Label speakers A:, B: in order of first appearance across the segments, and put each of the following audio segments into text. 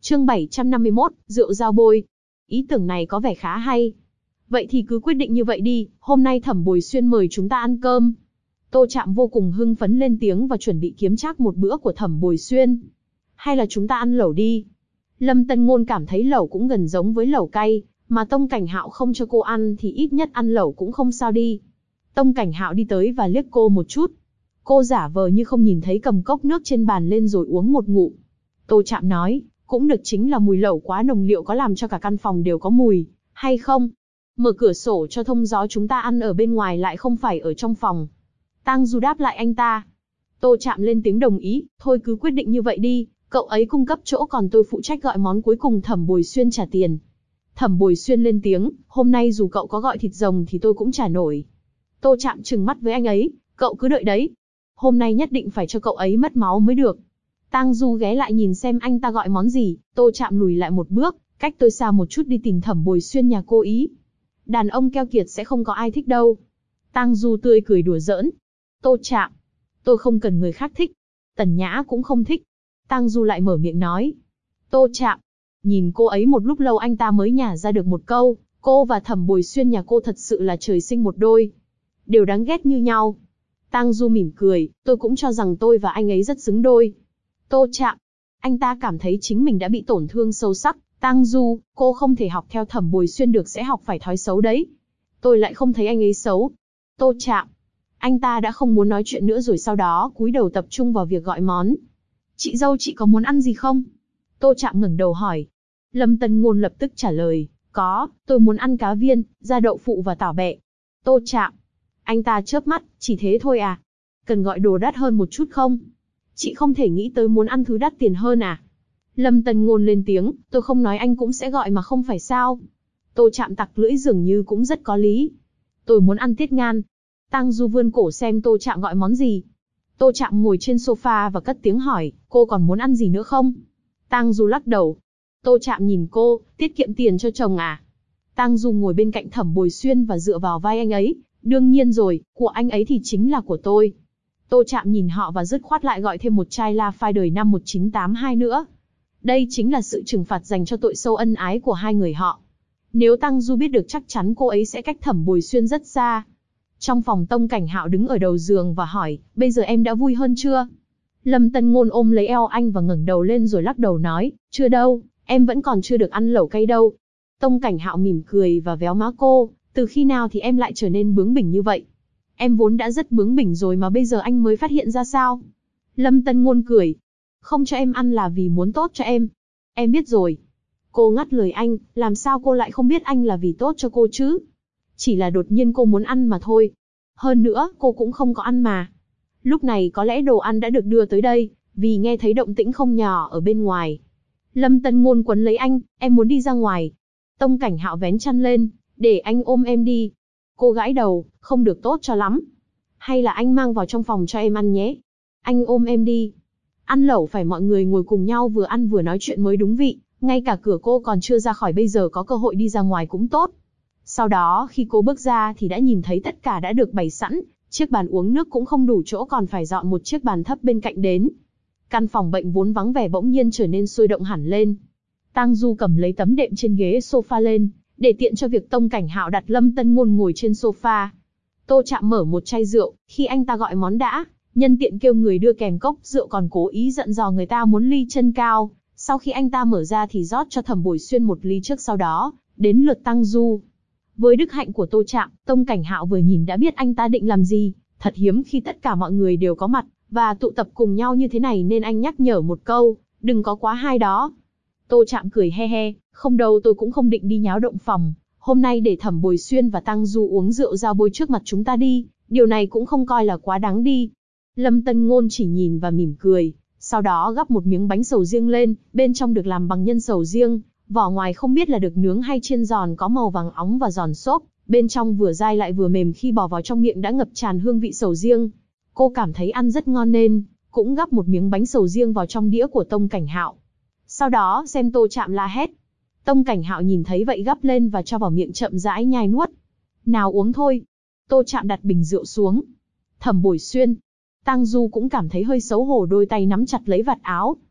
A: Chương 751, rượu giao bôi. Ý tưởng này có vẻ khá hay. Vậy thì cứ quyết định như vậy đi, hôm nay Thẩm Bồi Xuyên mời chúng ta ăn cơm. Tô Trạm vô cùng hưng phấn lên tiếng và chuẩn bị kiếm trác một bữa của Thẩm Bồi Xuyên. Hay là chúng ta ăn lẩu đi. Lâm Tân Ngôn cảm thấy lẩu cũng gần giống với lẩu cay, mà Tông Cảnh Hạo không cho cô ăn thì ít nhất ăn lẩu cũng không sao đi. Tông Cảnh Hạo đi tới và liếc cô một chút. Cô giả vờ như không nhìn thấy, cầm cốc nước trên bàn lên rồi uống một ngụm. Tô Trạm nói, cũng được, chính là mùi lẩu quá nồng, liệu có làm cho cả căn phòng đều có mùi, hay không? Mở cửa sổ cho thông gió, chúng ta ăn ở bên ngoài lại không phải ở trong phòng. Tang Du đáp lại anh ta. Tô Trạm lên tiếng đồng ý, thôi cứ quyết định như vậy đi, cậu ấy cung cấp chỗ còn tôi phụ trách gọi món cuối cùng, Thẩm Bồi Xuyên trả tiền. Thẩm Bồi Xuyên lên tiếng, hôm nay dù cậu có gọi thịt rồng thì tôi cũng trả nổi. Tô Trạm trừng mắt với anh ấy, cậu cứ đợi đấy. Hôm nay nhất định phải cho cậu ấy mất máu mới được. Tang Du ghé lại nhìn xem anh ta gọi món gì, Tô Trạm lùi lại một bước, cách tôi xa một chút đi tìm Thẩm Bồi Xuyên nhà cô ý. Đàn ông keo kiệt sẽ không có ai thích đâu. Tang Du tươi cười đùa giỡn. Tô Trạm, tôi không cần người khác thích. Tần Nhã cũng không thích. Tang Du lại mở miệng nói. Tô Trạm, nhìn cô ấy một lúc lâu anh ta mới nhả ra được một câu, cô và Thẩm Bồi Xuyên nhà cô thật sự là trời sinh một đôi. Đều đáng ghét như nhau. Tang Du mỉm cười, tôi cũng cho rằng tôi và anh ấy rất xứng đôi. Tô Trạm, anh ta cảm thấy chính mình đã bị tổn thương sâu sắc. Tang Du, cô không thể học theo Thẩm Bồi Xuyên được, sẽ học phải thói xấu đấy. Tôi lại không thấy anh ấy xấu. Tô Trạm, anh ta đã không muốn nói chuyện nữa rồi sau đó cúi đầu tập trung vào việc gọi món. Chị dâu, chị có muốn ăn gì không? Tô Trạm ngẩng đầu hỏi. Lâm Tân Ngôn lập tức trả lời, có, tôi muốn ăn cá viên, da đậu phụ và tảo bẹ. Tô Trạm, anh ta chớp mắt, chỉ thế thôi à? Cần gọi đồ đắt hơn một chút không? Chị không thể nghĩ tới muốn ăn thứ đắt tiền hơn à? Lâm Tân Ngôn lên tiếng, tôi không nói anh cũng sẽ gọi mà không phải sao? Tô Trạm tặc lưỡi dường như cũng rất có lý. Tôi muốn ăn tiết ngan. Tang Du vươn cổ xem Tô Trạm gọi món gì. Tô Trạm ngồi trên sofa và cất tiếng hỏi, cô còn muốn ăn gì nữa không? Tang Du lắc đầu. Tô Trạm nhìn cô, tiết kiệm tiền cho chồng à? Tang Du ngồi bên cạnh Thẩm Bồi Xuyên và dựa vào vai anh ấy. Đương nhiên rồi, của anh ấy thì chính là của tôi. Tô Trạm nhìn họ và dứt khoát lại gọi thêm một chai La Phai đời năm 1982 nữa. Đây chính là sự trừng phạt dành cho tội sâu ân ái của hai người họ. Nếu Tang Du biết được chắc chắn cô ấy sẽ cách Thẩm Bồi Xuyên rất xa. Trong phòng, Tông Cảnh Hạo đứng ở đầu giường và hỏi, bây giờ em đã vui hơn chưa? Lâm Tân Ngôn ôm lấy eo anh và ngẩng đầu lên rồi lắc đầu nói, chưa đâu, em vẫn còn chưa được ăn lẩu cay đâu. Tông Cảnh Hạo mỉm cười và véo má cô, từ khi nào thì em lại trở nên bướng bỉnh như vậy? Em vốn đã rất bướng bỉnh rồi mà bây giờ anh mới phát hiện ra sao? Lâm Tân Ngôn cười, không cho em ăn là vì muốn tốt cho em. Em biết rồi. Cô ngắt lời anh, làm sao cô lại không biết anh là vì tốt cho cô chứ? Chỉ là đột nhiên cô muốn ăn mà thôi. Hơn nữa, cô cũng không có ăn mà. Lúc này có lẽ đồ ăn đã được đưa tới đây, vì nghe thấy động tĩnh không nhỏ ở bên ngoài. Lâm Tân Ngôn quấn lấy anh, em muốn đi ra ngoài. Tông Cảnh Hạo vén chăn lên, để anh ôm em đi. Cô gãi đầu, không được tốt cho lắm. Hay là anh mang vào trong phòng cho em ăn nhé. Anh ôm em đi. Ăn lẩu phải mọi người ngồi cùng nhau vừa ăn vừa nói chuyện mới đúng vị, ngay cả cửa cô còn chưa ra khỏi bây giờ có cơ hội đi ra ngoài cũng tốt. Sau đó khi cô bước ra thì đã nhìn thấy tất cả đã được bày sẵn, chiếc bàn uống nước cũng không đủ chỗ còn phải dọn một chiếc bàn thấp bên cạnh đến. Căn phòng bệnh vốn vắng vẻ bỗng nhiên trở nên sôi động hẳn lên. Tang Du cầm lấy tấm đệm trên ghế sofa lên, để tiện cho việc Tông Cảnh Hạo đặt Lâm Tân Ngôn ngồi trên sofa. Tô Trạm mở một chai rượu, khi anh ta gọi món đã, nhân tiện kêu người đưa kèm cốc rượu còn cố ý dặn dò người ta muốn ly chân cao. Sau khi anh ta mở ra thì rót cho Thẩm Bồi Xuyên một ly trước, sau đó đến lượt Tang Du. Với đức hạnh của Tô Trạm, Tông Cảnh Hạo vừa nhìn đã biết anh ta định làm gì. Thật hiếm khi tất cả mọi người đều có mặt và tụ tập cùng nhau như thế này nên anh nhắc nhở một câu, đừng có quá hai đó. Tô Trạm cười he he, không đâu, tôi cũng không định đi nháo động phòng. Hôm nay để Thẩm Bồi Xuyên và Tang Du uống rượu giao bôi trước mặt chúng ta đi, điều này cũng không coi là quá đáng đi. Lâm Tân Ngôn chỉ nhìn và mỉm cười, sau đó gắp một miếng bánh sầu riêng lên, bên trong được làm bằng nhân sầu riêng, vỏ ngoài không biết là được nướng hay chiên giòn, có màu vàng óng và giòn xốp, bên trong vừa dai lại vừa mềm, khi bỏ vào trong miệng đã ngập tràn hương vị sầu riêng. Cô cảm thấy ăn rất ngon nên cũng gắp một miếng bánh sầu riêng vào trong đĩa của Tông Cảnh Hạo. Sau đó xem Tô Trạm la hét. Tông Cảnh Hạo nhìn thấy vậy gắp lên và cho vào miệng chậm rãi nhai nuốt. Nào uống thôi. Tô Trạm đặt bình rượu xuống. Thẩm Bồi Xuyên. Tang Du cũng cảm thấy hơi xấu hổ, đôi tay nắm chặt lấy vạt áo.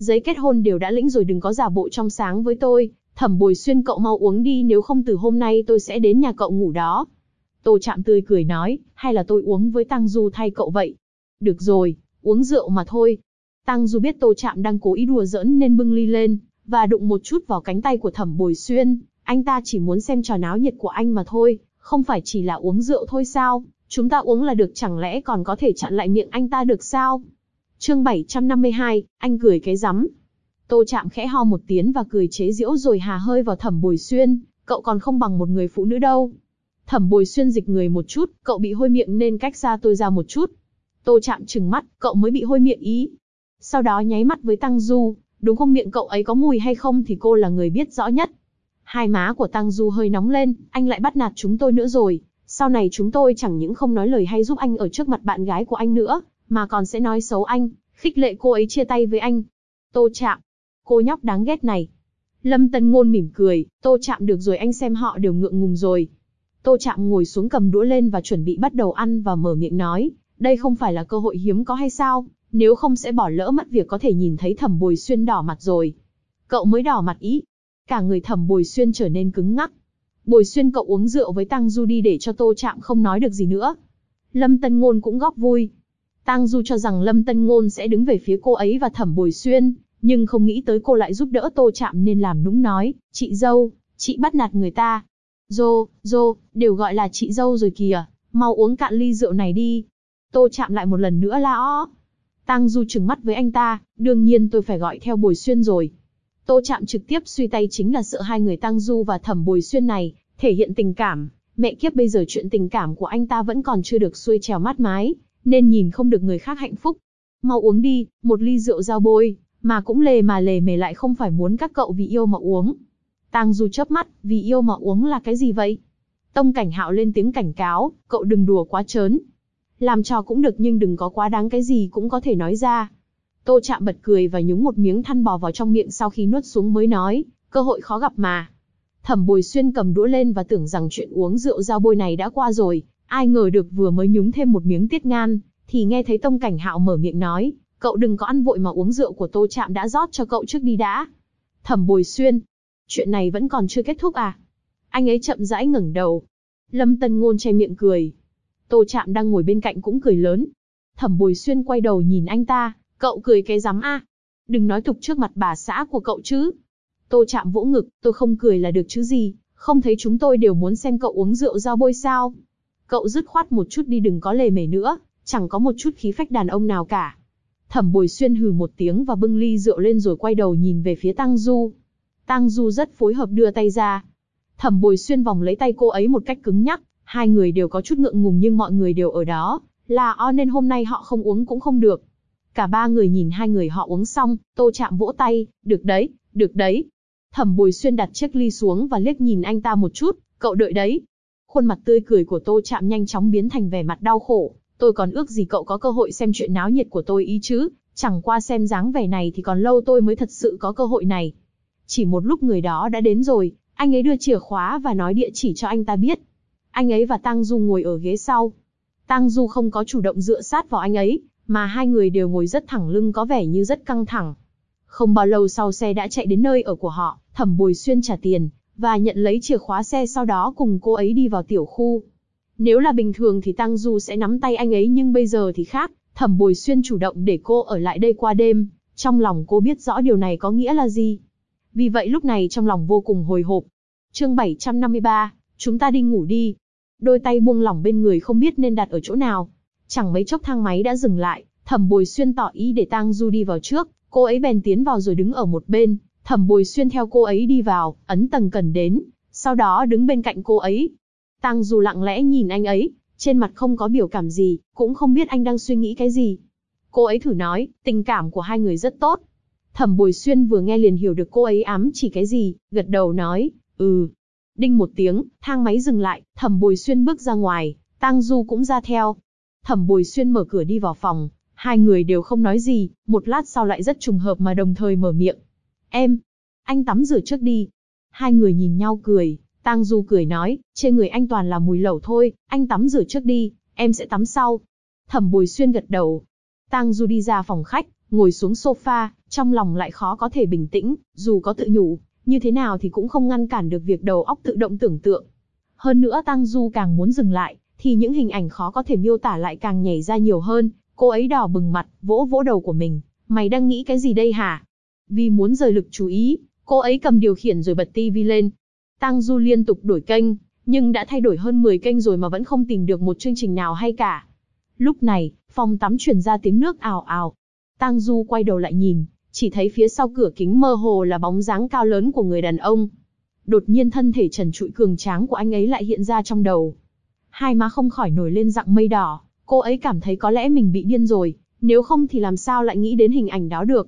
A: giấy kết hôn đều đã lĩnh rồi, đừng có giả bộ trong sáng với tôi. Thẩm Bồi Xuyên, cậu mau uống đi, nếu không từ hôm nay tôi sẽ đến nhà cậu ngủ đó. Tô Trạm tươi cười nói, hay là tôi uống với Tăng Du thay cậu vậy? Được rồi, uống rượu mà thôi. Tăng Du biết Tô Trạm đang cố ý đùa giỡn nên bưng ly lên, và đụng một chút vào cánh tay của Thẩm Bồi Xuyên. Anh ta chỉ muốn xem trò náo nhiệt của anh mà thôi, không phải chỉ là uống rượu thôi sao? Chúng ta uống là được, chẳng lẽ còn có thể chặn lại miệng anh ta được sao? Chương 752, anh cười cái rắm. Tô Trạm khẽ ho một tiếng và cười chế giễu rồi hà hơi vào Thẩm Bồi Xuyên, cậu còn không bằng một người phụ nữ đâu. Thẩm Bồi Xuyên dịch người một chút, cậu bị hôi miệng nên cách xa tôi ra một chút. Tô Trạm trừng mắt, cậu mới bị hôi miệng ý. Sau đó nháy mắt với Tăng Du, đúng không, miệng cậu ấy có mùi hay không thì cô là người biết rõ nhất. Hai má của Tăng Du hơi nóng lên, anh lại bắt nạt chúng tôi nữa rồi. Sau này chúng tôi chẳng những không nói lời hay giúp anh ở trước mặt bạn gái của anh nữa, mà còn sẽ nói xấu anh, khích lệ cô ấy chia tay với anh. Tô Trạm, cô nhóc đáng ghét này. Lâm Tân Ngôn mỉm cười, Tô Trạm được rồi, anh xem họ đều ngượng ngùng rồi. Tô Trạm ngồi xuống cầm đũa lên và chuẩn bị bắt đầu ăn và mở miệng nói, đây không phải là cơ hội hiếm có hay sao, nếu không sẽ bỏ lỡ mất việc có thể nhìn thấy Thẩm Bồi Xuyên đỏ mặt rồi. Cậu mới đỏ mặt ý. Cả người Thẩm Bồi Xuyên trở nên cứng ngắc. Bồi Xuyên, cậu uống rượu với Tăng Du đi để cho Tô Trạm không nói được gì nữa. Lâm Tân Ngôn cũng góp vui. Tăng Du cho rằng Lâm Tân Ngôn sẽ đứng về phía cô ấy và Thẩm Bồi Xuyên, nhưng không nghĩ tới cô lại giúp đỡ Tô Trạm nên làm nũng nói, chị dâu, chị bắt nạt người ta. Dô, đều gọi là chị dâu rồi kìa, mau uống cạn ly rượu này đi. Tô Trạm lại một lần nữa la ó. Tăng Du trừng mắt với anh ta, đương nhiên tôi phải gọi theo Bồi Xuyên rồi. Tô Trạm trực tiếp suy tay chính là sợ hai người Tăng Du và Thẩm Bồi Xuyên này thể hiện tình cảm. Mẹ kiếp, bây giờ chuyện tình cảm của anh ta vẫn còn chưa được xuôi trèo mát mái, nên nhìn không được người khác hạnh phúc. Mau uống đi, một ly rượu giao bôi, mà cũng lề mề lại không phải muốn các cậu vì yêu mà uống. Tăng Du chớp mắt, vì yêu mà uống là cái gì vậy? Tông Cảnh Hạo lên tiếng cảnh cáo, cậu đừng đùa quá trớn. Làm trò cũng được nhưng đừng có quá đáng, cái gì cũng có thể nói ra. Tô Trạm bật cười và nhúng một miếng than bò vào trong miệng, sau khi nuốt xuống mới nói, cơ hội khó gặp mà. Thẩm Bồi Xuyên cầm đũa lên và tưởng rằng chuyện uống rượu giao bôi này đã qua rồi, ai ngờ được vừa mới nhúng thêm một miếng tiết ngan, thì nghe thấy Tông Cảnh Hạo mở miệng nói, cậu đừng có ăn vội mà uống rượu của Tô Trạm đã rót cho cậu trước đi đã. Thẩm Bồi Xuyên, chuyện này vẫn còn chưa kết thúc à? Anh ấy chậm rãi ngẩng đầu. Lâm Tân Ngôn che miệng cười. Tô Trạm đang ngồi bên cạnh cũng cười lớn. Thẩm Bồi Xuyên quay đầu nhìn anh ta, cậu cười cái rắm a? Đừng nói tục trước mặt bà xã của cậu chứ. Tô Trạm vỗ ngực, tôi không cười là được chứ gì, không thấy chúng tôi đều muốn xem cậu uống rượu giao bôi sao? Cậu dứt khoát một chút đi, đừng có lề mề nữa, chẳng có một chút khí phách đàn ông nào cả. Thẩm Bồi Xuyên hừ một tiếng và bưng ly rượu lên rồi quay đầu nhìn về phía Tăng Du. Tăng Du rất phối hợp đưa tay ra. Thẩm Bồi Xuyên vòng lấy tay cô ấy một cách cứng nhắc, hai người đều có chút ngượng ngùng nhưng mọi người đều ở đó, là nên hôm nay họ không uống cũng không được. Cả ba người nhìn hai người họ uống xong, Tô Trạm vỗ tay, được đấy, được đấy. Thẩm Bồi Xuyên đặt chiếc ly xuống và liếc nhìn anh ta một chút, cậu đợi đấy. Khuôn mặt tươi cười của Tô Trạm nhanh chóng biến thành vẻ mặt đau khổ, tôi còn ước gì cậu có cơ hội xem chuyện náo nhiệt của tôi ý chứ, chẳng qua xem dáng vẻ này thì còn lâu tôi mới thật sự có cơ hội này. Chỉ một lúc người đó đã đến rồi, anh ấy đưa chìa khóa và nói địa chỉ cho anh ta biết. Anh ấy và Tăng Du ngồi ở ghế sau. Tăng Du không có chủ động dựa sát vào anh ấy, mà hai người đều ngồi rất thẳng lưng, có vẻ như rất căng thẳng. Không bao lâu sau xe đã chạy đến nơi ở của họ, Thẩm Bồi Xuyên trả tiền, và nhận lấy chìa khóa xe, sau đó cùng cô ấy đi vào tiểu khu. Nếu là bình thường thì Tăng Du sẽ nắm tay anh ấy, nhưng bây giờ thì khác, Thẩm Bồi Xuyên chủ động để cô ở lại đây qua đêm, trong lòng cô biết rõ điều này có nghĩa là gì. Vì vậy lúc này trong lòng vô cùng hồi hộp. Chương 753, chúng ta đi ngủ đi. Đôi tay buông lỏng bên người không biết nên đặt ở chỗ nào. Chẳng mấy chốc thang máy đã dừng lại, Thẩm Bồi Xuyên tỏ ý để Tăng Du đi vào trước, cô ấy bèn tiến vào rồi đứng ở một bên. Thẩm Bồi Xuyên theo cô ấy đi vào, ấn tầng cần đến, sau đó đứng bên cạnh cô ấy. Tăng Du lặng lẽ nhìn anh ấy, trên mặt không có biểu cảm gì, cũng không biết anh đang suy nghĩ cái gì. Cô ấy thử nói, tình cảm của hai người rất tốt. Thẩm Bồi Xuyên vừa nghe liền hiểu được cô ấy ám chỉ cái gì, gật đầu nói, Đinh một tiếng, thang máy dừng lại, Thẩm Bồi Xuyên bước ra ngoài, Tăng Du cũng ra theo. Thẩm Bồi Xuyên mở cửa đi vào phòng, hai người đều không nói gì, một lát sau lại rất trùng hợp mà đồng thời mở miệng. Anh tắm rửa trước đi. Hai người nhìn nhau cười, Tăng Du cười nói, trên người anh toàn là mùi lẩu thôi, anh tắm rửa trước đi, em sẽ tắm sau. Thẩm Bồi Xuyên gật đầu. Tăng Du đi ra phòng khách, ngồi xuống sofa, trong lòng lại khó có thể bình tĩnh, dù có tự nhủ, như thế nào thì cũng không ngăn cản được việc đầu óc tự động tưởng tượng. Hơn nữa Tang Du càng muốn dừng lại, thì những hình ảnh khó có thể miêu tả lại càng nhảy ra nhiều hơn. Cô ấy đỏ bừng mặt, vỗ vỗ đầu của mình. Mày đang nghĩ cái gì đây hả? Vì muốn rời lực chú ý, cô ấy cầm điều khiển rồi bật tivi lên. Tang Du liên tục đổi kênh, nhưng đã thay đổi hơn 10 kênh rồi mà vẫn không tìm được một chương trình nào hay cả. Lúc này, phòng tắm truyền ra tiếng nước ào ào. Tang Du quay đầu lại nhìn, chỉ thấy phía sau cửa kính mơ hồ là bóng dáng cao lớn của người đàn ông. Đột nhiên thân thể trần trụi cường tráng của anh ấy lại hiện ra trong đầu. Hai má không khỏi nổi lên dạng mây đỏ, cô ấy cảm thấy có lẽ mình bị điên rồi, nếu không thì làm sao lại nghĩ đến hình ảnh đó được.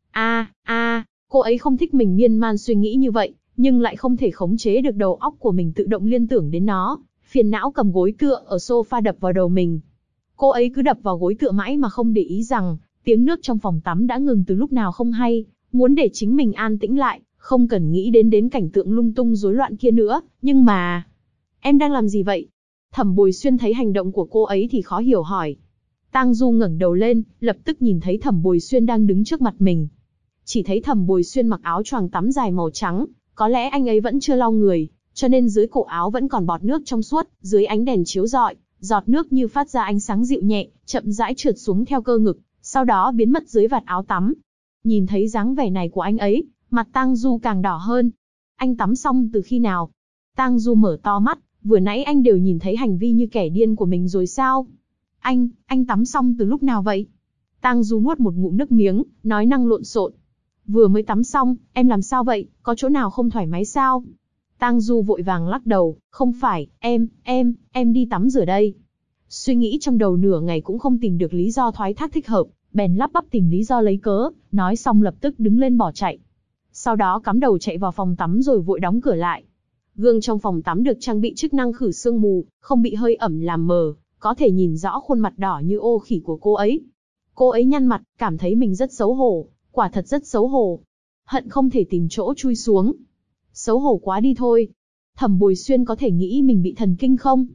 A: Cô ấy không thích mình miên man suy nghĩ như vậy, nhưng lại không thể khống chế được đầu óc của mình tự động liên tưởng đến nó, phiền não cầm gối tựa ở sofa đập vào đầu mình. Cô ấy cứ đập vào gối tựa mãi mà không để ý rằng, tiếng nước trong phòng tắm đã ngừng từ lúc nào không hay, muốn để chính mình an tĩnh lại, không cần nghĩ đến cảnh tượng lung tung rối loạn kia nữa, nhưng mà... Em đang làm gì vậy? Thẩm Bồi Xuyên thấy hành động của cô ấy thì khó hiểu hỏi. Tang Du ngẩng đầu lên, lập tức nhìn thấy Thẩm Bồi Xuyên đang đứng trước mặt mình. Chỉ thấy Thẩm Bồi Xuyên mặc áo choàng tắm dài màu trắng, có lẽ anh ấy vẫn chưa lau người, cho nên dưới cổ áo vẫn còn bọt nước trong suốt, dưới ánh đèn chiếu rọi, giọt nước như phát ra ánh sáng dịu nhẹ, chậm rãi trượt xuống theo cơ ngực, sau đó biến mất dưới vạt áo tắm. Nhìn thấy dáng vẻ này của anh ấy, mặt Tang Du càng đỏ hơn. Anh tắm xong từ khi nào? Tang Du mở to mắt, vừa nãy anh đều nhìn thấy hành vi như kẻ điên của mình rồi sao? Anh tắm xong từ lúc nào vậy? Tang Du nuốt một ngụm nước miếng, nói năng lộn xộn. Vừa mới tắm xong, em làm sao vậy, có chỗ nào không thoải mái sao? Tang Du vội vàng lắc đầu, không phải, em đi tắm rửa đây. Suy nghĩ trong đầu nửa ngày cũng không tìm được lý do thoái thác thích hợp, bèn lắp bắp tìm lý do lấy cớ, nói xong lập tức đứng lên bỏ chạy. Sau đó cắm đầu chạy vào phòng tắm rồi vội đóng cửa lại. Gương trong phòng tắm được trang bị chức năng khử sương mù, không bị hơi ẩm làm mờ, có thể nhìn rõ khuôn mặt đỏ như ô khỉ của cô ấy. Cô ấy nhăn mặt, cảm thấy mình rất xấu hổ, quả thật rất xấu hổ. Hận không thể tìm chỗ chui xuống. Xấu hổ quá đi thôi. Thẩm Bồi Xuyên có thể nghĩ mình bị thần kinh không?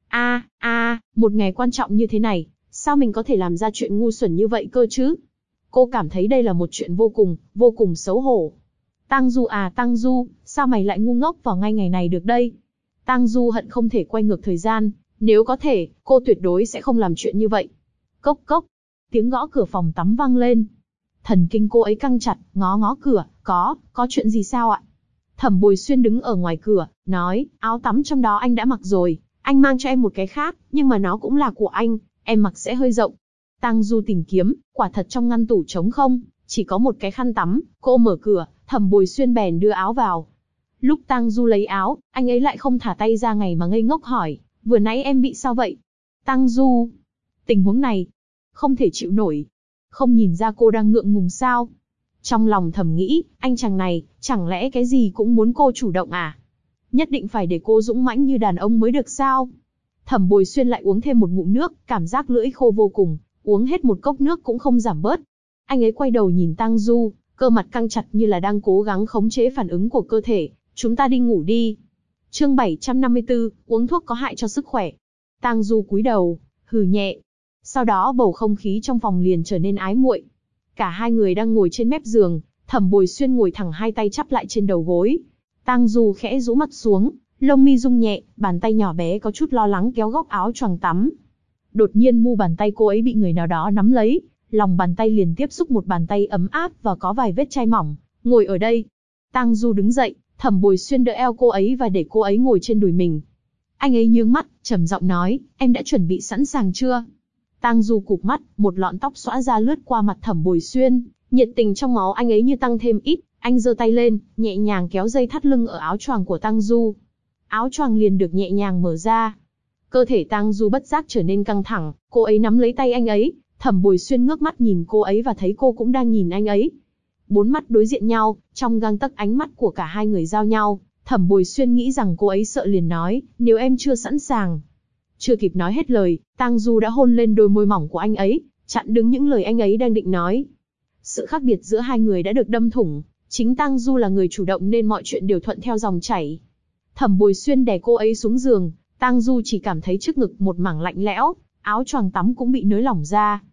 A: Một ngày quan trọng như thế này, sao mình có thể làm ra chuyện ngu xuẩn như vậy cơ chứ? Cô cảm thấy đây là một chuyện vô cùng xấu hổ. Tang Du, sao mày lại ngu ngốc vào ngay ngày này được đây? Tang Du hận không thể quay ngược thời gian, nếu có thể, cô tuyệt đối sẽ không làm chuyện như vậy. Cốc cốc, tiếng gõ cửa phòng tắm vang lên. Thần kinh cô ấy căng chặt, ngó cửa, có chuyện gì sao ạ? Thẩm Bồi Xuyên đứng ở ngoài cửa, nói, áo tắm trong đó anh đã mặc rồi, anh mang cho em một cái khác, nhưng mà nó cũng là của anh, em mặc sẽ hơi rộng. Tang Du tìm kiếm, quả thật trong ngăn tủ trống không, chỉ có một cái khăn tắm, cô mở cửa, Thẩm Bồi Xuyên bèn đưa áo vào. Lúc Tang Du lấy áo, anh ấy lại không thả tay ra ngày mà ngây ngốc hỏi, vừa nãy em bị sao vậy? Tang Du, tình huống này, không thể chịu nổi. Không nhìn ra cô đang ngượng ngùng sao? Trong lòng thầm nghĩ, anh chàng này, chẳng lẽ cái gì cũng muốn cô chủ động à? Nhất định phải để cô dũng mãnh như đàn ông mới được sao? Thẩm Bồi Xuyên lại uống thêm một ngụm nước, cảm giác lưỡi khô vô cùng, uống hết một cốc nước cũng không giảm bớt. Anh ấy quay đầu nhìn Tang Du, cơ mặt căng chặt như là đang cố gắng khống chế phản ứng của cơ thể. Chúng ta đi ngủ đi. Chương 754, uống thuốc có hại cho sức khỏe. Tang Du cúi đầu, hừ nhẹ. Sau đó bầu không khí trong phòng liền trở nên ái muội. Cả hai người đang ngồi trên mép giường, Thẩm Bồi Xuyên ngồi thẳng hai tay chắp lại trên đầu gối. Tang Du khẽ rũ mặt xuống, lông mi rung nhẹ, bàn tay nhỏ bé có chút lo lắng kéo góc áo choàng tắm. Đột nhiên mu bàn tay cô ấy bị người nào đó nắm lấy, lòng bàn tay liền tiếp xúc một bàn tay ấm áp và có vài vết chai mỏng. Ngồi ở đây. Tang Du đứng dậy, Thẩm Bồi Xuyên đỡ eo cô ấy và để cô ấy ngồi trên đùi mình. Anh ấy nhướng mắt, trầm giọng nói, em đã chuẩn bị sẵn sàng chưa? Tang Du cụp mắt, một lọn tóc xõa ra lướt qua mặt Thẩm Bồi Xuyên, nhiệt tình trong máu anh ấy như tăng thêm ít. Anh giơ tay lên, nhẹ nhàng kéo dây thắt lưng ở áo choàng của Tang Du. Áo choàng liền được nhẹ nhàng mở ra. Cơ thể Tang Du bất giác trở nên căng thẳng, cô ấy nắm lấy tay anh ấy. Thẩm Bồi Xuyên ngước mắt nhìn cô ấy và thấy cô cũng đang nhìn anh ấy. Bốn mắt đối diện nhau, trong gang tấc ánh mắt của cả hai người giao nhau. Thẩm Bồi Xuyên nghĩ rằng cô ấy sợ liền nói, nếu em chưa sẵn sàng. Chưa kịp nói hết lời, Tang Du đã hôn lên đôi môi mỏng của anh ấy, chặn đứng những lời anh ấy đang định nói. Sự khác biệt giữa hai người đã được đâm thủng. Chính Tang Du là người chủ động nên mọi chuyện đều thuận theo dòng chảy. Thẩm Bồi Xuyên đè cô ấy xuống giường, Tang Du chỉ cảm thấy trước ngực một mảng lạnh lẽo, áo choàng tắm cũng bị nới lỏng ra.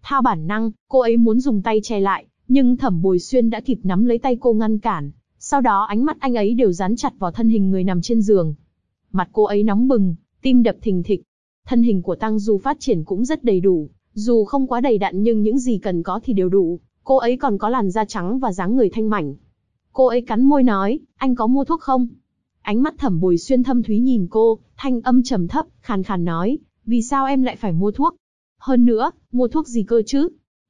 A: Theo bản năng, cô ấy muốn dùng tay che lại, nhưng Thẩm Bồi Xuyên đã kịp nắm lấy tay cô ngăn cản. Sau đó ánh mắt anh ấy đều dán chặt vào thân hình người nằm trên giường. Mặt cô ấy nóng bừng, tim đập thình thịch. Thân hình của Tang Du phát triển cũng rất đầy đủ, dù không quá đầy đặn nhưng những gì cần có thì đều đủ. Cô ấy còn có làn da trắng và dáng người thanh mảnh. Cô ấy cắn môi nói, anh có mua thuốc không? Ánh mắt Thẩm Bồi Xuyên thâm thúy nhìn cô, thanh âm trầm thấp, khàn khàn nói, vì sao em lại phải mua thuốc? Hơn nữa, mua thuốc gì cơ chứ?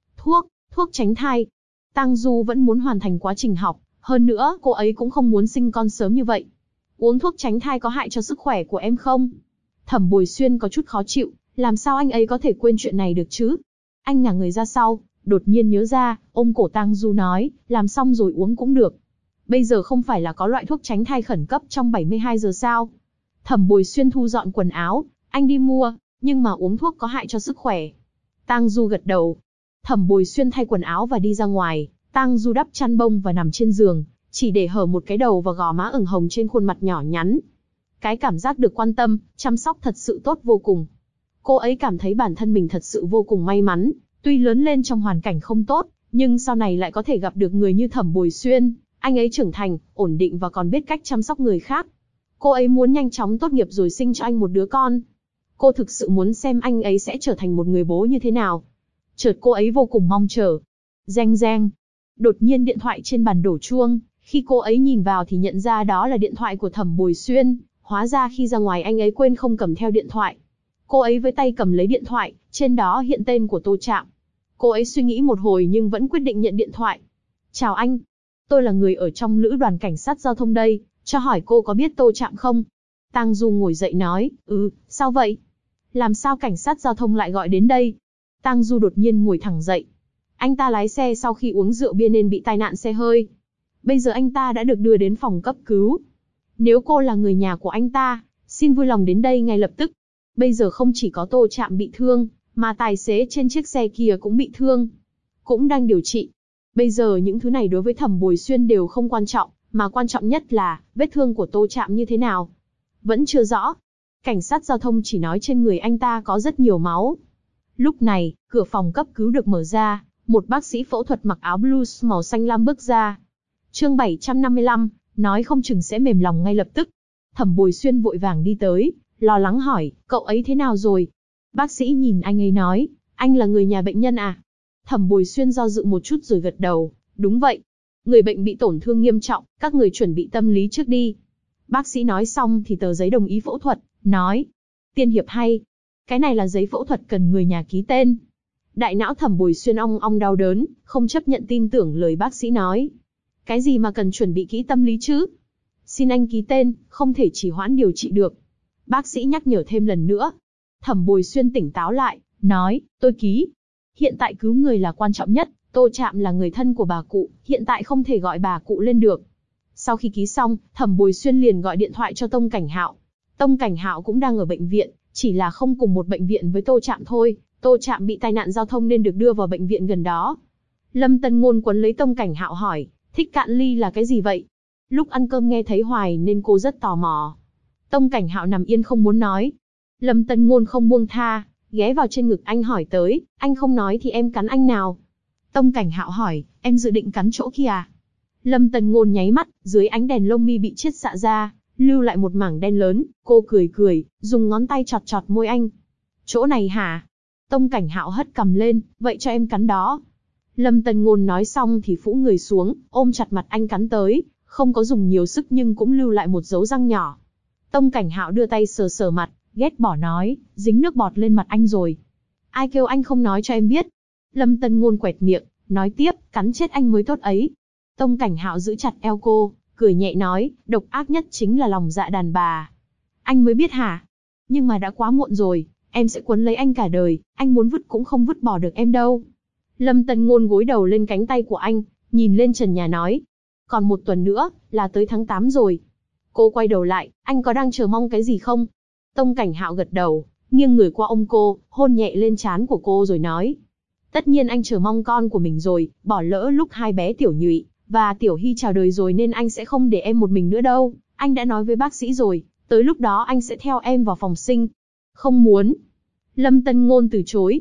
A: Thuốc tránh thai. Tang Du vẫn muốn hoàn thành quá trình học, hơn nữa cô ấy cũng không muốn sinh con sớm như vậy. Uống thuốc tránh thai có hại cho sức khỏe của em không? Thẩm Bồi Xuyên có chút khó chịu, làm sao anh ấy có thể quên chuyện này được chứ? Anh ngả người ra sau, đột nhiên nhớ ra, ôm cổ Tang Du nói, làm xong rồi uống cũng được. Bây giờ không phải là có loại thuốc tránh thai khẩn cấp trong 72 giờ sao? Thẩm Bồi Xuyên thu dọn quần áo, anh đi mua, nhưng mà uống thuốc có hại cho sức khỏe. Tang Du gật đầu. Thẩm Bồi Xuyên thay quần áo và đi ra ngoài, Tang Du đắp chăn bông và nằm trên giường, chỉ để hở một cái đầu và gò má ửng hồng trên khuôn mặt nhỏ nhắn. Cái cảm giác được quan tâm, chăm sóc thật sự tốt vô cùng. Cô ấy cảm thấy bản thân mình thật sự vô cùng may mắn, tuy lớn lên trong hoàn cảnh không tốt, nhưng sau này lại có thể gặp được người như Thẩm Bồi Xuyên. Anh ấy trưởng thành, ổn định và còn biết cách chăm sóc người khác. Cô ấy muốn nhanh chóng tốt nghiệp rồi sinh cho anh một đứa con. Cô thực sự muốn xem anh ấy sẽ trở thành một người bố như thế nào. Chợt cô ấy vô cùng mong chờ. Reng reng. Đột nhiên điện thoại trên bàn đổ chuông. Khi cô ấy nhìn vào thì nhận ra đó là điện thoại của Thẩm Bồi Xuyên. Hóa ra khi ra ngoài anh ấy quên không cầm theo điện thoại. Cô ấy với tay cầm lấy điện thoại, trên đó hiện tên của Tô Trạm. Cô ấy suy nghĩ một hồi nhưng vẫn quyết định nhận điện thoại. Chào anh. Tôi là người ở trong lữ đoàn cảnh sát giao thông đây, cho hỏi cô có biết Tô Trạm không? Tang Du ngồi dậy nói, sao vậy? Làm sao cảnh sát giao thông lại gọi đến đây? Tang Du đột nhiên ngồi thẳng dậy. Anh ta lái xe sau khi uống rượu bia nên bị tai nạn xe hơi. Bây giờ anh ta đã được đưa đến phòng cấp cứu. Nếu cô là người nhà của anh ta, xin vui lòng đến đây ngay lập tức. Bây giờ không chỉ có Tô Trạm bị thương, mà tài xế trên chiếc xe kia cũng bị thương. Cũng đang điều trị. Bây giờ những thứ này đối với Thẩm Bồi Xuyên đều không quan trọng, mà quan trọng nhất là, vết thương của Tô Trạm như thế nào? Vẫn chưa rõ. Cảnh sát giao thông chỉ nói trên người anh ta có rất nhiều máu. Lúc này, cửa phòng cấp cứu được mở ra, một bác sĩ phẫu thuật mặc áo blues màu xanh lam bước ra. Chương 755, nói không chừng sẽ mềm lòng ngay lập tức. Thẩm Bồi Xuyên vội vàng đi tới, lo lắng hỏi, cậu ấy thế nào rồi? Bác sĩ nhìn anh ấy nói, anh là người nhà bệnh nhân à? Thẩm Bồi Xuyên do dự một chút rồi gật đầu, đúng vậy. Người bệnh bị tổn thương nghiêm trọng, các người chuẩn bị tâm lý trước đi. Bác sĩ nói xong thì tờ giấy đồng ý phẫu thuật, nói. Tiên hiệp hay. Cái này là giấy phẫu thuật cần người nhà ký tên. Đại não Thẩm Bồi Xuyên ong ong đau đớn, không chấp nhận tin tưởng lời bác sĩ nói. Cái gì mà cần chuẩn bị kỹ tâm lý chứ? Xin anh ký tên, không thể chỉ hoãn điều trị được. Bác sĩ nhắc nhở thêm lần nữa. Thẩm Bồi Xuyên tỉnh táo lại, nói, tôi ký. Hiện tại cứu người là quan trọng nhất, Tô Trạm là người thân của bà cụ, hiện tại không thể gọi bà cụ lên được. Sau khi ký xong, Thẩm Bồi Xuyên liền gọi điện thoại cho Tông Cảnh Hạo. Tông Cảnh Hạo cũng đang ở bệnh viện, chỉ là không cùng một bệnh viện với Tô Trạm thôi. Tô Trạm bị tai nạn giao thông nên được đưa vào bệnh viện gần đó. Lâm Tân Ngôn quấn lấy Tông Cảnh Hạo hỏi, thích cạn ly là cái gì vậy? Lúc ăn cơm nghe thấy hoài nên cô rất tò mò. Tông Cảnh Hạo nằm yên không muốn nói. Lâm Tân Ngôn không buông tha, ghé vào trên ngực anh hỏi tới, anh không nói thì em cắn anh nào? Tông Cảnh Hạo hỏi, em dự định cắn chỗ kia à? Lâm Tân Ngôn nháy mắt, dưới ánh đèn lông mi bị chiết xạ ra, lưu lại một mảng đen lớn, cô cười cười, dùng ngón tay chọt chọt môi anh. Chỗ này hả? Tông Cảnh Hạo hất cằm lên, vậy cho em cắn đó. Lâm Tân Ngôn nói xong thì phũ người xuống, ôm chặt mặt anh cắn tới, không có dùng nhiều sức nhưng cũng lưu lại một dấu răng nhỏ. Tông Cảnh Hạo đưa tay sờ sờ mặt, ghét bỏ nói, dính nước bọt lên mặt anh rồi. Ai kêu anh không nói cho em biết? Lâm Tân Ngôn quẹt miệng, nói tiếp, cắn chết anh mới tốt ấy. Tông Cảnh Hạo giữ chặt eo cô, cười nhẹ nói, độc ác nhất chính là lòng dạ đàn bà. Anh mới biết hả? Nhưng mà đã quá muộn rồi, em sẽ quấn lấy anh cả đời, anh muốn vứt cũng không vứt bỏ được em đâu. Lâm Tân Ngôn gối đầu lên cánh tay của anh, nhìn lên trần nhà nói, còn một tuần nữa, là tới tháng 8 rồi. Cô quay đầu lại, anh có đang chờ mong cái gì không? Tông Cảnh Hạo gật đầu, nghiêng người qua ôm cô, hôn nhẹ lên trán của cô rồi nói. Tất nhiên anh chờ mong con của mình rồi, bỏ lỡ lúc hai bé Tiểu Nhụy và Tiểu Hy chào đời rồi nên anh sẽ không để em một mình nữa đâu. Anh đã nói với bác sĩ rồi, tới lúc đó anh sẽ theo em vào phòng sinh. Không muốn. Lâm Tân Ngôn từ chối.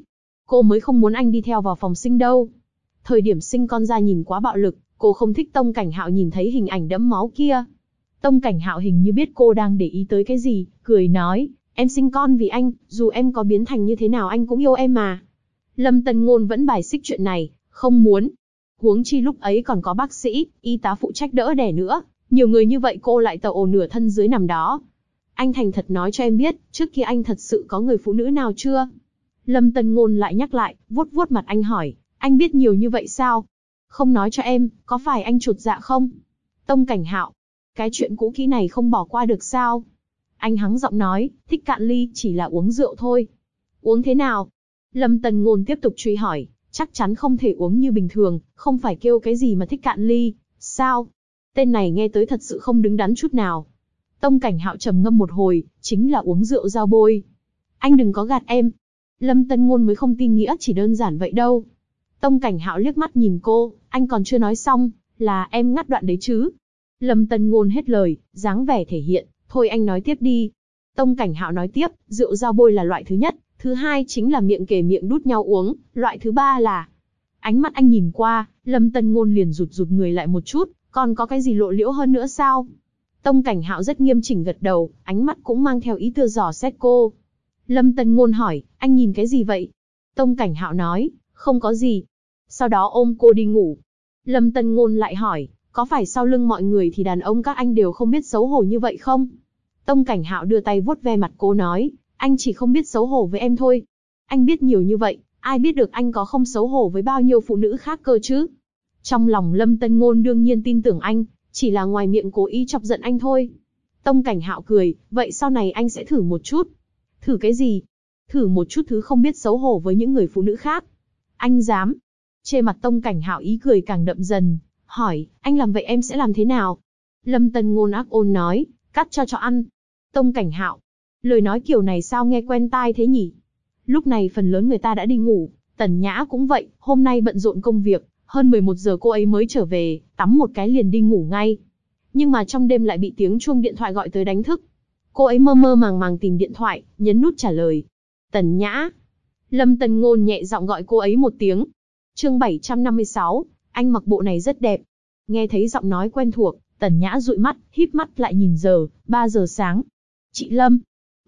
A: Cô mới không muốn anh đi theo vào phòng sinh đâu. Thời điểm sinh con ra nhìn quá bạo lực, cô không thích Tông Cảnh Hạo nhìn thấy hình ảnh đẫm máu kia. Tông Cảnh Hạo hình như biết cô đang để ý tới cái gì, cười nói, em sinh con vì anh, dù em có biến thành như thế nào anh cũng yêu em mà. Lâm Tân Ngôn vẫn bài xích chuyện này, không muốn. Huống chi lúc ấy còn có bác sĩ, y tá phụ trách đỡ đẻ nữa, nhiều người như vậy cô lại tàu ồ nửa thân dưới nằm đó. Anh thành thật nói cho em biết, trước kia anh thật sự có người phụ nữ nào chưa? Lâm Tân Ngôn lại nhắc lại, vuốt vuốt mặt anh hỏi, anh biết nhiều như vậy sao? Không nói cho em, có phải anh chột dạ không? Tông Cảnh Hạo, cái chuyện cũ kỹ này không bỏ qua được sao? Anh hắng giọng nói, thích cạn ly, chỉ là uống rượu thôi. Uống thế nào? Lâm Tân Ngôn tiếp tục truy hỏi, chắc chắn không thể uống như bình thường, không phải kêu cái gì mà thích cạn ly, sao? Tên này nghe tới thật sự không đứng đắn chút nào. Tông Cảnh Hạo trầm ngâm một hồi, chính là uống rượu giao bôi. Anh đừng có gạt em. Lâm Tân Ngôn mới không tin nghĩa chỉ đơn giản vậy đâu. Tông Cảnh Hạo liếc mắt nhìn cô, anh còn chưa nói xong, là em ngắt đoạn đấy chứ. Lâm Tân Ngôn hết lời, dáng vẻ thể hiện, thôi anh nói tiếp đi. Tông Cảnh Hạo nói tiếp, rượu giao bôi là loại thứ nhất, thứ hai chính là miệng kề miệng đút nhau uống, loại thứ ba là... Ánh mắt anh nhìn qua, Lâm Tân Ngôn liền rụt người lại một chút, còn có cái gì lộ liễu hơn nữa sao? Tông Cảnh Hạo rất nghiêm chỉnh gật đầu, ánh mắt cũng mang theo ý tứ dò xét cô. Lâm Tân Ngôn hỏi, anh nhìn cái gì vậy? Tông Cảnh Hạo nói, không có gì. Sau đó ôm cô đi ngủ. Lâm Tân Ngôn lại hỏi, có phải sau lưng mọi người thì đàn ông các anh đều không biết xấu hổ như vậy không? Tông Cảnh Hạo đưa tay vuốt ve mặt cô nói, anh chỉ không biết xấu hổ với em thôi. Anh biết nhiều như vậy, ai biết được anh có không xấu hổ với bao nhiêu phụ nữ khác cơ chứ? Trong lòng Lâm Tân Ngôn đương nhiên tin tưởng anh, chỉ là ngoài miệng cố ý chọc giận anh thôi. Tông Cảnh Hạo cười, vậy sau này anh sẽ thử một chút. Thử cái gì? Thử một chút thứ không biết xấu hổ với những người phụ nữ khác. Anh dám? Trên mặt Tông Cảnh Hạo ý cười càng đậm dần, hỏi, anh làm vậy em sẽ làm thế nào? Lâm Tân Ngôn ác ôn nói, cắt cho ăn. Tông Cảnh Hạo, lời nói kiểu này sao nghe quen tai thế nhỉ? Lúc này phần lớn người ta đã đi ngủ, Tần Nhã cũng vậy, hôm nay bận rộn công việc, hơn 11 giờ cô ấy mới trở về, tắm một cái liền đi ngủ ngay. Nhưng mà trong đêm lại bị tiếng chuông điện thoại gọi tới đánh thức. Cô ấy mơ màng tìm điện thoại, nhấn nút trả lời. Tần Nhã. Lâm Tân Ngôn nhẹ giọng gọi cô ấy một tiếng. Chương 756, anh mặc bộ này rất đẹp. Nghe thấy giọng nói quen thuộc, Tần Nhã dụi mắt, híp mắt lại nhìn giờ, 3 giờ sáng. Chị Lâm.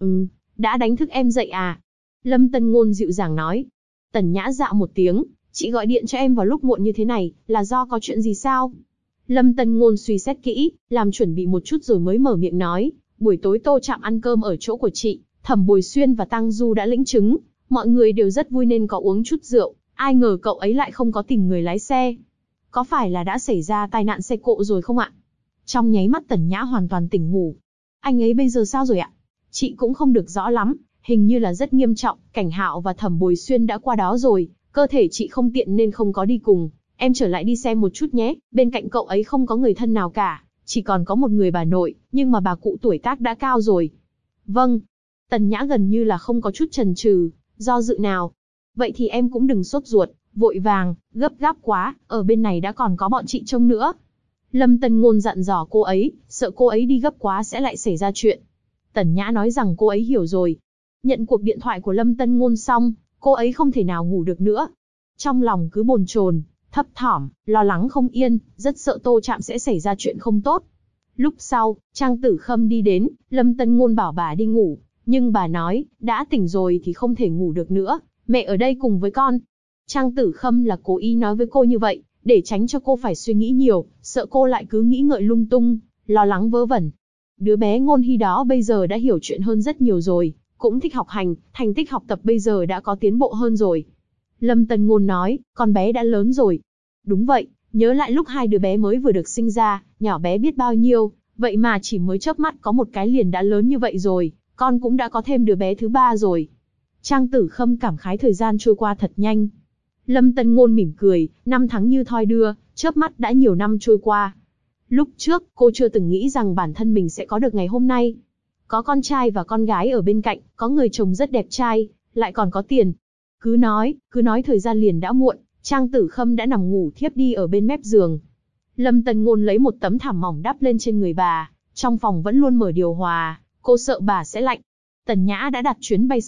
A: Đã đánh thức em dậy à? Lâm Tân Ngôn dịu dàng nói. Tần Nhã dạo một tiếng, chị gọi điện cho em vào lúc muộn như thế này, là do có chuyện gì sao? Lâm Tân Ngôn suy xét kỹ, làm chuẩn bị một chút rồi mới mở miệng nói, buổi tối Tô Trạm ăn cơm ở chỗ của chị, Thẩm Bồi Xuyên và Tăng Du đã lĩnh chứng, mọi người đều rất vui nên có uống chút rượu, ai ngờ cậu ấy lại không có tìm người lái xe. Có phải là đã xảy ra tai nạn xe cộ rồi không ạ? Trong nháy mắt Tần Nhã hoàn toàn tỉnh ngủ. Anh ấy bây giờ sao rồi ạ? Chị cũng không được rõ lắm, hình như là rất nghiêm trọng, Cảnh Hạo và Thẩm Bồi Xuyên đã qua đó rồi, cơ thể chị không tiện nên không có đi cùng. Em trở lại đi xem một chút nhé, bên cạnh cậu ấy không có người thân nào cả, chỉ còn có một người bà nội, nhưng mà bà cụ tuổi tác đã cao rồi. Vâng. Tần Nhã gần như là không có chút chần chừ, do dự nào. Vậy thì em cũng đừng sốt ruột, vội vàng, gấp gáp quá, ở bên này đã còn có bọn chị trông nữa. Lâm Tân Ngôn dặn dò cô ấy, sợ cô ấy đi gấp quá sẽ lại xảy ra chuyện. Tần Nhã nói rằng cô ấy hiểu rồi. Nhận cuộc điện thoại của Lâm Tân Ngôn xong, cô ấy không thể nào ngủ được nữa. Trong lòng cứ bồn chồn, thấp thỏm, lo lắng không yên, rất sợ Tô Trạm sẽ xảy ra chuyện không tốt. Lúc sau, Trang Tử Khâm đi đến, Lâm Tân Ngôn bảo bà đi ngủ, nhưng bà nói, đã tỉnh rồi thì không thể ngủ được nữa, mẹ ở đây cùng với con. Trang Tử Khâm là cố ý nói với cô như vậy, để tránh cho cô phải suy nghĩ nhiều, sợ cô lại cứ nghĩ ngợi lung tung, lo lắng vớ vẩn. Đứa bé Ngôn Hy đó bây giờ đã hiểu chuyện hơn rất nhiều rồi, cũng thích học hành, thành tích học tập bây giờ đã có tiến bộ hơn rồi. Lâm Tân Ngôn nói, con bé đã lớn rồi. Đúng vậy, nhớ lại lúc hai đứa bé mới vừa được sinh ra, nhỏ bé biết bao nhiêu, vậy mà chỉ mới chớp mắt có một cái liền đã lớn như vậy rồi, con cũng đã có thêm đứa bé thứ ba rồi. Trang Tử Khâm cảm khái thời gian trôi qua thật nhanh. Lâm Tân Ngôn mỉm cười, năm tháng như thoi đưa, chớp mắt đã nhiều năm trôi qua. Lúc trước, cô chưa từng nghĩ rằng bản thân mình sẽ có được ngày hôm nay. Có con trai và con gái ở bên cạnh, có người chồng rất đẹp trai, lại còn có tiền. Cứ nói thời gian liền đã muộn, Trang Tử Khâm đã nằm ngủ thiếp đi ở bên mép giường. Lâm Tân Ngôn lấy một tấm thảm mỏng đắp lên trên người bà, trong phòng vẫn luôn mở điều hòa, cô sợ bà sẽ lạnh. Tần Nhã đã đặt chuyến bay sớm nhất,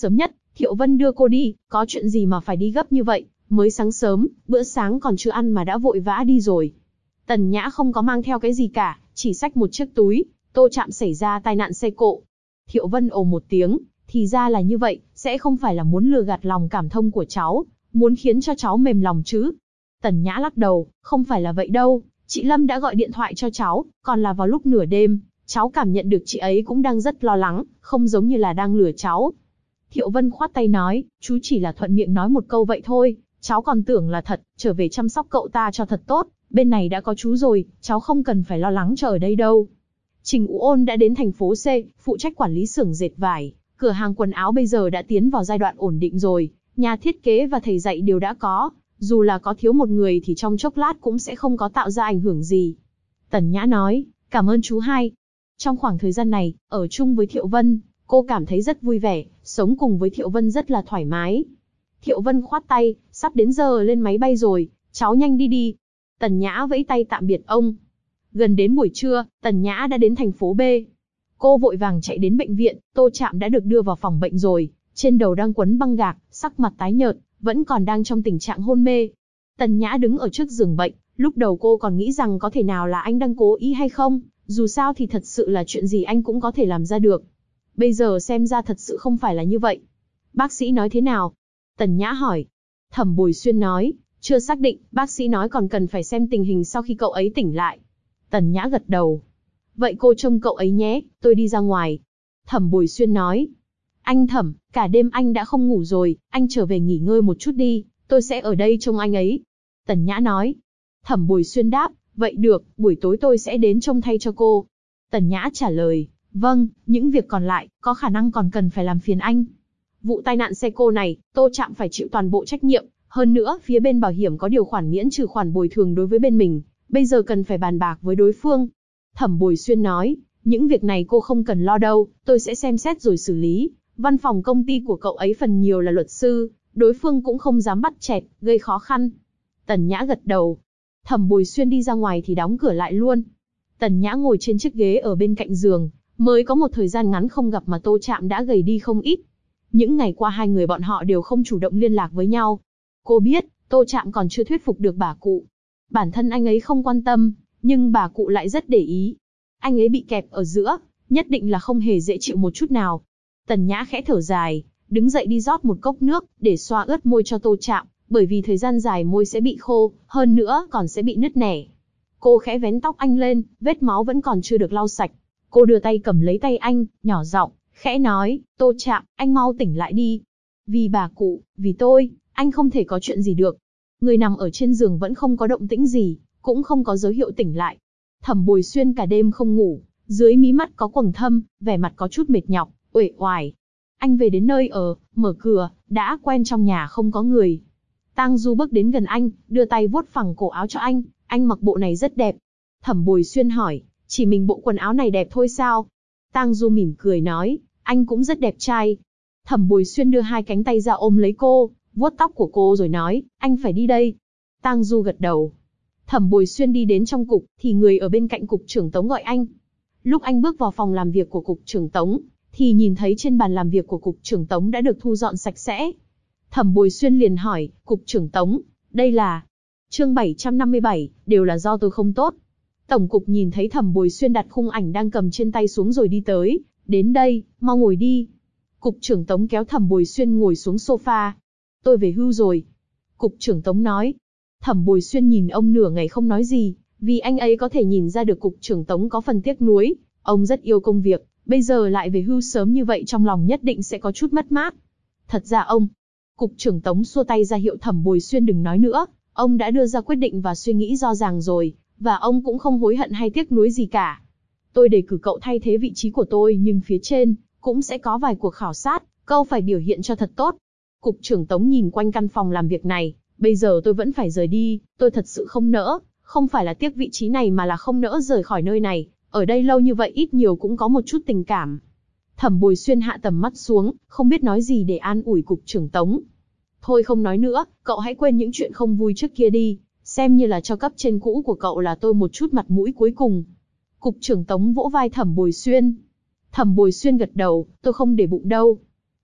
A: Thiệu Vân đưa cô đi, có chuyện gì mà phải đi gấp như vậy, mới sáng sớm, bữa sáng còn chưa ăn mà đã vội vã đi rồi. Tần Nhã không có mang theo cái gì cả, chỉ xách một chiếc túi. Tô Trạm xảy ra tai nạn xe cộ. Thiệu Vân ồ một tiếng, thì ra là như vậy, sẽ không phải là muốn lừa gạt lòng cảm thông của cháu, muốn khiến cho cháu mềm lòng chứ. Tần Nhã lắc đầu, không phải là vậy đâu, chị Lâm đã gọi điện thoại cho cháu, còn là vào lúc nửa đêm, cháu cảm nhận được chị ấy cũng đang rất lo lắng, không giống như là đang lừa cháu. Thiệu Vân khoát tay nói, chú chỉ là thuận miệng nói một câu vậy thôi, cháu còn tưởng là thật, trở về chăm sóc cậu ta cho thật tốt, bên này đã có chú rồi, cháu không cần phải lo lắng cho ở đây đâu. Trình Ú Ôn đã đến thành phố C, phụ trách quản lý xưởng dệt vải, cửa hàng quần áo bây giờ đã tiến vào giai đoạn ổn định rồi, nhà thiết kế và thầy dạy đều đã có, dù là có thiếu một người thì trong chốc lát cũng sẽ không có tạo ra ảnh hưởng gì. Tần Nhã nói, cảm ơn chú hai. Trong khoảng thời gian này, ở chung với Thiệu Vân, cô cảm thấy rất vui vẻ, sống cùng với Thiệu Vân rất là thoải mái. Thiệu Vân khoát tay, sắp đến giờ lên máy bay rồi, cháu nhanh đi đi. Tần Nhã vẫy tay tạm biệt ông. Gần đến buổi trưa, Tần Nhã đã đến thành phố B. Cô vội vàng chạy đến bệnh viện, Tô Trạm đã được đưa vào phòng bệnh rồi, trên đầu đang quấn băng gạc, sắc mặt tái nhợt, vẫn còn đang trong tình trạng hôn mê. Tần Nhã đứng ở trước giường bệnh, lúc đầu cô còn nghĩ rằng có thể nào là anh đang cố ý hay không, dù sao thì thật sự là chuyện gì anh cũng có thể làm ra được. Bây giờ xem ra thật sự không phải là như vậy. Bác sĩ nói thế nào? Tần Nhã hỏi. Thẩm Bồi Xuyên nói, chưa xác định, bác sĩ nói còn cần phải xem tình hình sau khi cậu ấy tỉnh lại. Tần Nhã gật đầu. Vậy cô trông cậu ấy nhé, tôi đi ra ngoài. Thẩm Bồi Xuyên nói. Anh Thẩm, cả đêm anh đã không ngủ rồi, anh trở về nghỉ ngơi một chút đi, tôi sẽ ở đây trông anh ấy. Tần Nhã nói. Thẩm Bồi Xuyên đáp, vậy được, buổi tối tôi sẽ đến trông thay cho cô. Tần Nhã trả lời, vâng, những việc còn lại, có khả năng còn cần phải làm phiền anh. Vụ tai nạn xe cô này, Tô Trạm phải chịu toàn bộ trách nhiệm, hơn nữa, phía bên bảo hiểm có điều khoản miễn trừ khoản bồi thường đối với bên mình, bây giờ cần phải bàn bạc với đối phương. Thẩm Bồi Xuyên nói, những việc này cô không cần lo đâu, tôi sẽ xem xét rồi xử lý. Văn phòng công ty của cậu ấy phần nhiều là luật sư, đối phương cũng không dám bắt chẹt, gây khó khăn. Tần Nhã gật đầu. Thẩm Bồi Xuyên đi ra ngoài thì đóng cửa lại luôn. Tần Nhã ngồi trên chiếc ghế ở bên cạnh giường, mới có một thời gian ngắn không gặp mà Tô Trạm đã gầy đi không ít. Những ngày qua hai người bọn họ đều không chủ động liên lạc với nhau. Cô biết, Tô Trạm còn chưa thuyết phục được bà cụ. Bản thân anh ấy không quan tâm, nhưng bà cụ lại rất để ý. Anh ấy bị kẹp ở giữa, nhất định là không hề dễ chịu một chút nào. Tần Nhã khẽ thở dài, đứng dậy đi rót một cốc nước, để xoa ướt môi cho Tô Trạm, bởi vì thời gian dài môi sẽ bị khô, hơn nữa còn sẽ bị nứt nẻ. Cô khẽ vén tóc anh lên, vết máu vẫn còn chưa được lau sạch. Cô đưa tay cầm lấy tay anh, nhỏ giọng, khẽ nói, Tô Trạm, anh mau tỉnh lại đi. Vì bà cụ, vì tôi, anh không thể có chuyện gì được. Người nằm ở trên giường vẫn không có động tĩnh gì, cũng không có dấu hiệu tỉnh lại. Thẩm Bồi Xuyên cả đêm không ngủ, dưới mí mắt có quầng thâm, vẻ mặt có chút mệt nhọc, uể oải. Anh về đến nơi ở, mở cửa, đã quen trong nhà không có người. Tang Du bước đến gần anh, đưa tay vuốt phẳng cổ áo cho anh mặc bộ này rất đẹp. Thẩm Bồi Xuyên hỏi, chỉ mình bộ quần áo này đẹp thôi sao? Tang Du mỉm cười nói, anh cũng rất đẹp trai. Thẩm Bồi Xuyên đưa hai cánh tay ra ôm lấy cô, vuốt tóc của cô rồi nói, anh phải đi đây. Tang Du gật đầu. Thẩm Bồi Xuyên đi đến trong cục, thì người ở bên cạnh cục trưởng Tống gọi anh. Lúc anh bước vào phòng làm việc của cục trưởng Tống, thì nhìn thấy trên bàn làm việc của cục trưởng Tống đã được thu dọn sạch sẽ. Thẩm Bồi Xuyên liền hỏi, cục trưởng Tống, đây là... Chương 757, đều là do tôi không tốt. Tổng cục nhìn thấy Thẩm Bồi Xuyên đặt khung ảnh đang cầm trên tay xuống rồi đi tới, đến đây, mau ngồi đi. Cục trưởng Tống kéo Thẩm Bồi Xuyên ngồi xuống sofa. Tôi về hưu rồi. Cục trưởng Tống nói. Thẩm Bồi Xuyên nhìn ông nửa ngày không nói gì, vì anh ấy có thể nhìn ra được cục trưởng Tống có phần tiếc nuối. Ông rất yêu công việc, bây giờ lại về hưu sớm như vậy trong lòng nhất định sẽ có chút mất mát. Thật ra ông... Cục trưởng Tống xua tay ra hiệu Thẩm Bồi Xuyên đừng nói nữa. Ông đã đưa ra quyết định và suy nghĩ rõ ràng rồi, và ông cũng không hối hận hay tiếc nuối gì cả. Tôi đề cử cậu thay thế vị trí của tôi nhưng phía trên cũng sẽ có vài cuộc khảo sát, cậu phải biểu hiện cho thật tốt. Cục trưởng Tống nhìn quanh căn phòng làm việc này, bây giờ tôi vẫn phải rời đi, tôi thật sự không nỡ, không phải là tiếc vị trí này mà là không nỡ rời khỏi nơi này, ở đây lâu như vậy ít nhiều cũng có một chút tình cảm. Thẩm Bồi Xuyên hạ tầm mắt xuống, không biết nói gì để an ủi cục trưởng Tống. Thôi không nói nữa, cậu hãy quên những chuyện không vui trước kia đi, xem như là cho cấp trên cũ của cậu là tôi một chút mặt mũi cuối cùng. Cục trưởng Tống vỗ vai Thẩm Bồi Xuyên. Thẩm Bồi Xuyên gật đầu, tôi không để bụng đâu.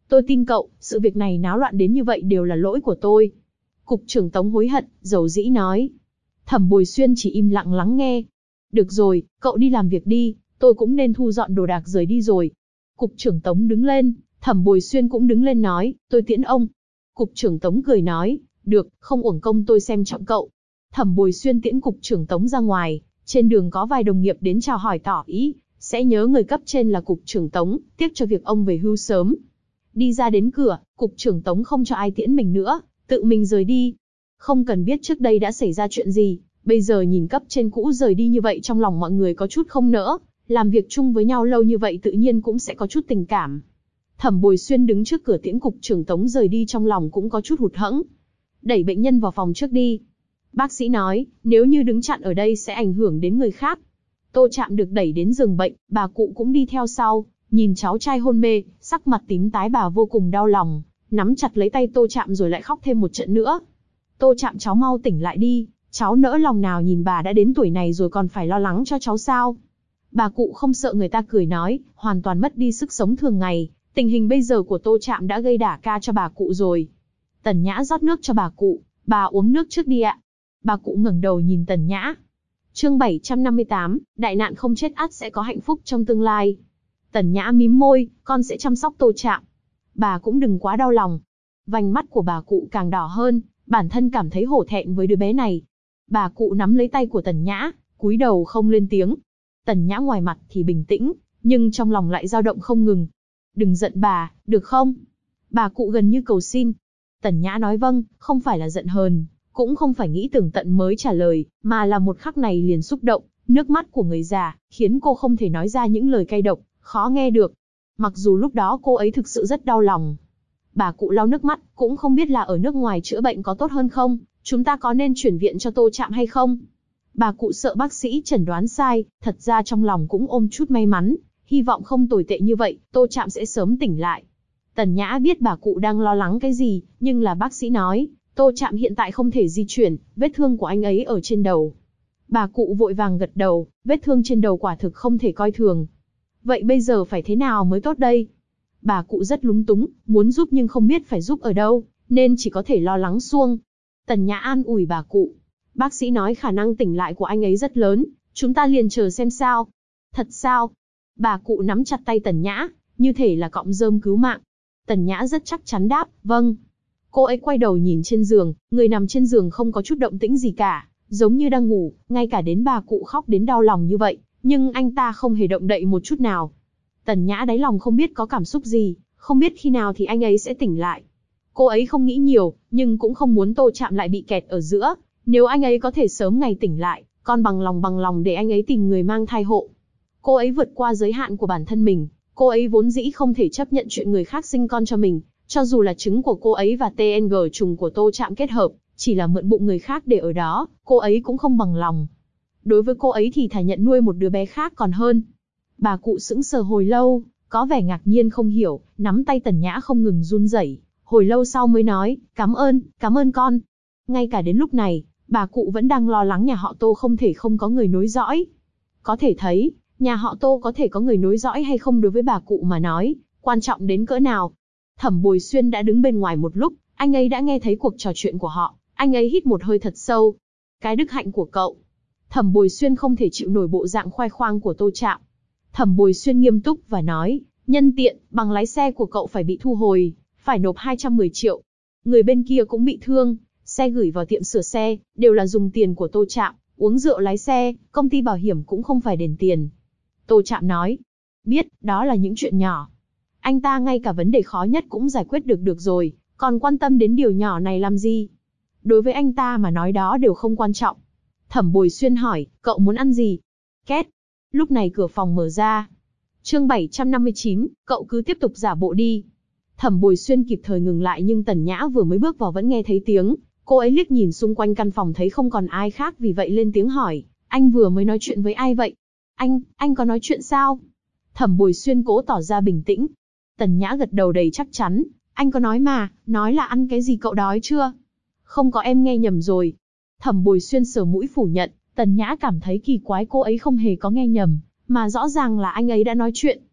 A: Tôi tin cậu, sự việc này náo loạn đến như vậy đều là lỗi của tôi. Cục trưởng Tống hối hận, dầu dĩ nói. Thẩm Bồi Xuyên chỉ im lặng lắng nghe. Được rồi, cậu đi làm việc đi, tôi cũng nên thu dọn đồ đạc rời đi rồi. Cục trưởng Tống đứng lên, Thẩm Bồi Xuyên cũng đứng lên nói, tôi tiễn ông. Cục trưởng Tống cười nói, được, không uổng công tôi xem trọng cậu. Thẩm Bồi Xuyên tiễn cục trưởng Tống ra ngoài, trên đường có vài đồng nghiệp đến chào hỏi tỏ ý, sẽ nhớ người cấp trên là cục trưởng Tống, tiếc cho việc ông về hưu sớm. Đi ra đến cửa, cục trưởng Tống không cho ai tiễn mình nữa, tự mình rời đi. Không cần biết trước đây đã xảy ra chuyện gì, bây giờ nhìn cấp trên cũ rời đi như vậy trong lòng mọi người có chút không nỡ, làm việc chung với nhau lâu như vậy tự nhiên cũng sẽ có chút tình cảm. Thẩm Bồi Xuyên đứng trước cửa tiễn cục trưởng Tống rời đi trong lòng cũng có chút hụt hẫng. Đẩy bệnh nhân vào phòng trước đi. Bác sĩ nói, nếu như đứng chặn ở đây sẽ ảnh hưởng đến người khác. Tô Trạm được đẩy đến giường bệnh, bà cụ cũng đi theo sau, nhìn cháu trai hôn mê, sắc mặt tím tái bà vô cùng đau lòng, nắm chặt lấy tay Tô Trạm rồi lại khóc thêm một trận nữa. Tô Trạm cháu mau tỉnh lại đi, cháu nỡ lòng nào nhìn bà đã đến tuổi này rồi còn phải lo lắng cho cháu sao. Bà cụ không sợ người ta cười nói, hoàn toàn mất đi sức sống thường ngày, tình hình bây giờ của Tô Trạm đã gây đả ca cho bà cụ rồi. Tần Nhã rót nước cho bà cụ, bà uống nước trước đi ạ. Bà cụ ngẩng đầu nhìn Tần Nhã. Chương 758, đại nạn không chết ắt sẽ có hạnh phúc trong tương lai. Tần Nhã mím môi, con sẽ chăm sóc Tô Trạm. Bà cũng đừng quá đau lòng. Vành mắt của bà cụ càng đỏ hơn, bản thân cảm thấy hổ thẹn với đứa bé này. Bà cụ nắm lấy tay của Tần Nhã, cúi đầu không lên tiếng. Tần Nhã ngoài mặt thì bình tĩnh, nhưng trong lòng lại dao động không ngừng. Đừng giận bà, được không? Bà cụ gần như cầu xin. Tần Nhã nói vâng, không phải là giận hờn, cũng không phải nghĩ tường tận mới trả lời, mà là một khắc này liền xúc động, nước mắt của người già, khiến cô không thể nói ra những lời cay độc, khó nghe được. Mặc dù lúc đó cô ấy thực sự rất đau lòng. Bà cụ lau nước mắt, cũng không biết là ở nước ngoài chữa bệnh có tốt hơn không, chúng ta có nên chuyển viện cho Tô Trạm hay không? Bà cụ sợ bác sĩ chẩn đoán sai, thật ra trong lòng cũng ôm chút may mắn, hy vọng không tồi tệ như vậy, Tô Trạm sẽ sớm tỉnh lại. Tần Nhã biết bà cụ đang lo lắng cái gì, nhưng là bác sĩ nói, Tô Trạm hiện tại không thể di chuyển, vết thương của anh ấy ở trên đầu. Bà cụ vội vàng gật đầu, vết thương trên đầu quả thực không thể coi thường. Vậy bây giờ phải thế nào mới tốt đây? Bà cụ rất lúng túng, muốn giúp nhưng không biết phải giúp ở đâu, nên chỉ có thể lo lắng suông. Tần Nhã an ủi bà cụ. Bác sĩ nói khả năng tỉnh lại của anh ấy rất lớn, chúng ta liền chờ xem sao. Thật sao? Bà cụ nắm chặt tay Tần Nhã, như thể là cọng rơm cứu mạng. Tần Nhã rất chắc chắn đáp, vâng. Cô ấy quay đầu nhìn trên giường, người nằm trên giường không có chút động tĩnh gì cả, giống như đang ngủ, ngay cả đến bà cụ khóc đến đau lòng như vậy, nhưng anh ta không hề động đậy một chút nào. Tần Nhã đáy lòng không biết có cảm xúc gì, không biết khi nào thì anh ấy sẽ tỉnh lại. Cô ấy không nghĩ nhiều, nhưng cũng không muốn Tô Trạm lại bị kẹt ở giữa. Nếu anh ấy có thể sớm ngày tỉnh lại, con bằng lòng để anh ấy tìm người mang thai hộ. Cô ấy vượt qua giới hạn của bản thân mình, cô ấy vốn dĩ không thể chấp nhận chuyện người khác sinh con cho mình, cho dù là trứng của cô ấy và TNG trùng của Tô Trạm kết hợp, chỉ là mượn bụng người khác để ở đó, cô ấy cũng không bằng lòng. Đối với cô ấy thì thà nhận nuôi một đứa bé khác còn hơn. Bà cụ sững sờ hồi lâu, có vẻ ngạc nhiên không hiểu, nắm tay Tần Nhã không ngừng run rẩy, hồi lâu sau mới nói, cảm ơn con. Ngay cả đến lúc này, bà cụ vẫn đang lo lắng nhà họ Tô không thể không có người nối dõi. Có thể thấy, nhà họ Tô có thể có người nối dõi hay không đối với bà cụ mà nói, quan trọng đến cỡ nào. Thẩm Bồi Xuyên đã đứng bên ngoài một lúc, anh ấy đã nghe thấy cuộc trò chuyện của họ, anh ấy hít một hơi thật sâu. Cái đức hạnh của cậu. Thẩm Bồi Xuyên không thể chịu nổi bộ dạng khoe khoang của Tô Trạm. Thẩm Bồi Xuyên nghiêm túc và nói, nhân tiện, bằng lái xe của cậu phải bị thu hồi, phải nộp 210 triệu. Người bên kia cũng bị thương, xe gửi vào tiệm sửa xe, đều là dùng tiền của Tô Trạm, uống rượu lái xe, công ty bảo hiểm cũng không phải đền tiền. Tô Trạm nói, biết, đó là những chuyện nhỏ. Anh ta ngay cả vấn đề khó nhất cũng giải quyết được rồi, còn quan tâm đến điều nhỏ này làm gì? Đối với anh ta mà nói đó đều không quan trọng. Thẩm Bồi Xuyên hỏi, cậu muốn ăn gì? Két. Lúc này cửa phòng mở ra. Chương 759, cậu cứ tiếp tục giả bộ đi. Thẩm Bồi Xuyên kịp thời ngừng lại nhưng Tần Nhã vừa mới bước vào vẫn nghe thấy tiếng. Cô ấy liếc nhìn xung quanh căn phòng thấy không còn ai khác vì vậy lên tiếng hỏi, anh vừa mới nói chuyện với ai vậy? Anh có nói chuyện sao? Thẩm Bồi Xuyên cố tỏ ra bình tĩnh. Tần Nhã gật đầu đầy chắc chắn, anh có nói mà, nói là ăn cái gì cậu đói chưa? Không có, em nghe nhầm rồi. Thẩm Bồi Xuyên sờ mũi phủ nhận, Tần Nhã cảm thấy kỳ quái cô ấy không hề có nghe nhầm, mà rõ ràng là anh ấy đã nói chuyện.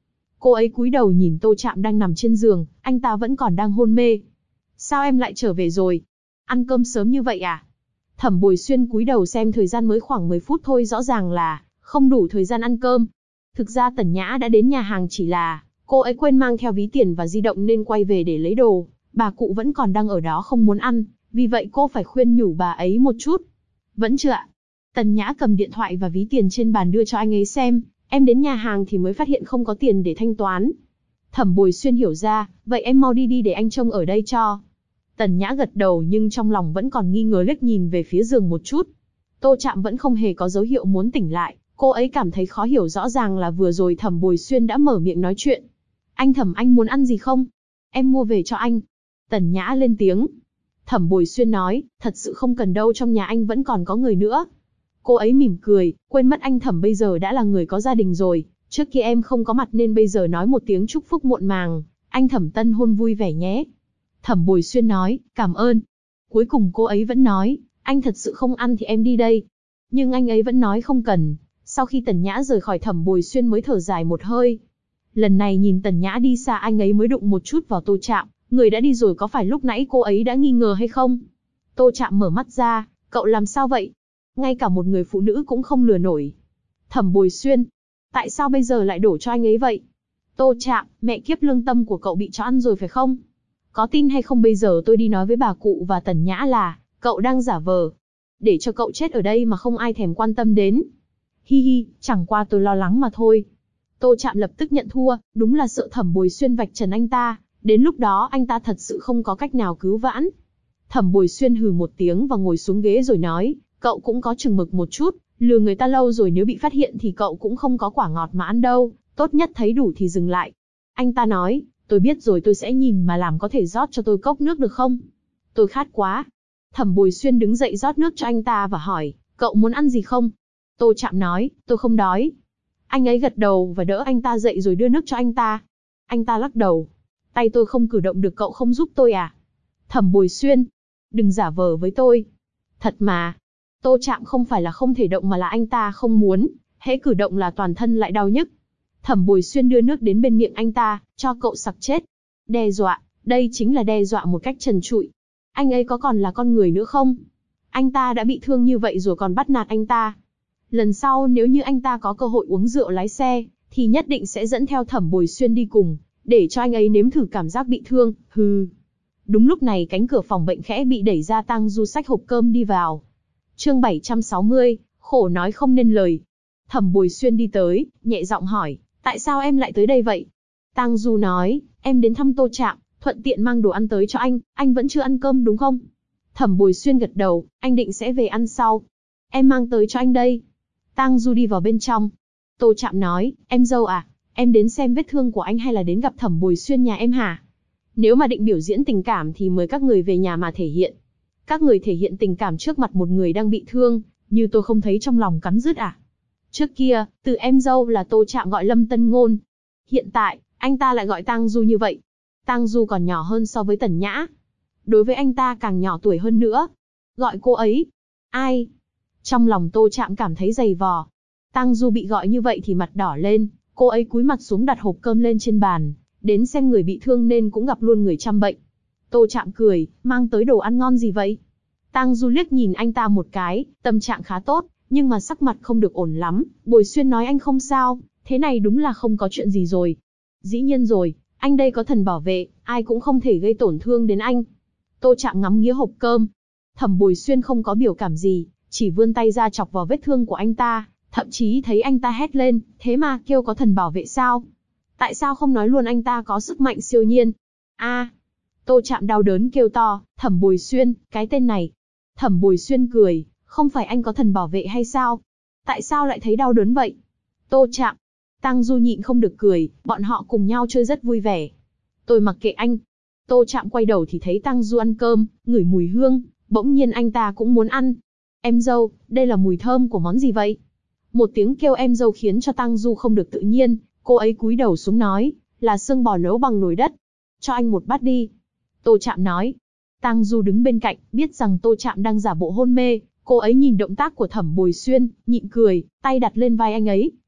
A: Cô ấy cúi đầu nhìn Tô Trạm đang nằm trên giường, anh ta vẫn còn đang hôn mê. Sao em lại trở về rồi? Ăn cơm sớm như vậy à? Thẩm Bồi Xuyên cúi đầu xem thời gian mới khoảng 10 phút thôi, rõ ràng là không đủ thời gian ăn cơm. Thực ra Tần Nhã đã đến nhà hàng, chỉ là cô ấy quên mang theo ví tiền và di động nên quay về để lấy đồ. Bà cụ vẫn còn đang ở đó không muốn ăn, vì vậy cô phải khuyên nhủ bà ấy một chút. Vẫn chưa ạ? Tần Nhã cầm điện thoại và ví tiền trên bàn đưa cho anh ấy xem. Em đến nhà hàng thì mới phát hiện không có tiền để thanh toán. Thẩm Bồi Xuyên hiểu ra, vậy em mau đi để anh trông ở đây cho. Tần Nhã gật đầu nhưng trong lòng vẫn còn nghi ngờ, liếc nhìn về phía giường một chút. Tô Trạm vẫn không hề có dấu hiệu muốn tỉnh lại, cô ấy cảm thấy khó hiểu, rõ ràng là vừa rồi Thẩm Bồi Xuyên đã mở miệng nói chuyện. Anh Thẩm, anh muốn ăn gì không? Em mua về cho anh. Tần Nhã lên tiếng. Thẩm Bồi Xuyên nói, thật sự không cần đâu, trong nhà anh vẫn còn có người nữa. Cô ấy mỉm cười, quên mất anh Thẩm bây giờ đã là người có gia đình rồi, trước kia em không có mặt nên bây giờ nói một tiếng chúc phúc muộn màng, anh Thẩm tân hôn vui vẻ nhé. Thẩm Bồi Xuyên nói, cảm ơn. Cuối cùng cô ấy vẫn nói, anh thật sự không ăn thì em đi đây. Nhưng anh ấy vẫn nói không cần. Sau khi Tần Nhã rời khỏi, Thẩm Bồi Xuyên mới thở dài một hơi. Lần này nhìn Tần Nhã đi xa, anh ấy mới đụng một chút vào Tô Trạm. Người đã đi rồi, có phải lúc nãy cô ấy đã nghi ngờ hay không? Tô Trạm mở mắt ra, cậu làm sao vậy? Ngay cả một người phụ nữ cũng không lừa nổi. Thẩm Bồi Xuyên, tại sao bây giờ lại đổ cho anh ấy vậy? Tô Trạm, mẹ kiếp, lương tâm của cậu bị chó ăn rồi phải không? Có tin hay không bây giờ tôi đi nói với bà cụ và Tần Nhã là cậu đang giả vờ, để cho cậu chết ở đây mà không ai thèm quan tâm đến. Hi hi, chẳng qua tôi lo lắng mà thôi. Tô Trạm lập tức nhận thua, đúng là sợ Thẩm Bồi Xuyên vạch trần anh ta, đến lúc đó anh ta thật sự không có cách nào cứu vãn. Thẩm Bồi Xuyên hừ một tiếng và ngồi xuống ghế rồi nói, cậu cũng có chừng mực một chút, lừa người ta lâu rồi nếu bị phát hiện thì cậu cũng không có quả ngọt mà ăn đâu, tốt nhất thấy đủ thì dừng lại. Anh ta nói, tôi biết rồi, tôi sẽ nhìn mà làm, có thể rót cho tôi cốc nước được không? Tôi khát quá. Thẩm Bồi Xuyên đứng dậy rót nước cho anh ta và hỏi, cậu muốn ăn gì không? Tô Trạm nói, tôi không đói. Anh ấy gật đầu và đỡ anh ta dậy rồi đưa nước cho anh ta. Anh ta lắc đầu. Tay tôi không cử động được, cậu không giúp tôi à? Thẩm Bồi Xuyên, đừng giả vờ với tôi. Thật mà. Tô Trạm không phải là không thể động mà là anh ta không muốn, hễ cử động là toàn thân lại đau nhức. Thẩm Bồi Xuyên đưa nước đến bên miệng anh ta, cho cậu sặc chết. Đe dọa, đây chính là đe dọa một cách trần trụi. Anh ấy có còn là con người nữa không? Anh ta đã bị thương như vậy rồi còn bắt nạt anh ta. Lần sau nếu như anh ta có cơ hội uống rượu lái xe, thì nhất định sẽ dẫn theo Thẩm Bồi Xuyên đi cùng, để cho anh ấy nếm thử cảm giác bị thương, hừ. Đúng lúc này cánh cửa phòng bệnh khẽ bị đẩy ra, Tang Du xách hộp cơm đi vào. Chương 760, khổ nói không nên lời. Thẩm Bồi Xuyên đi tới, nhẹ giọng hỏi, tại sao em lại tới đây vậy? Tang Du nói, em đến thăm Tô Trạm, thuận tiện mang đồ ăn tới cho anh vẫn chưa ăn cơm đúng không? Thẩm Bồi Xuyên gật đầu, anh định sẽ về ăn sau. Em mang tới cho anh đây. Tang Du đi vào bên trong. Tô Trạm nói, em dâu à, em đến xem vết thương của anh hay là đến gặp Thẩm Bồi Xuyên nhà em hả? Nếu mà định biểu diễn tình cảm thì mời các người về nhà mà thể hiện. Các người thể hiện tình cảm trước mặt một người đang bị thương, như tôi không thấy trong lòng cắn rứt à? Trước kia, từ em dâu là Tô Trạm gọi Lâm Tân Ngôn. Hiện tại, anh ta lại gọi Tang Du như vậy. Tang Du còn nhỏ hơn so với Tần Nhã. Đối với anh ta càng nhỏ tuổi hơn nữa. Gọi cô ấy. Ai? Trong lòng Tô Trạm cảm thấy dày vò. Tang Du bị gọi như vậy thì mặt đỏ lên, cô ấy cúi mặt xuống đặt hộp cơm lên trên bàn. Đến xem người bị thương nên cũng gặp luôn người chăm bệnh. Tô Trạm cười, mang tới đồ ăn ngon gì vậy? Tang Du liếc nhìn anh ta một cái, tâm trạng khá tốt, nhưng mà sắc mặt không được ổn lắm. Bồi Xuyên nói anh không sao, thế này đúng là không có chuyện gì rồi. Dĩ nhiên rồi, anh đây có thần bảo vệ, ai cũng không thể gây tổn thương đến anh. Tô Trạm ngắm nghía hộp cơm. Thẩm Bồi Xuyên không có biểu cảm gì, chỉ vươn tay ra chọc vào vết thương của anh ta, thậm chí thấy anh ta hét lên, thế mà kêu có thần bảo vệ sao? Tại sao không nói luôn anh ta có sức mạnh siêu nhiên? A! Tô Trạm đau đớn kêu to, Thẩm Bồi Xuyên, cái tên này. Thẩm Bồi Xuyên cười, không phải anh có thần bảo vệ hay sao? Tại sao lại thấy đau đớn vậy? Tô Trạm. Tang Du nhịn không được cười, bọn họ cùng nhau chơi rất vui vẻ. Tôi mặc kệ anh. Tô Trạm quay đầu thì thấy Tang Du ăn cơm, ngửi mùi hương, bỗng nhiên anh ta cũng muốn ăn. Em dâu, đây là mùi thơm của món gì vậy? Một tiếng kêu em dâu khiến cho Tang Du không được tự nhiên, cô ấy cúi đầu xuống nói, là xương bò nấu bằng nồi đất. Cho anh một bát đi. Tô Trạm nói. Tang Du đứng bên cạnh, biết rằng Tô Trạm đang giả bộ hôn mê, cô ấy nhìn động tác của Thẩm Bồi Xuyên, nhịn cười, tay đặt lên vai anh ấy,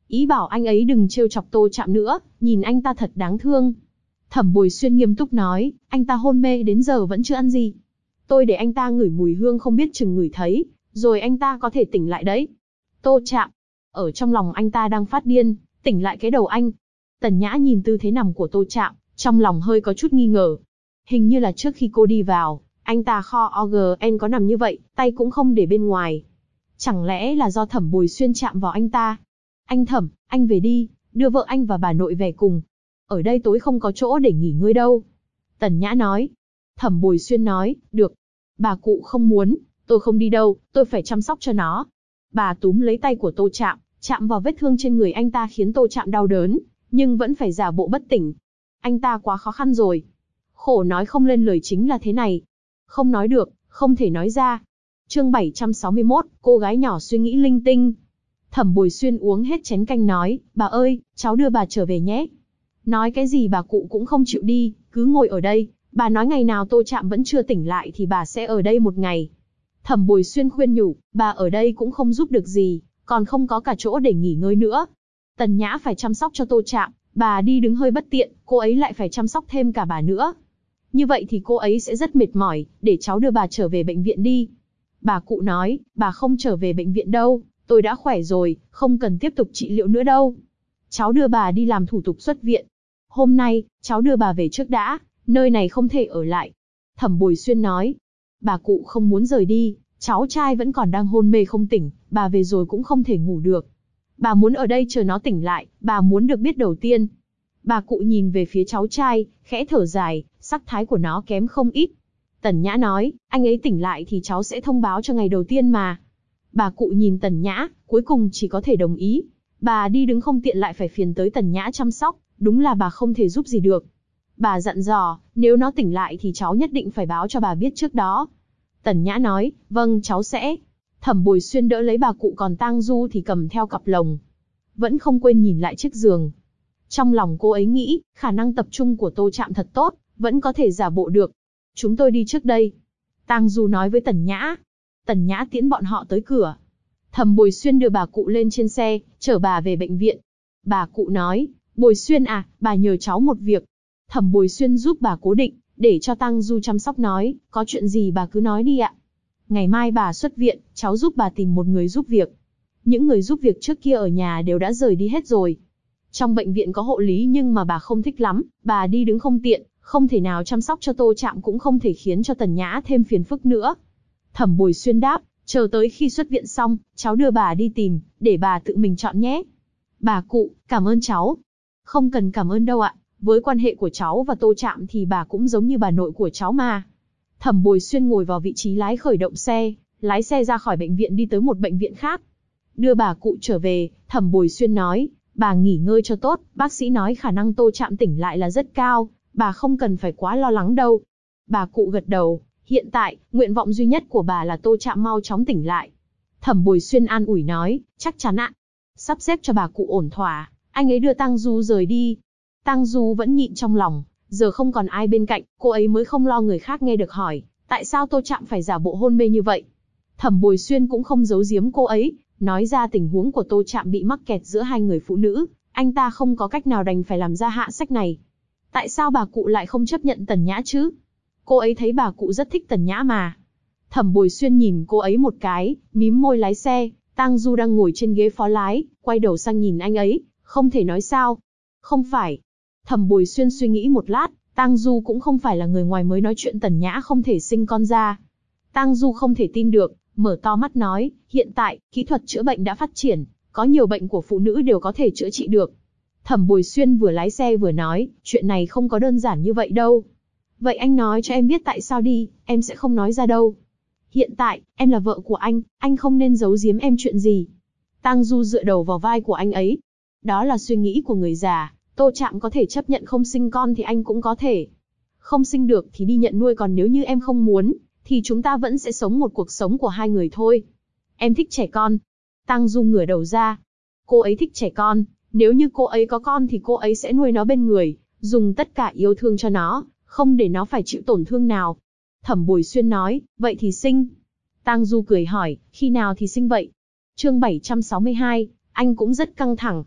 A: Ý bảo anh ấy đừng trêu chọc Tô Trạm nữa, nhìn anh ta thật đáng thương. Thẩm Bồi Xuyên nghiêm túc nói, anh ta hôn mê đến giờ vẫn chưa ăn gì. Tôi để anh ta ngửi mùi hương không biết chừng ngửi thấy, rồi anh ta có thể tỉnh lại đấy. Tô Trạm, ở trong lòng anh ta đang phát điên, tỉnh lại cái đầu anh. Tần Nhã nhìn tư thế nằm của Tô Trạm, trong lòng hơi có chút nghi ngờ. Hình như là trước khi cô đi vào, anh ta kho OGN có nằm như vậy, tay cũng không để bên ngoài. Chẳng lẽ là do Thẩm Bồi Xuyên chạm vào anh ta? Anh Thẩm, anh về đi, đưa vợ anh và bà nội về cùng. Ở đây tối không có chỗ để nghỉ ngơi đâu. Tần Nhã nói. Thẩm Bồi Xuyên nói, được. Bà cụ không muốn, tôi không đi đâu, tôi phải chăm sóc cho nó. Bà túm lấy tay của Tô Trạm, chạm vào vết thương trên người anh ta khiến Tô Trạm đau đớn, nhưng vẫn phải giả bộ bất tỉnh. Anh ta quá khó khăn rồi. Khổ nói không lên lời chính là thế này. Không nói được, không thể nói ra. Chương 761, cô gái nhỏ suy nghĩ linh tinh. Thẩm Bồi Xuyên uống hết chén canh nói, bà ơi, cháu đưa bà trở về nhé. Nói cái gì bà cụ cũng không chịu đi, cứ ngồi ở đây. Bà nói ngày nào Tô Trạm vẫn chưa tỉnh lại thì bà sẽ ở đây một ngày. Thẩm Bồi Xuyên khuyên nhủ, bà ở đây cũng không giúp được gì, còn không có cả chỗ để nghỉ ngơi nữa. Tần Nhã phải chăm sóc cho Tô Trạm, bà đi đứng hơi bất tiện, cô ấy lại phải chăm sóc thêm cả bà nữa. Như vậy thì cô ấy sẽ rất mệt mỏi, để cháu đưa bà trở về bệnh viện đi. Bà cụ nói, bà không trở về bệnh viện đâu, tôi đã khỏe rồi, không cần tiếp tục trị liệu nữa đâu. Cháu đưa bà đi làm thủ tục xuất viện. Hôm nay, cháu đưa bà về trước đã, nơi này không thể ở lại. Thẩm Bồi Xuyên nói, bà cụ không muốn rời đi, cháu trai vẫn còn đang hôn mê không tỉnh, bà về rồi cũng không thể ngủ được. Bà muốn ở đây chờ nó tỉnh lại, bà muốn được biết đầu tiên. Bà cụ nhìn về phía cháu trai, khẽ thở dài, sắc thái của nó kém không ít. Tần Nhã nói, anh ấy tỉnh lại thì cháu sẽ thông báo cho ngày đầu tiên mà. Bà cụ nhìn Tần Nhã, cuối cùng chỉ có thể đồng ý. Bà đi đứng không tiện lại phải phiền tới Tần Nhã chăm sóc, đúng là bà không thể giúp gì được. Bà dặn dò, nếu nó tỉnh lại thì cháu nhất định phải báo cho bà biết trước đó. Tần Nhã nói, vâng cháu sẽ. Thẩm Bồi Xuyên đỡ lấy bà cụ còn Tang Du thì cầm theo cặp lồng. Vẫn không quên nhìn lại chiếc giường. Trong lòng cô ấy nghĩ, khả năng tập trung của Tô Trạm thật tốt, vẫn có thể giả bộ được. Chúng tôi đi trước đây. Tang Du nói với Tần Nhã. Tần Nhã tiễn bọn họ tới cửa. Thẩm Bồi Xuyên đưa bà cụ lên trên xe, chở bà về bệnh viện. Bà cụ nói, Bồi Xuyên à, bà nhờ cháu một việc. Thẩm Bồi Xuyên giúp bà cố định, để cho Tang Du chăm sóc nói, có chuyện gì bà cứ nói đi ạ. Ngày mai bà xuất viện, cháu giúp bà tìm một người giúp việc. Những người giúp việc trước kia ở nhà đều đã rời đi hết rồi. Trong bệnh viện có hộ lý nhưng mà bà không thích lắm, bà đi đứng không tiện, không thể nào chăm sóc cho Tô Trạm cũng không thể khiến cho Tần Nhã thêm phiền phức nữa. Thẩm Bồi Xuyên đáp, chờ tới khi xuất viện xong, cháu đưa bà đi tìm, để bà tự mình chọn nhé. Bà cụ, cảm ơn cháu. Không cần cảm ơn đâu ạ, với quan hệ của cháu và Tô Trạm thì bà cũng giống như bà nội của cháu mà. Thẩm Bồi Xuyên ngồi vào vị trí lái khởi động xe, lái xe ra khỏi bệnh viện đi tới một bệnh viện khác. Đưa bà cụ trở về, Thẩm Bồi Xuyên nói, bà nghỉ ngơi cho tốt, bác sĩ nói khả năng Tô Trạm tỉnh lại là rất cao, bà không cần phải quá lo lắng đâu. Bà cụ gật đầu, hiện tại, nguyện vọng duy nhất của bà là Tô Trạm mau chóng tỉnh lại. Thẩm Bồi Xuyên an ủi nói, chắc chắn ạ. Sắp xếp cho bà cụ ổn thỏa, anh ấy đưa Tang Du rời đi. Tang Du vẫn nhịn trong lòng, giờ không còn ai bên cạnh, cô ấy mới không lo người khác nghe được hỏi, tại sao Tô Trạm phải giả bộ hôn mê như vậy. Thẩm Bồi Xuyên cũng không giấu giếm cô ấy, nói ra tình huống của Tô Trạm bị mắc kẹt giữa hai người phụ nữ, anh ta không có cách nào đành phải làm ra hạ sách này. Tại sao bà cụ lại không chấp nhận Tần Nhã chứ? Cô ấy thấy bà cụ rất thích Tần Nhã mà. Thẩm Bồi Xuyên nhìn cô ấy một cái, mím môi lái xe, Tang Du đang ngồi trên ghế phó lái, quay đầu sang nhìn anh ấy, không thể nói sao. Không phải. Thẩm Bồi Xuyên suy nghĩ một lát, Tang Du cũng không phải là người ngoài mới nói chuyện Tần Nhã không thể sinh con ra. Tang Du không thể tin được, mở to mắt nói, hiện tại, kỹ thuật chữa bệnh đã phát triển, có nhiều bệnh của phụ nữ đều có thể chữa trị được. Thẩm Bồi Xuyên vừa lái xe vừa nói, chuyện này không có đơn giản như vậy đâu. Vậy anh nói cho em biết tại sao đi, em sẽ không nói ra đâu. Hiện tại, em là vợ của anh không nên giấu giếm em chuyện gì. Tang Du dựa đầu vào vai của anh ấy. Đó là suy nghĩ của người già, Tô Trạm có thể chấp nhận không sinh con thì anh cũng có thể. Không sinh được thì đi nhận nuôi, còn nếu như em không muốn, thì chúng ta vẫn sẽ sống một cuộc sống của hai người thôi. Em thích trẻ con. Tang Du ngửa đầu ra. Cô ấy thích trẻ con, nếu như cô ấy có con thì cô ấy sẽ nuôi nó bên người, dùng tất cả yêu thương cho nó, không để nó phải chịu tổn thương nào. Thẩm Bồi Xuyên nói, vậy thì sinh. Tang Du cười hỏi, khi nào thì sinh vậy? Chương 762, anh cũng rất căng thẳng.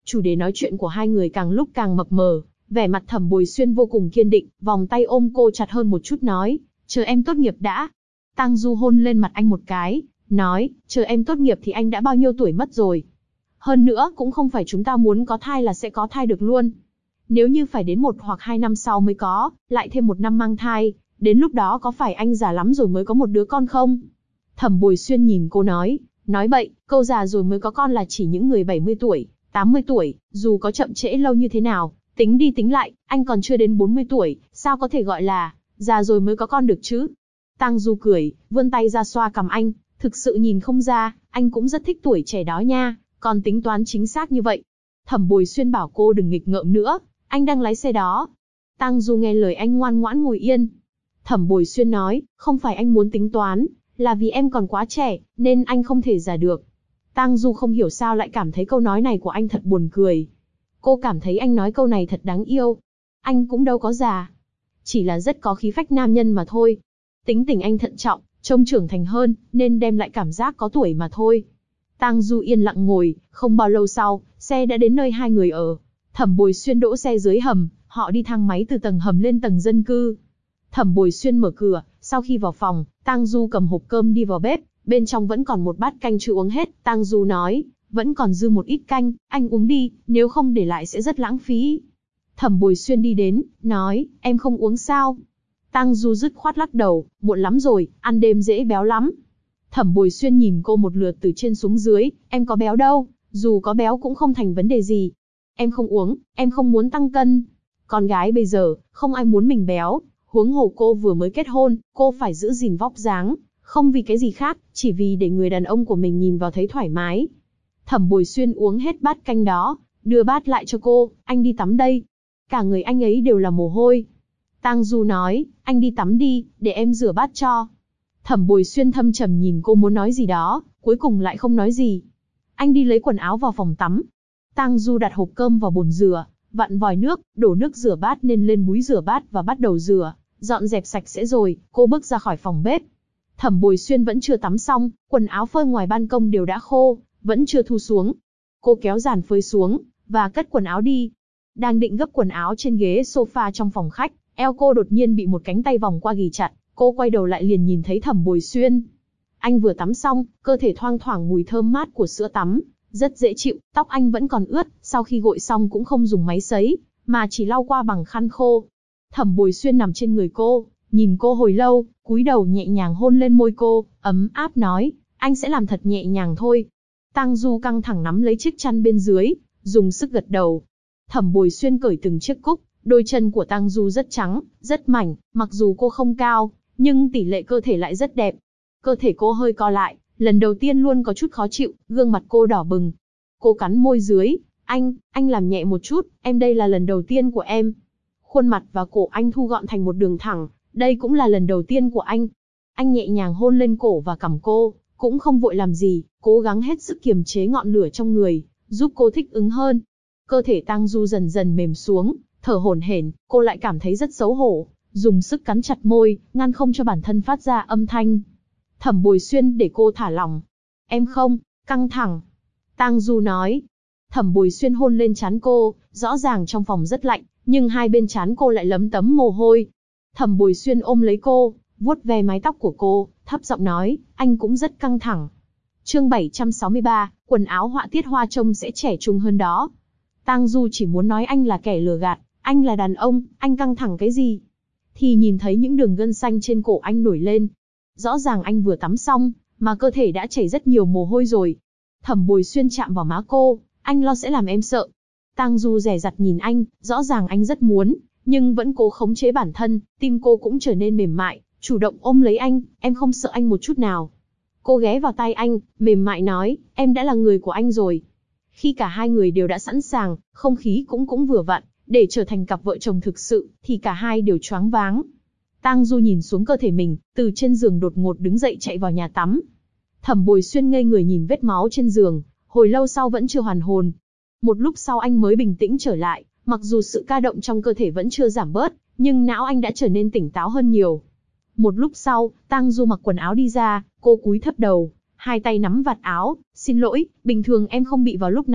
A: chủ đề nói chuyện của hai người càng lúc càng mập mờ, vẻ mặt Thẩm Bồi Xuyên vô cùng kiên định, vòng tay ôm cô chặt hơn một chút nói, chờ em tốt nghiệp đã. Tang Du hôn lên mặt anh một cái, nói, chờ em tốt nghiệp thì anh đã bao nhiêu tuổi mất rồi. Hơn nữa cũng không phải chúng ta muốn có thai là sẽ có thai được luôn. Nếu như phải đến 1 hoặc 2 năm sau mới có, lại thêm 1 năm mang thai, đến lúc đó có phải anh già lắm rồi mới có một đứa con không? Thẩm Bồi Xuyên nhìn cô nói bậy, câu già rồi mới có con là chỉ những người 70 tuổi, 80 tuổi, dù có chậm trễ lâu như thế nào, tính đi tính lại, anh còn chưa đến 40 tuổi, sao có thể gọi là già rồi mới có con được chứ? Tang Du cười, vươn tay ra xoa cằm anh, thực sự nhìn không ra, anh cũng rất thích tuổi trẻ đó nha, còn tính toán chính xác như vậy. Thẩm Bồi Xuyên bảo cô đừng nghịch ngợm nữa, anh đang lái xe đó. Tang Du nghe lời anh ngoan ngoãn ngồi yên. Thẩm Bồi Xuyên nói, không phải anh muốn tính toán, là vì em còn quá trẻ, nên anh không thể già được. Tang Du không hiểu sao lại cảm thấy câu nói này của anh thật buồn cười. Cô cảm thấy anh nói câu này thật đáng yêu. Anh cũng đâu có già, chỉ là rất có khí phách nam nhân mà thôi. Tính tình anh thận trọng, trông trưởng thành hơn, nên đem lại cảm giác có tuổi mà thôi. Tang Du yên lặng ngồi, không bao lâu sau, xe đã đến nơi hai người ở. Thẩm Bồi Xuyên đỗ xe dưới hầm, họ đi thang máy từ tầng hầm lên tầng dân cư. Thẩm Bồi Xuyên mở cửa, sau khi vào phòng, Tang Du cầm hộp cơm đi vào bếp, bên trong vẫn còn một bát canh chưa uống hết. Tang Du nói, vẫn còn dư một ít canh, anh uống đi, nếu không để lại sẽ rất lãng phí. Thẩm Bồi Xuyên đi đến, nói, em không uống sao? Tang Du dứt khoát lắc đầu, muộn lắm rồi, ăn đêm dễ béo lắm. Thẩm Bồi Xuyên nhìn cô một lượt từ trên xuống dưới, em có béo đâu, dù có béo cũng không thành vấn đề gì. Em không uống, em không muốn tăng cân. Con gái bây giờ, không ai muốn mình béo, huống hồ cô vừa mới kết hôn, cô phải giữ gìn vóc dáng, không vì cái gì khác, chỉ vì để người đàn ông của mình nhìn vào thấy thoải mái. Thẩm Bồi Xuyên uống hết bát canh đó, đưa bát lại cho cô, anh đi tắm đây. Cả người anh ấy đều là mồ hôi. Tang Du nói, anh đi tắm đi, để em rửa bát cho. Thẩm Bồi Xuyên thâm trầm nhìn cô muốn nói gì đó, cuối cùng lại không nói gì. Anh đi lấy quần áo vào phòng tắm. Tang Du đặt hộp cơm vào bồn rửa, vặn vòi nước, đổ nước rửa bát nên lên búi rửa bát và bắt đầu rửa, dọn dẹp sạch sẽ rồi, cô bước ra khỏi phòng bếp. Thẩm Bồi Xuyên vẫn chưa tắm xong, quần áo phơi ngoài ban công đều đã khô, vẫn chưa thu xuống. Cô kéo dàn phơi xuống, và cất quần áo đi. Đang định gấp quần áo trên ghế sofa trong phòng khách, eo cô đột nhiên bị một cánh tay vòng qua ghì chặt, cô quay đầu lại liền nhìn thấy Thẩm Bồi Xuyên. Anh vừa tắm xong, cơ thể thoang thoảng mùi thơm mát của sữa tắm, rất dễ chịu, tóc anh vẫn còn ướt, sau khi gội xong cũng không dùng máy sấy, mà chỉ lau qua bằng khăn khô. Thẩm Bồi Xuyên nằm trên người cô, nhìn cô hồi lâu, cúi đầu nhẹ nhàng hôn lên môi cô, ấm áp nói, anh sẽ làm thật nhẹ nhàng thôi. Tang Du căng thẳng nắm lấy chiếc chăn bên dưới, dùng sức gật đầu. Thẩm Bồi Xuyên cởi từng chiếc cúc, đôi chân của Tang Du rất trắng, rất mảnh, mặc dù cô không cao, nhưng tỷ lệ cơ thể lại rất đẹp. Cơ thể cô hơi co lại, lần đầu tiên luôn có chút khó chịu, gương mặt cô đỏ bừng. Cô cắn môi dưới, anh làm nhẹ một chút, em đây là lần đầu tiên của em. Khuôn mặt và cổ anh thu gọn thành một đường thẳng, đây cũng là lần đầu tiên của anh. Anh nhẹ nhàng hôn lên cổ và cằm cô, cũng không vội làm gì, cố gắng hết sức kiềm chế ngọn lửa trong người, giúp cô thích ứng hơn. Cơ thể Tang Du dần dần mềm xuống, thở hổn hển, cô lại cảm thấy rất xấu hổ, dùng sức cắn chặt môi, ngăn không cho bản thân phát ra âm thanh. Thẩm Bồi Xuyên để cô thả lỏng. Em không, căng thẳng. Tang Du nói. Thẩm Bồi Xuyên hôn lên trán cô, rõ ràng trong phòng rất lạnh, nhưng hai bên trán cô lại lấm tấm mồ hôi. Thẩm Bồi Xuyên ôm lấy cô, vuốt ve mái tóc của cô, thấp giọng nói, anh cũng rất căng thẳng. Chương 763, quần áo họa tiết hoa trông sẽ trẻ trung hơn đó. Tang Du chỉ muốn nói anh là kẻ lừa gạt, anh là đàn ông, anh căng thẳng cái gì? Thì nhìn thấy những đường gân xanh trên cổ anh nổi lên. Rõ ràng anh vừa tắm xong, mà cơ thể đã chảy rất nhiều mồ hôi rồi. Thẩm Bồi Xuyên chạm vào má cô, anh lo sẽ làm em sợ. Tang Du dè dặt nhìn anh, rõ ràng anh rất muốn, nhưng vẫn cố khống chế bản thân, tim cô cũng trở nên mềm mại, chủ động ôm lấy anh, em không sợ anh một chút nào. Cô ghé vào tai anh, mềm mại nói, em đã là người của anh rồi. Khi cả hai người đều đã sẵn sàng, không khí cũng vừa vặn, để trở thành cặp vợ chồng thực sự, thì cả hai đều choáng váng. Tang Du nhìn xuống cơ thể mình, từ trên giường đột ngột đứng dậy chạy vào nhà tắm. Thẩm Bồi Xuyên ngây người nhìn vết máu trên giường, hồi lâu sau vẫn chưa hoàn hồn. Một lúc sau anh mới bình tĩnh trở lại, mặc dù sự ca động trong cơ thể vẫn chưa giảm bớt, nhưng não anh đã trở nên tỉnh táo hơn nhiều. Một lúc sau, Tang Du mặc quần áo đi ra, cô cúi thấp đầu, hai tay nắm vạt áo, xin lỗi, bình thường em không bị vào lúc này,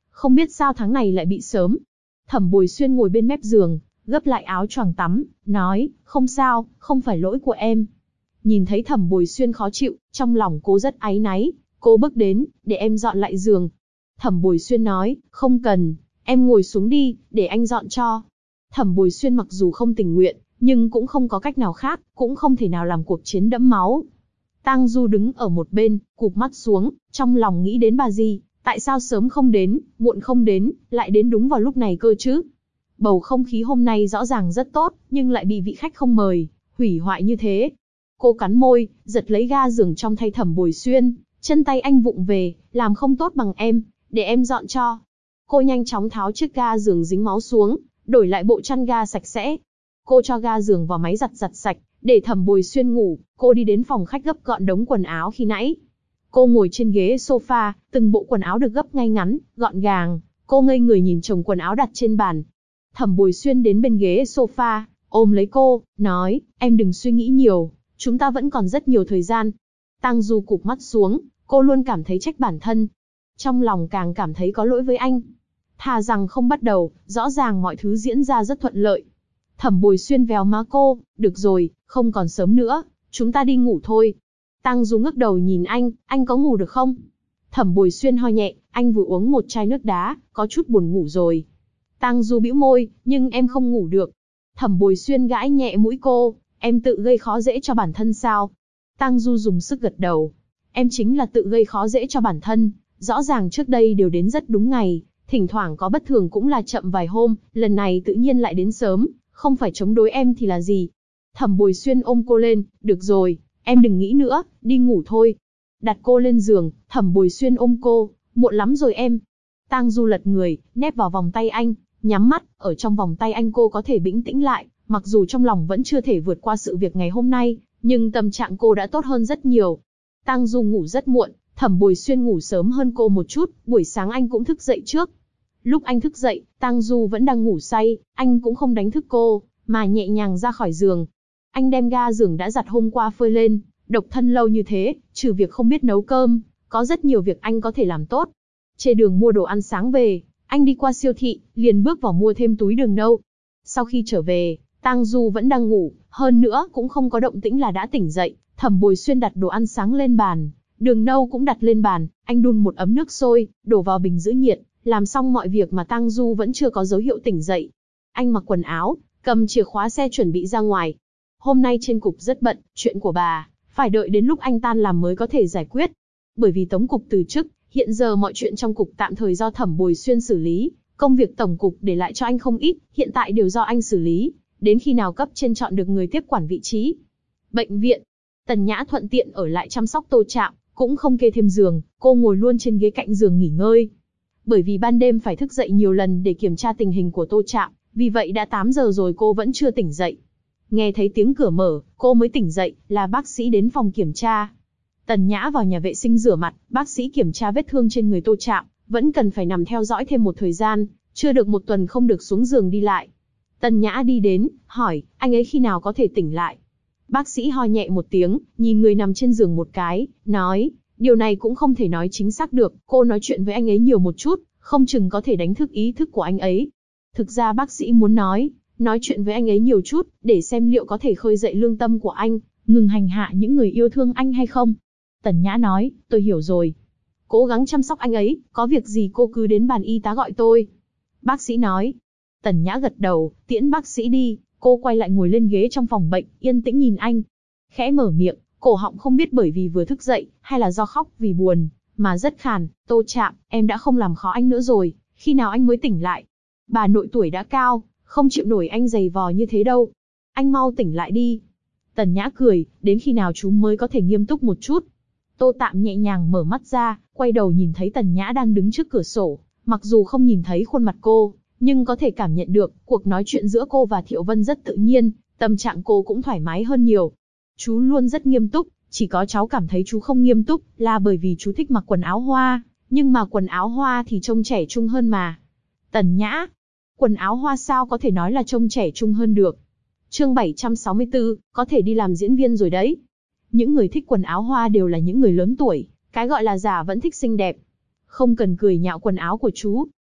A: Không biết sao tháng này lại bị sớm. Thẩm Bồi Xuyên ngồi bên mép giường, gấp lại áo choàng tắm, nói, không sao, không phải lỗi của em. Nhìn thấy Thẩm Bồi Xuyên khó chịu, trong lòng cô rất áy náy, cô bước đến, để em dọn lại giường. Thẩm Bồi Xuyên nói, không cần, em ngồi xuống đi, để anh dọn cho. Thẩm Bồi Xuyên mặc dù không tình nguyện, nhưng cũng không có cách nào khác, cũng không thể nào làm cuộc chiến đẫm máu. Tang Du đứng ở một bên, cụp mắt xuống, trong lòng nghĩ đến bà Di, tại sao sớm không đến, muộn không đến, lại đến đúng vào lúc này cơ chứ? Bầu không khí hôm nay rõ ràng rất tốt, nhưng lại bị vị khách không mời, hủy hoại như thế. Cô cắn môi, giật lấy ga giường trong tay Thẩm Bồi Xuyên, chân tay anh vụng về, làm không tốt bằng em, để em dọn cho. Cô nhanh chóng tháo chiếc ga giường dính máu xuống, đổi lại bộ chăn ga sạch sẽ. Cô cho ga giường vào máy giặt sạch, để Thẩm Bồi Xuyên ngủ. Cô đi đến phòng khách gấp gọn đống quần áo khi nãy. Cô ngồi trên ghế sofa, từng bộ quần áo được gấp ngay ngắn, gọn gàng. Cô ngây người nhìn chồng quần áo đặt trên bàn. Thẩm Bồi Xuyên đến bên ghế sofa, ôm lấy cô, nói, em đừng suy nghĩ nhiều, chúng ta vẫn còn rất nhiều thời gian. Tang Du cụp mắt xuống, cô luôn cảm thấy trách bản thân. Trong lòng càng cảm thấy có lỗi với anh. Thà rằng không bắt đầu, rõ ràng mọi thứ diễn ra rất thuận lợi. Thẩm Bồi Xuyên véo má cô, được rồi, không còn sớm nữa, chúng ta đi ngủ thôi. Tang Du ngước đầu nhìn anh có ngủ được không? Thẩm Bồi Xuyên ho nhẹ, anh vừa uống một chai nước đá, có chút buồn ngủ rồi. Tang Du bĩu môi, nhưng em không ngủ được. Thẩm Bồi Xuyên gãi nhẹ mũi cô, em tự gây khó dễ cho bản thân sao? Tang Du dùng sức gật đầu. Em chính là tự gây khó dễ cho bản thân, rõ ràng trước đây đều đến rất đúng ngày, thỉnh thoảng có bất thường cũng là chậm vài hôm, lần này tự nhiên lại đến sớm, không phải chống đối em thì là gì? Thẩm Bồi Xuyên ôm cô lên, được rồi, em đừng nghĩ nữa, đi ngủ thôi. Đặt cô lên giường, Thẩm Bồi Xuyên ôm cô, muộn lắm rồi em. Tang Du lật người, nép vào vòng tay anh, nhắm mắt, ở trong vòng tay anh cô có thể bình tĩnh lại, mặc dù trong lòng vẫn chưa thể vượt qua sự việc ngày hôm nay, nhưng tâm trạng cô đã tốt hơn rất nhiều. Tang Du ngủ rất muộn, Thẩm Bồi Xuyên ngủ sớm hơn cô một chút, buổi sáng anh cũng thức dậy trước. Lúc anh thức dậy, Tang Du vẫn đang ngủ say, anh cũng không đánh thức cô, mà nhẹ nhàng ra khỏi giường. Anh đem ga giường đã giặt hôm qua phơi lên, độc thân lâu như thế, trừ việc không biết nấu cơm, có rất nhiều việc anh có thể làm tốt. Trên đường mua đồ ăn sáng về, anh đi qua siêu thị, liền bước vào mua thêm túi đường nâu. Sau khi trở về, Tang Du vẫn đang ngủ, hơn nữa cũng không có động tĩnh là đã tỉnh dậy. Thẩm Bồi Xuyên đặt đồ ăn sáng lên bàn, đường nâu cũng đặt lên bàn, anh đun một ấm nước sôi, đổ vào bình giữ nhiệt, làm xong mọi việc mà Tang Du vẫn chưa có dấu hiệu tỉnh dậy. Anh mặc quần áo, cầm chìa khóa xe chuẩn bị ra ngoài. Hôm nay trên cục rất bận, chuyện của bà, phải đợi đến lúc anh tan làm mới có thể giải quyết. Bởi vì Tống cục từ chức, hiện giờ mọi chuyện trong cục tạm thời do Thẩm Bồi Xuyên xử lý, công việc tổng cục để lại cho anh không ít, hiện tại đều do anh xử lý, đến khi nào cấp trên chọn được người tiếp quản vị trí. Bệnh viện, Tần Nhã thuận tiện ở lại chăm sóc Tô Trạm, cũng không kê thêm giường, cô ngồi luôn trên ghế cạnh giường nghỉ ngơi. Bởi vì ban đêm phải thức dậy nhiều lần để kiểm tra tình hình của Tô Trạm, vì vậy đã 8 giờ rồi cô vẫn chưa tỉnh dậy. Nghe thấy tiếng cửa mở, cô mới tỉnh dậy, là bác sĩ đến phòng kiểm tra. Tần Nhã vào nhà vệ sinh rửa mặt, bác sĩ kiểm tra vết thương trên người Tô Trạm, vẫn cần phải nằm theo dõi thêm một thời gian, chưa được một tuần không được xuống giường đi lại. Tần Nhã đi đến, hỏi, anh ấy khi nào có thể tỉnh lại? Bác sĩ ho nhẹ một tiếng, nhìn người nằm trên giường một cái, nói, điều này cũng không thể nói chính xác được, cô nói chuyện với anh ấy nhiều một chút, không chừng có thể đánh thức ý thức của anh ấy. Thực ra bác sĩ muốn nói chuyện với anh ấy nhiều chút, để xem liệu có thể khơi dậy lương tâm của anh, ngừng hành hạ những người yêu thương anh hay không. Tần Nhã nói, tôi hiểu rồi. Cố gắng chăm sóc anh ấy, có việc gì cô cứ đến bàn y tá gọi tôi. Bác sĩ nói. Tần Nhã gật đầu, tiễn bác sĩ đi, cô quay lại ngồi lên ghế trong phòng bệnh, yên tĩnh nhìn anh. Khẽ mở miệng, cổ họng không biết bởi vì vừa thức dậy, hay là do khóc vì buồn, mà rất khàn. Tô Trạm, em đã không làm khó anh nữa rồi, khi nào anh mới tỉnh lại? Bà nội tuổi đã cao, không chịu nổi anh giày vò như thế đâu. Anh mau tỉnh lại đi. Tần Nhã cười, đến khi nào chú mới có thể nghiêm túc một chút? Tô Tạm nhẹ nhàng mở mắt ra, quay đầu nhìn thấy Tần Nhã đang đứng trước cửa sổ, mặc dù không nhìn thấy khuôn mặt cô, nhưng có thể cảm nhận được, cuộc nói chuyện giữa cô và Thiệu Vân rất tự nhiên, tâm trạng cô cũng thoải mái hơn nhiều. Chú luôn rất nghiêm túc, chỉ có cháu cảm thấy chú không nghiêm túc, là bởi vì chú thích mặc quần áo hoa, nhưng mà quần áo hoa thì trông trẻ trung hơn mà. Tần Nhã, quần áo hoa sao có thể nói là trông trẻ trung hơn được? Chương 764, có thể đi làm diễn viên rồi đấy. Những người thích quần áo hoa đều là những người lớn tuổi, cái gọi là già vẫn thích xinh đẹp. Không cần cười nhạo quần áo của chú.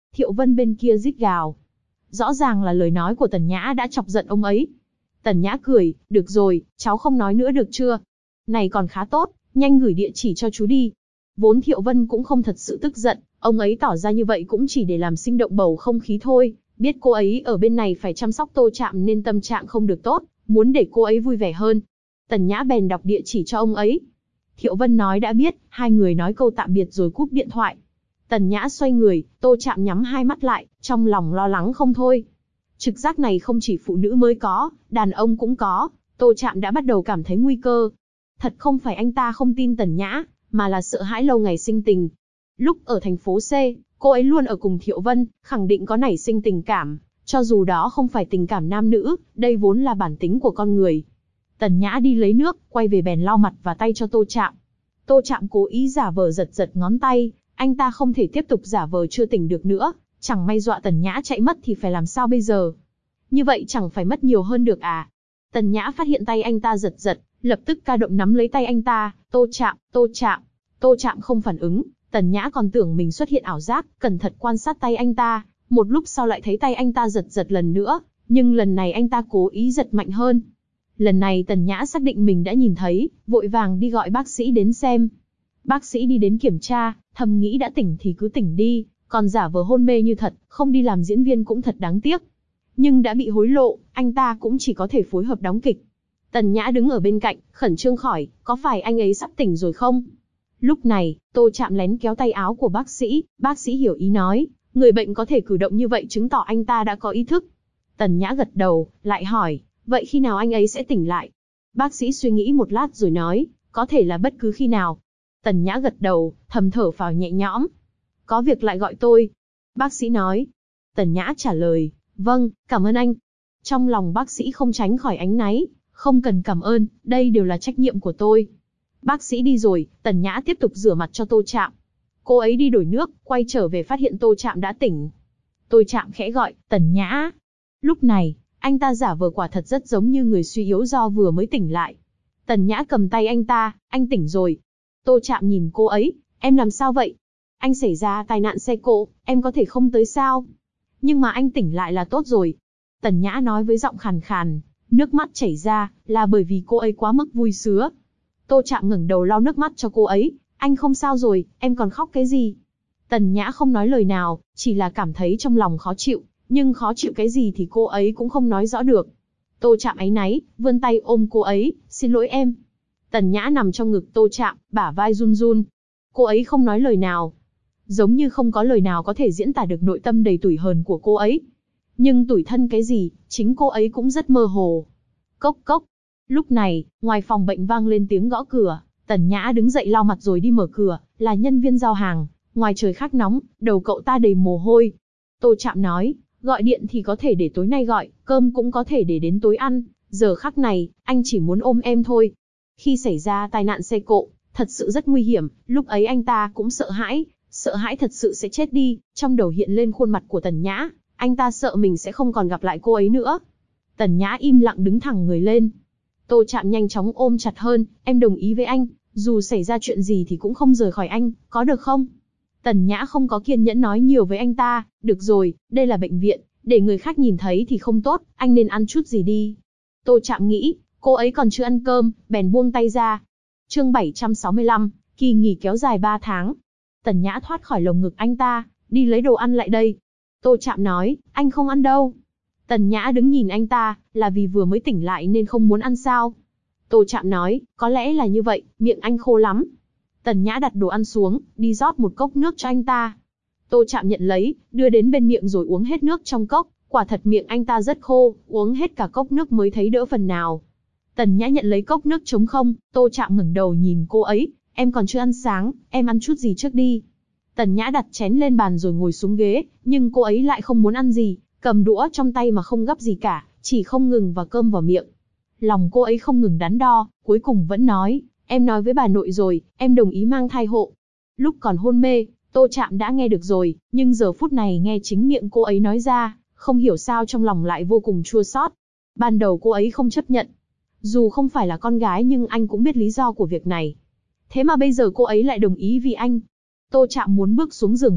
A: Thiệu Vân bên kia rít gào. Rõ ràng là lời nói của Tần Nhã đã chọc giận ông ấy. Tần Nhã cười, được rồi, cháu không nói nữa được chưa? Này còn khá tốt, nhanh gửi địa chỉ cho chú đi. Vốn Thiệu Vân cũng không thật sự tức giận, ông ấy tỏ ra như vậy cũng chỉ để làm sinh động bầu không khí thôi. Biết cô ấy ở bên này phải chăm sóc Tô Trạm nên tâm trạng không được tốt, muốn để cô ấy vui vẻ hơn. Tần Nhã bèn đọc địa chỉ cho ông ấy. Thiệu Vân nói đã biết, hai người nói câu tạm biệt rồi cúp điện thoại. Tần Nhã xoay người, Tô Trạm nhắm hai mắt lại, trong lòng lo lắng không thôi. Trực giác này không chỉ phụ nữ mới có, đàn ông cũng có, Tô Trạm đã bắt đầu cảm thấy nguy cơ. Thật không phải anh ta không tin Tần Nhã, mà là sợ hãi lâu ngày sinh tình. Lúc ở thành phố C, cô ấy luôn ở cùng Thiệu Vân, khẳng định có nảy sinh tình cảm, cho dù đó không phải tình cảm nam nữ, đây vốn là bản tính của con người. Tần Nhã đi lấy nước, quay về bèn lau mặt và tay cho Tô Trạm. Tô Trạm cố ý giả vờ giật giật ngón tay, anh ta không thể tiếp tục giả vờ chưa tỉnh được nữa, chẳng may dọa Tần Nhã chạy mất thì phải làm sao bây giờ? Như vậy chẳng phải mất nhiều hơn được à? Tần Nhã phát hiện tay anh ta giật giật, lập tức ca động nắm lấy tay anh ta, Tô Trạm, Tô Trạm. Tô Trạm không phản ứng, Tần Nhã còn tưởng mình xuất hiện ảo giác, cẩn thận quan sát tay anh ta, một lúc sau lại thấy tay anh ta giật giật lần nữa, nhưng lần này anh ta cố ý giật mạnh hơn. Lần này Tần Nhã xác định mình đã nhìn thấy, vội vàng đi gọi bác sĩ đến xem. Bác sĩ đi đến kiểm tra, thầm nghĩ đã tỉnh thì cứ tỉnh đi, còn giả vờ hôn mê như thật, không đi làm diễn viên cũng thật đáng tiếc. Nhưng đã bị hối lộ, anh ta cũng chỉ có thể phối hợp đóng kịch. Tần Nhã đứng ở bên cạnh, khẩn trương hỏi, có phải anh ấy sắp tỉnh rồi không? Lúc này, Tô Trạm lén kéo tay áo của bác sĩ hiểu ý nói, người bệnh có thể cử động như vậy chứng tỏ anh ta đã có ý thức. Tần Nhã gật đầu, lại hỏi, vậy khi nào anh ấy sẽ tỉnh lại? Bác sĩ suy nghĩ một lát rồi nói, có thể là bất cứ khi nào. Tần Nhã gật đầu, thầm thở phào nhẹ nhõm. Có việc lại gọi tôi. Bác sĩ nói. Tần Nhã trả lời, vâng, cảm ơn anh. Trong lòng bác sĩ không tránh khỏi áy náy, không cần cảm ơn, đây đều là trách nhiệm của tôi. Bác sĩ đi rồi, Tần Nhã tiếp tục rửa mặt cho Tô Trạm. Cô ấy đi đổi nước, quay trở về phát hiện Tô Trạm đã tỉnh. Tô Trạm khẽ gọi, Tần Nhã. Lúc này, anh ta giả vờ quả thật rất giống như người suy yếu do vừa mới tỉnh lại. Tần Nhã cầm tay anh ta, anh tỉnh rồi. Tô Trạm nhìn cô ấy, em làm sao vậy? Anh xảy ra tai nạn xe cộ, em có thể không tới sao? Nhưng mà anh tỉnh lại là tốt rồi. Tần Nhã nói với giọng khàn khàn, nước mắt chảy ra, là bởi vì cô ấy quá mức vui sướng. Tô Trạm ngẩng đầu lau nước mắt cho cô ấy, anh không sao rồi, em còn khóc cái gì? Tần Nhã không nói lời nào, chỉ là cảm thấy trong lòng khó chịu, nhưng khó chịu cái gì thì cô ấy cũng không nói rõ được. Tô Trạm áy náy, vươn tay ôm cô ấy, xin lỗi em. Tần Nhã nằm trong ngực Tô Trạm, bả vai run run. Cô ấy không nói lời nào. Giống như không có lời nào có thể diễn tả được nội tâm đầy tủi hờn của cô ấy. Nhưng tủi thân cái gì, chính cô ấy cũng rất mơ hồ. Cốc cốc. Lúc này, ngoài phòng bệnh vang lên tiếng gõ cửa. Tần Nhã đứng dậy lau mặt rồi đi mở cửa, là nhân viên giao hàng. Ngoài trời khắc nóng, đầu cậu ta đầy mồ hôi. Tô Trạm nói, gọi điện thì có thể để tối nay gọi, cơm cũng có thể để đến tối ăn. Giờ khắc này, anh chỉ muốn ôm em thôi. Khi xảy ra tai nạn xe cộ, thật sự rất nguy hiểm, lúc ấy anh ta cũng sợ hãi thật sự sẽ chết đi. Trong đầu hiện lên khuôn mặt của Tần Nhã, anh ta sợ mình sẽ không còn gặp lại cô ấy nữa. Tần Nhã im lặng đứng thẳng người lên. Tô Trạm nhanh chóng ôm chặt hơn, em đồng ý với anh, dù xảy ra chuyện gì thì cũng không rời khỏi anh, có được không? Tần Nhã không có kiên nhẫn nói nhiều với anh ta, được rồi, đây là bệnh viện, để người khác nhìn thấy thì không tốt, anh nên ăn chút gì đi. Tô Trạm nghĩ, cô ấy còn chưa ăn cơm, bèn buông tay ra. Chương 765, kỳ nghỉ kéo dài 3 tháng. Tần Nhã thoát khỏi lồng ngực anh ta, đi lấy đồ ăn lại đây. Tô Trạm nói, anh không ăn đâu. Tần Nhã đứng nhìn anh ta, là vì vừa mới tỉnh lại nên không muốn ăn sao? Tô Trạm nói, có lẽ là như vậy, miệng anh khô lắm. Tần Nhã đặt đồ ăn xuống, đi rót một cốc nước cho anh ta. Tô Trạm nhận lấy, đưa đến bên miệng rồi uống hết nước trong cốc, quả thật miệng anh ta rất khô, uống hết cả cốc nước mới thấy đỡ phần nào. Tần Nhã nhận lấy cốc nước trống không, Tô Trạm ngẩng đầu nhìn cô ấy, em còn chưa ăn sáng, em ăn chút gì trước đi. Tần Nhã đặt chén lên bàn rồi ngồi xuống ghế, nhưng cô ấy lại không muốn ăn gì, cầm đũa trong tay mà không gắp gì cả, chỉ không ngừng vào cơm vào miệng. Lòng cô ấy không ngừng đắn đo, cuối cùng vẫn nói, em nói với bà nội rồi, em đồng ý mang thai hộ. Lúc còn hôn mê, Tô Trạm đã nghe được rồi, nhưng giờ phút này nghe chính miệng cô ấy nói ra, không hiểu sao trong lòng lại vô cùng chua xót. Ban đầu cô ấy không chấp nhận. Dù không phải là con gái nhưng anh cũng biết lý do của việc này. Thế mà bây giờ cô ấy lại đồng ý vì anh. Tô Trạm muốn bước xuống giường bệnh,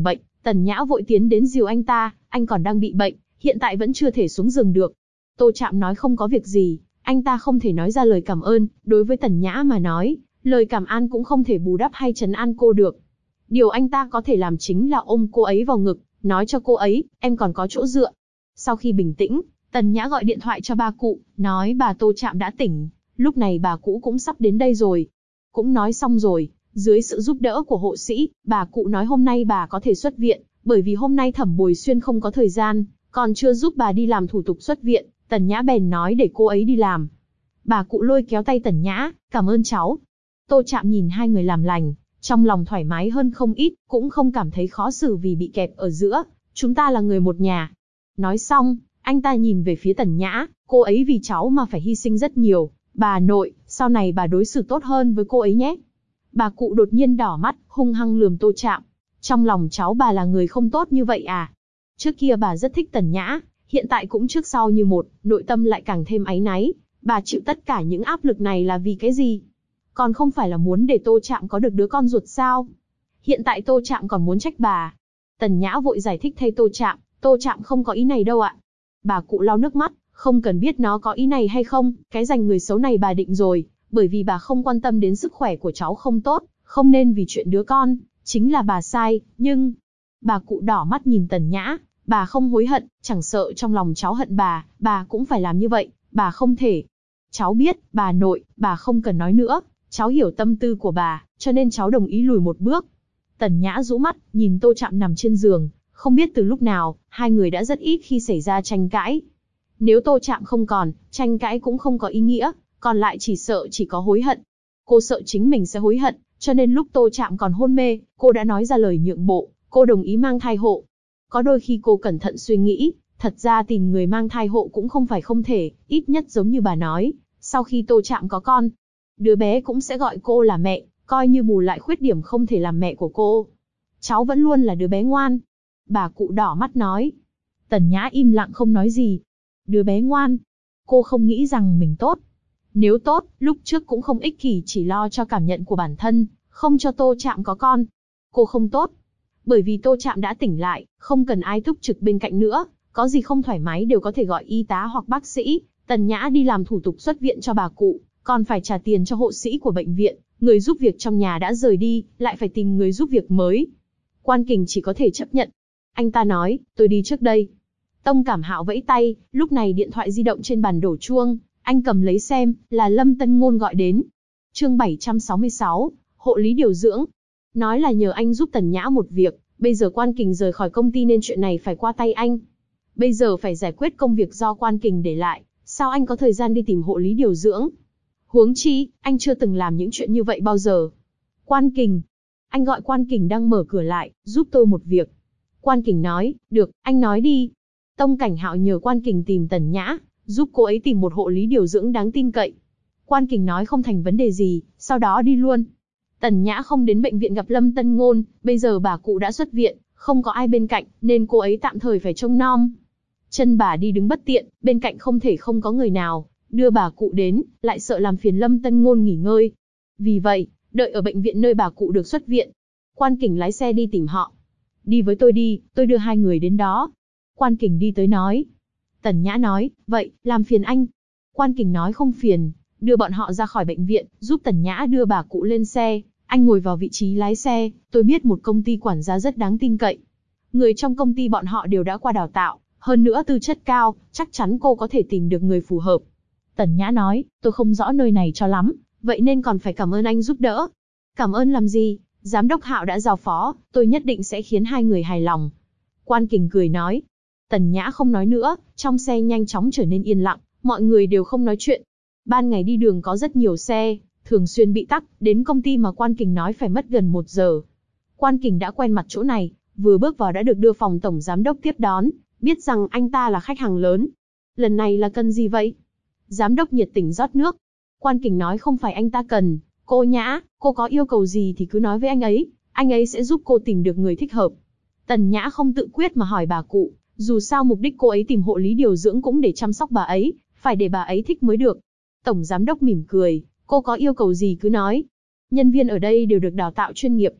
A: Tần Nhã vội tiến đến dìu anh ta, anh còn đang bị bệnh, hiện tại vẫn chưa thể xuống giường được. Tô Trạm nói không có việc gì, anh ta không thể nói ra lời cảm ơn, đối với Tần Nhã mà nói, lời cảm ơn cũng không thể bù đắp hay trấn an cô được. Điều anh ta có thể làm chính là ôm cô ấy vào ngực, nói cho cô ấy, em còn có chỗ dựa. Sau khi bình tĩnh, Tần Nhã gọi điện thoại cho ba cụ, nói bà Tô Trạm đã tỉnh, lúc này bà cũ cũng sắp đến đây rồi. Cũng nói xong rồi, dưới sự giúp đỡ của hộ sĩ, bà cụ nói hôm nay bà có thể xuất viện, bởi vì hôm nay Thẩm Bồi Xuyên không có thời gian, còn chưa giúp bà đi làm thủ tục xuất viện, Tần Nhã bèn nói để cô ấy đi làm. Bà cụ lôi kéo tay Tần Nhã, cảm ơn cháu. Tô Trạm nhìn hai người làm lành, trong lòng thoải mái hơn không ít, cũng không cảm thấy khó xử vì bị kẹp ở giữa, chúng ta là người một nhà. Nói xong, anh ta nhìn về phía Tần Nhã, cô ấy vì cháu mà phải hy sinh rất nhiều, bà nội, sau này bà đối xử tốt hơn với cô ấy nhé. Bà cụ đột nhiên đỏ mắt, hung hăng lườm Tô Trạm. Trong lòng cháu bà là người không tốt như vậy à? Trước kia bà rất thích Tần Nhã, hiện tại cũng trước sau như một, nội tâm lại càng thêm áy náy. Bà chịu tất cả những áp lực này là vì cái gì? Còn không phải là muốn để Tô Trạm có được đứa con ruột sao? Hiện tại Tô Trạm còn muốn trách bà. Tần Nhã vội giải thích thay Tô Trạm không có ý này đâu ạ. Bà cụ lau nước mắt, không cần biết nó có ý này hay không, cái giành người xấu này bà định rồi, bởi vì bà không quan tâm đến sức khỏe của cháu không tốt, không nên vì chuyện đứa con, chính là bà sai, nhưng... Bà cụ đỏ mắt nhìn Tần Nhã, bà không hối hận, chẳng sợ trong lòng cháu hận bà cũng phải làm như vậy, bà không thể. Cháu biết, bà nội, bà không cần nói nữa, cháu hiểu tâm tư của bà, cho nên cháu đồng ý lùi một bước. Tần Nhã rũ mắt, nhìn Tô Trạm nằm trên giường, không biết từ lúc nào, hai người đã rất ít khi xảy ra tranh cãi. Nếu Tô Trạm không còn, tranh cãi cũng không có ý nghĩa, còn lại chỉ sợ chỉ có hối hận. Cô sợ chính mình sẽ hối hận, cho nên lúc Tô Trạm còn hôn mê, cô đã nói ra lời nhượng bộ, cô đồng ý mang thai hộ. Có đôi khi cô cẩn thận suy nghĩ, thật ra tìm người mang thai hộ cũng không phải không thể, ít nhất giống như bà nói, sau khi Tô Trạm có con, đứa bé cũng sẽ gọi cô là mẹ, coi như bù lại khuyết điểm không thể làm mẹ của cô. Cháu vẫn luôn là đứa bé ngoan. Bà cụ đỏ mắt nói. Tần Nhã im lặng không nói gì. Đứa bé ngoan. Cô không nghĩ rằng mình tốt. Nếu tốt, lúc trước cũng không ích kỷ chỉ lo cho cảm nhận của bản thân, không cho Tô Trạm có con. Cô không tốt. Bởi vì Tô Trạm đã tỉnh lại, không cần ai túc trực bên cạnh nữa, có gì không thoải mái đều có thể gọi y tá hoặc bác sĩ. Tần Nhã đi làm thủ tục xuất viện cho bà cụ, còn phải trả tiền cho hộ sĩ của bệnh viện, người giúp việc trong nhà đã rời đi, lại phải tìm người giúp việc mới. Quan Kình chỉ có thể chấp nhận. Anh ta nói, tôi đi trước đây. Tông Cảm Hạo vẫy tay, lúc này điện thoại di động trên bàn đổ chuông, anh cầm lấy xem, là Lâm Tân Ngôn gọi đến. Chương 766, hộ lý điều dưỡng. Nói là nhờ anh giúp Tần Nhã một việc, bây giờ Quan Kình rời khỏi công ty nên chuyện này phải qua tay anh. Bây giờ phải giải quyết công việc do Quan Kình để lại, sao anh có thời gian đi tìm hộ lý điều dưỡng? Huống chi, anh chưa từng làm những chuyện như vậy bao giờ. Quan Kình. Anh gọi Quan Kình đang mở cửa lại, giúp tôi một việc. Quan Kình nói, được, anh nói đi. Tông Cảnh Hạo nhờ Quan Kình tìm Tần Nhã, giúp cô ấy tìm một hộ lý điều dưỡng đáng tin cậy. Quan Kình nói không thành vấn đề gì, sau đó đi luôn. Tần Nhã không đến bệnh viện gặp Lâm Tân Ngôn, bây giờ bà cụ đã xuất viện, không có ai bên cạnh, nên cô ấy tạm thời phải trông nom. Chân bà đi đứng bất tiện, bên cạnh không thể không có người nào, đưa bà cụ đến, lại sợ làm phiền Lâm Tân Ngôn nghỉ ngơi. Vì vậy, đợi ở bệnh viện nơi bà cụ được xuất viện. Quan Kình lái xe đi tìm họ. Đi với tôi đi, tôi đưa hai người đến đó. Quan Kình đi tới nói. Tần Nhã nói, vậy, làm phiền anh. Quan Kình nói không phiền, đưa bọn họ ra khỏi bệnh viện, giúp Tần Nhã đưa bà cụ lên xe. Anh ngồi vào vị trí lái xe, tôi biết một công ty quản gia rất đáng tin cậy. Người trong công ty bọn họ đều đã qua đào tạo, hơn nữa tư chất cao, chắc chắn cô có thể tìm được người phù hợp. Tần Nhã nói, tôi không rõ nơi này cho lắm, vậy nên còn phải cảm ơn anh giúp đỡ. Cảm ơn làm gì, Giám đốc Hạo đã giao phó, tôi nhất định sẽ khiến hai người hài lòng. Quan Kình cười nói. Tần Nhã không nói nữa, trong xe nhanh chóng trở nên yên lặng, mọi người đều không nói chuyện. Ban ngày đi đường có rất nhiều xe, thường xuyên bị tắc, đến công ty mà Quan Kình nói phải mất gần 1 giờ. Quan Kình đã quen mặt chỗ này, vừa bước vào đã được đưa phòng tổng giám đốc tiếp đón, biết rằng anh ta là khách hàng lớn. Lần này là cần gì vậy? Giám đốc nhiệt tình rót nước. Quan Kình nói không phải anh ta cần, cô Nhã, cô có yêu cầu gì thì cứ nói với anh ấy sẽ giúp cô tìm được người thích hợp. Tần Nhã không tự quyết mà hỏi bà cụ, dù sao mục đích cô ấy tìm hộ lý điều dưỡng cũng để chăm sóc bà ấy, phải để bà ấy thích mới được. Tổng giám đốc mỉm cười, cô có yêu cầu gì cứ nói. Nhân viên ở đây đều được đào tạo chuyên nghiệp.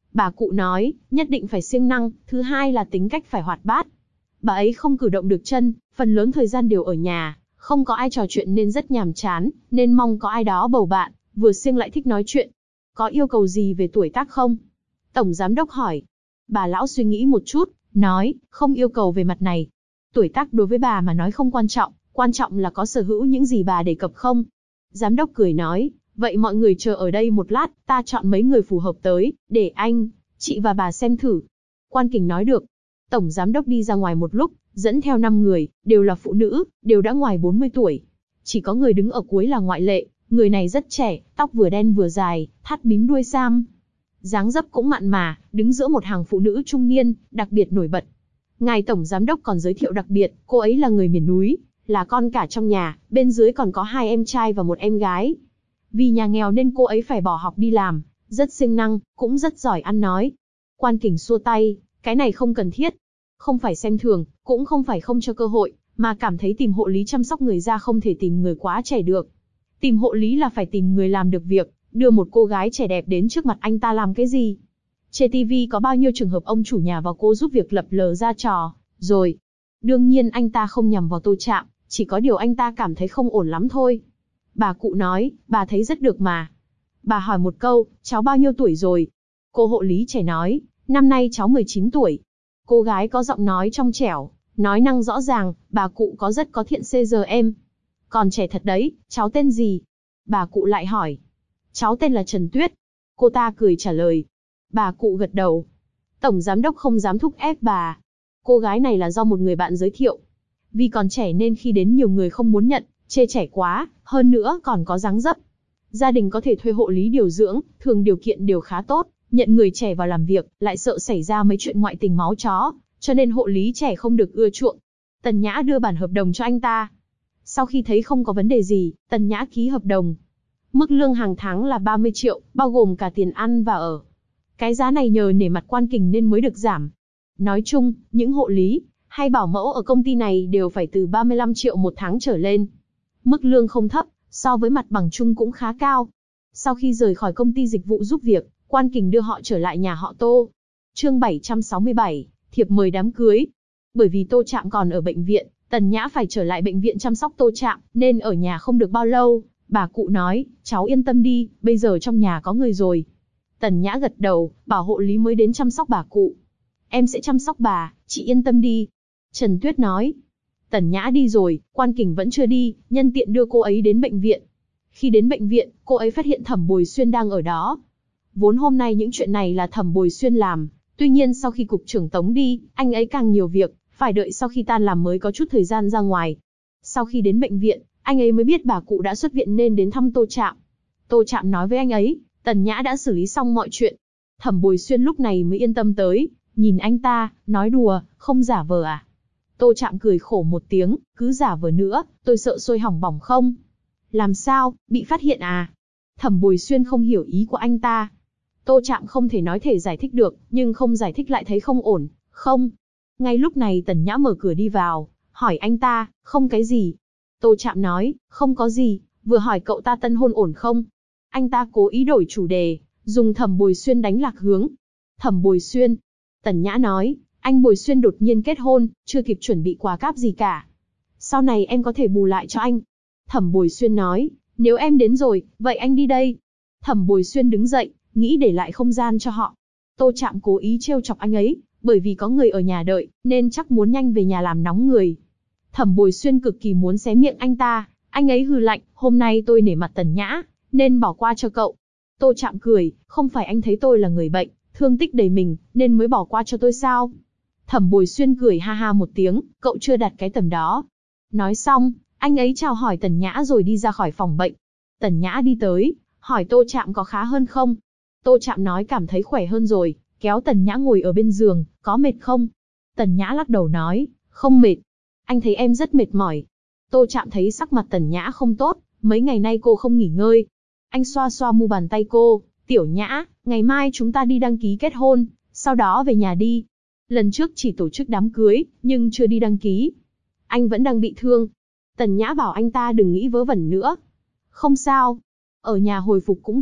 A: Bà cụ nói, nhất định phải siêng năng, thứ hai là tính cách phải hoạt bát. Bà ấy không cử động được chân, phần lớn thời gian đều ở nhà, không có ai trò chuyện nên rất nhàm chán, nên mong có ai đó bầu bạn, vừa siêng lại thích nói chuyện. Có yêu cầu gì về tuổi tác không? Tổng giám đốc hỏi. Bà lão suy nghĩ một chút, nói, không yêu cầu về mặt này. Tuổi tác đối với bà mà nói không quan trọng là có sở hữu những gì bà đề cập không? Giám đốc cười nói, vậy mọi người chờ ở đây một lát, ta chọn mấy người phù hợp tới, để anh, chị và bà xem thử. Quan Kình nói được. Tổng giám đốc đi ra ngoài một lúc, dẫn theo 5 người, đều là phụ nữ, đều đã ngoài 40 tuổi. Chỉ có người đứng ở cuối là ngoại lệ, người này rất trẻ, tóc vừa đen vừa dài, thắt bím đuôi sam. Dáng dấp cũng mặn mà, đứng giữa một hàng phụ nữ trung niên, đặc biệt nổi bật. Ngài tổng giám đốc còn giới thiệu đặc biệt, cô ấy là người miền núi, là con cả trong nhà, bên dưới còn có 2 em trai và 1 em gái. Vì nhà nghèo nên cô ấy phải bỏ học đi làm, rất siêng năng, cũng rất giỏi ăn nói. Quan Kình xua tay, cái này không cần thiết. Không phải xem thường, cũng không phải không cho cơ hội, mà cảm thấy tìm hộ lý chăm sóc người già không thể tìm người quá trẻ được. Tìm hộ lý là phải tìm người làm được việc, đưa một cô gái trẻ đẹp đến trước mặt anh ta làm cái gì? Trên TV có bao nhiêu trường hợp ông chủ nhà và cô giúp việc lập lờ ra trò, rồi. Đương nhiên anh ta không nhằm vào Tô Trạm, chỉ có điều anh ta cảm thấy không ổn lắm thôi. Bà cụ nói, bà thấy rất được mà. Bà hỏi một câu, cháu bao nhiêu tuổi rồi? Cô hộ lý trẻ nói, năm nay cháu 19 tuổi. Cô gái có giọng nói trong trẻo, nói năng rõ ràng, bà cụ có rất có thiện CRM. Còn trẻ thật đấy, cháu tên gì? Bà cụ lại hỏi. Cháu tên là Trần Tuyết. Cô ta cười trả lời. Bà cụ gật đầu. Tổng giám đốc không dám thúc ép bà. Cô gái này là do một người bạn giới thiệu. Vì còn trẻ nên khi đến nhiều người không muốn nhận, chê trẻ quá, hơn nữa còn có dáng dấp. Gia đình có thể thuê hộ lý điều dưỡng, thường điều kiện đều khá tốt, nhận người trẻ vào làm việc, lại sợ xảy ra mấy chuyện ngoại tình máu chó, cho nên hộ lý trẻ không được ưa chuộng. Tần Nhã đưa bản hợp đồng cho anh ta. Sau khi thấy không có vấn đề gì, Tần Nhã ký hợp đồng. Mức lương hàng tháng là 30 triệu, bao gồm cả tiền ăn và ở. Cái giá này nhờ nể mặt Quan Kình nên mới được giảm. Nói chung, những hộ lý hay bảo mẫu ở công ty này đều phải từ 35 triệu một tháng trở lên. Mức lương không thấp, so với mặt bằng chung cũng khá cao. Sau khi rời khỏi công ty dịch vụ giúp việc, Quan Kình đưa họ trở lại nhà họ Tô. Chương 767, thiệp mời đám cưới. Bởi vì Tô Trạm còn ở bệnh viện, Tần Nhã phải trở lại bệnh viện chăm sóc Tô Trạm, nên ở nhà không được bao lâu. Bà cụ nói, cháu yên tâm đi, bây giờ trong nhà có người rồi. Tần Nhã gật đầu, bảo hộ lý mới đến chăm sóc bà cụ. Em sẽ chăm sóc bà, chị yên tâm đi. Trần Tuyết nói. Tần Nhã đi rồi, Quan Kình vẫn chưa đi, nhân tiện đưa cô ấy đến bệnh viện. Khi đến bệnh viện, cô ấy phát hiện Thẩm Bồi Xuyên đang ở đó. Vốn hôm nay những chuyện này là Thẩm Bồi Xuyên làm, tuy nhiên sau khi cục trưởng tống đi, anh ấy càng nhiều việc, phải đợi sau khi tan làm mới có chút thời gian ra ngoài. Sau khi đến bệnh viện, anh ấy mới biết bà cụ đã xuất viện nên đến thăm Tô Trạm. Tô Trạm nói với anh ấy, Tần Nhã đã xử lý xong mọi chuyện. Thẩm Bồi Xuyên lúc này mới yên tâm tới, nhìn anh ta, nói đùa, không giả vờ à? Tô Trạm cười khổ một tiếng, cứ giả vờ nữa, tôi sợ sôi hỏng bỏng không. Làm sao, bị phát hiện à? Thẩm Bồi Xuyên không hiểu ý của anh ta. Tô Trạm không thể nói thể giải thích được, nhưng không giải thích lại thấy không ổn, không. Ngay lúc này Tần Nhã mở cửa đi vào, hỏi anh ta, không cái gì. Tô Trạm nói, không có gì, vừa hỏi cậu ta tân hôn ổn không. Anh ta cố ý đổi chủ đề, dùng Thẩm Bồi Xuyên đánh lạc hướng. Thẩm Bồi Xuyên. Tần Nhã nói, anh Bồi Xuyên đột nhiên kết hôn, chưa kịp chuẩn bị quà cáp gì cả. Sau này em có thể bù lại cho anh. Thẩm Bồi Xuyên nói, nếu em đến rồi, vậy anh đi đây. Thẩm Bồi Xuyên đứng dậy, nghĩ để lại không gian cho họ. Tô Trạm cố ý trêu chọc anh ấy, bởi vì có người ở nhà đợi, nên chắc muốn nhanh về nhà làm nóng người. Thẩm Bồi Xuyên cực kỳ muốn xé miệng anh ta, anh ấy hừ lạnh, hôm nay tôi nể mặt Tần Nhã, nên bỏ qua cho cậu. Tô Trạm cười, không phải anh thấy tôi là người bệnh, thương tích đầy mình, nên mới bỏ qua cho tôi sao? Thẩm Bồi Xuyên cười ha ha một tiếng, cậu chưa đặt cái tầm đó. Nói xong, anh ấy chào hỏi Tần Nhã rồi đi ra khỏi phòng bệnh. Tần Nhã đi tới, hỏi Tô Trạm có khá hơn không? Tô Trạm nói cảm thấy khỏe hơn rồi, kéo Tần Nhã ngồi ở bên giường, có mệt không? Tần Nhã lắc đầu nói, không mệt. Anh thấy em rất mệt mỏi. Tô Trạm thấy sắc mặt Tần Nhã không tốt, mấy ngày nay cô không nghỉ ngơi. Anh xoa xoa mu bàn tay cô, Tiểu Nhã, ngày mai chúng ta đi đăng ký kết hôn, sau đó về nhà đi. Lần trước chỉ tổ chức đám cưới, nhưng chưa đi đăng ký. Anh vẫn đang bị thương. Tần Nhã bảo anh ta đừng nghĩ vớ vẩn nữa. Không sao. Ở nhà hồi phục cũng vậy,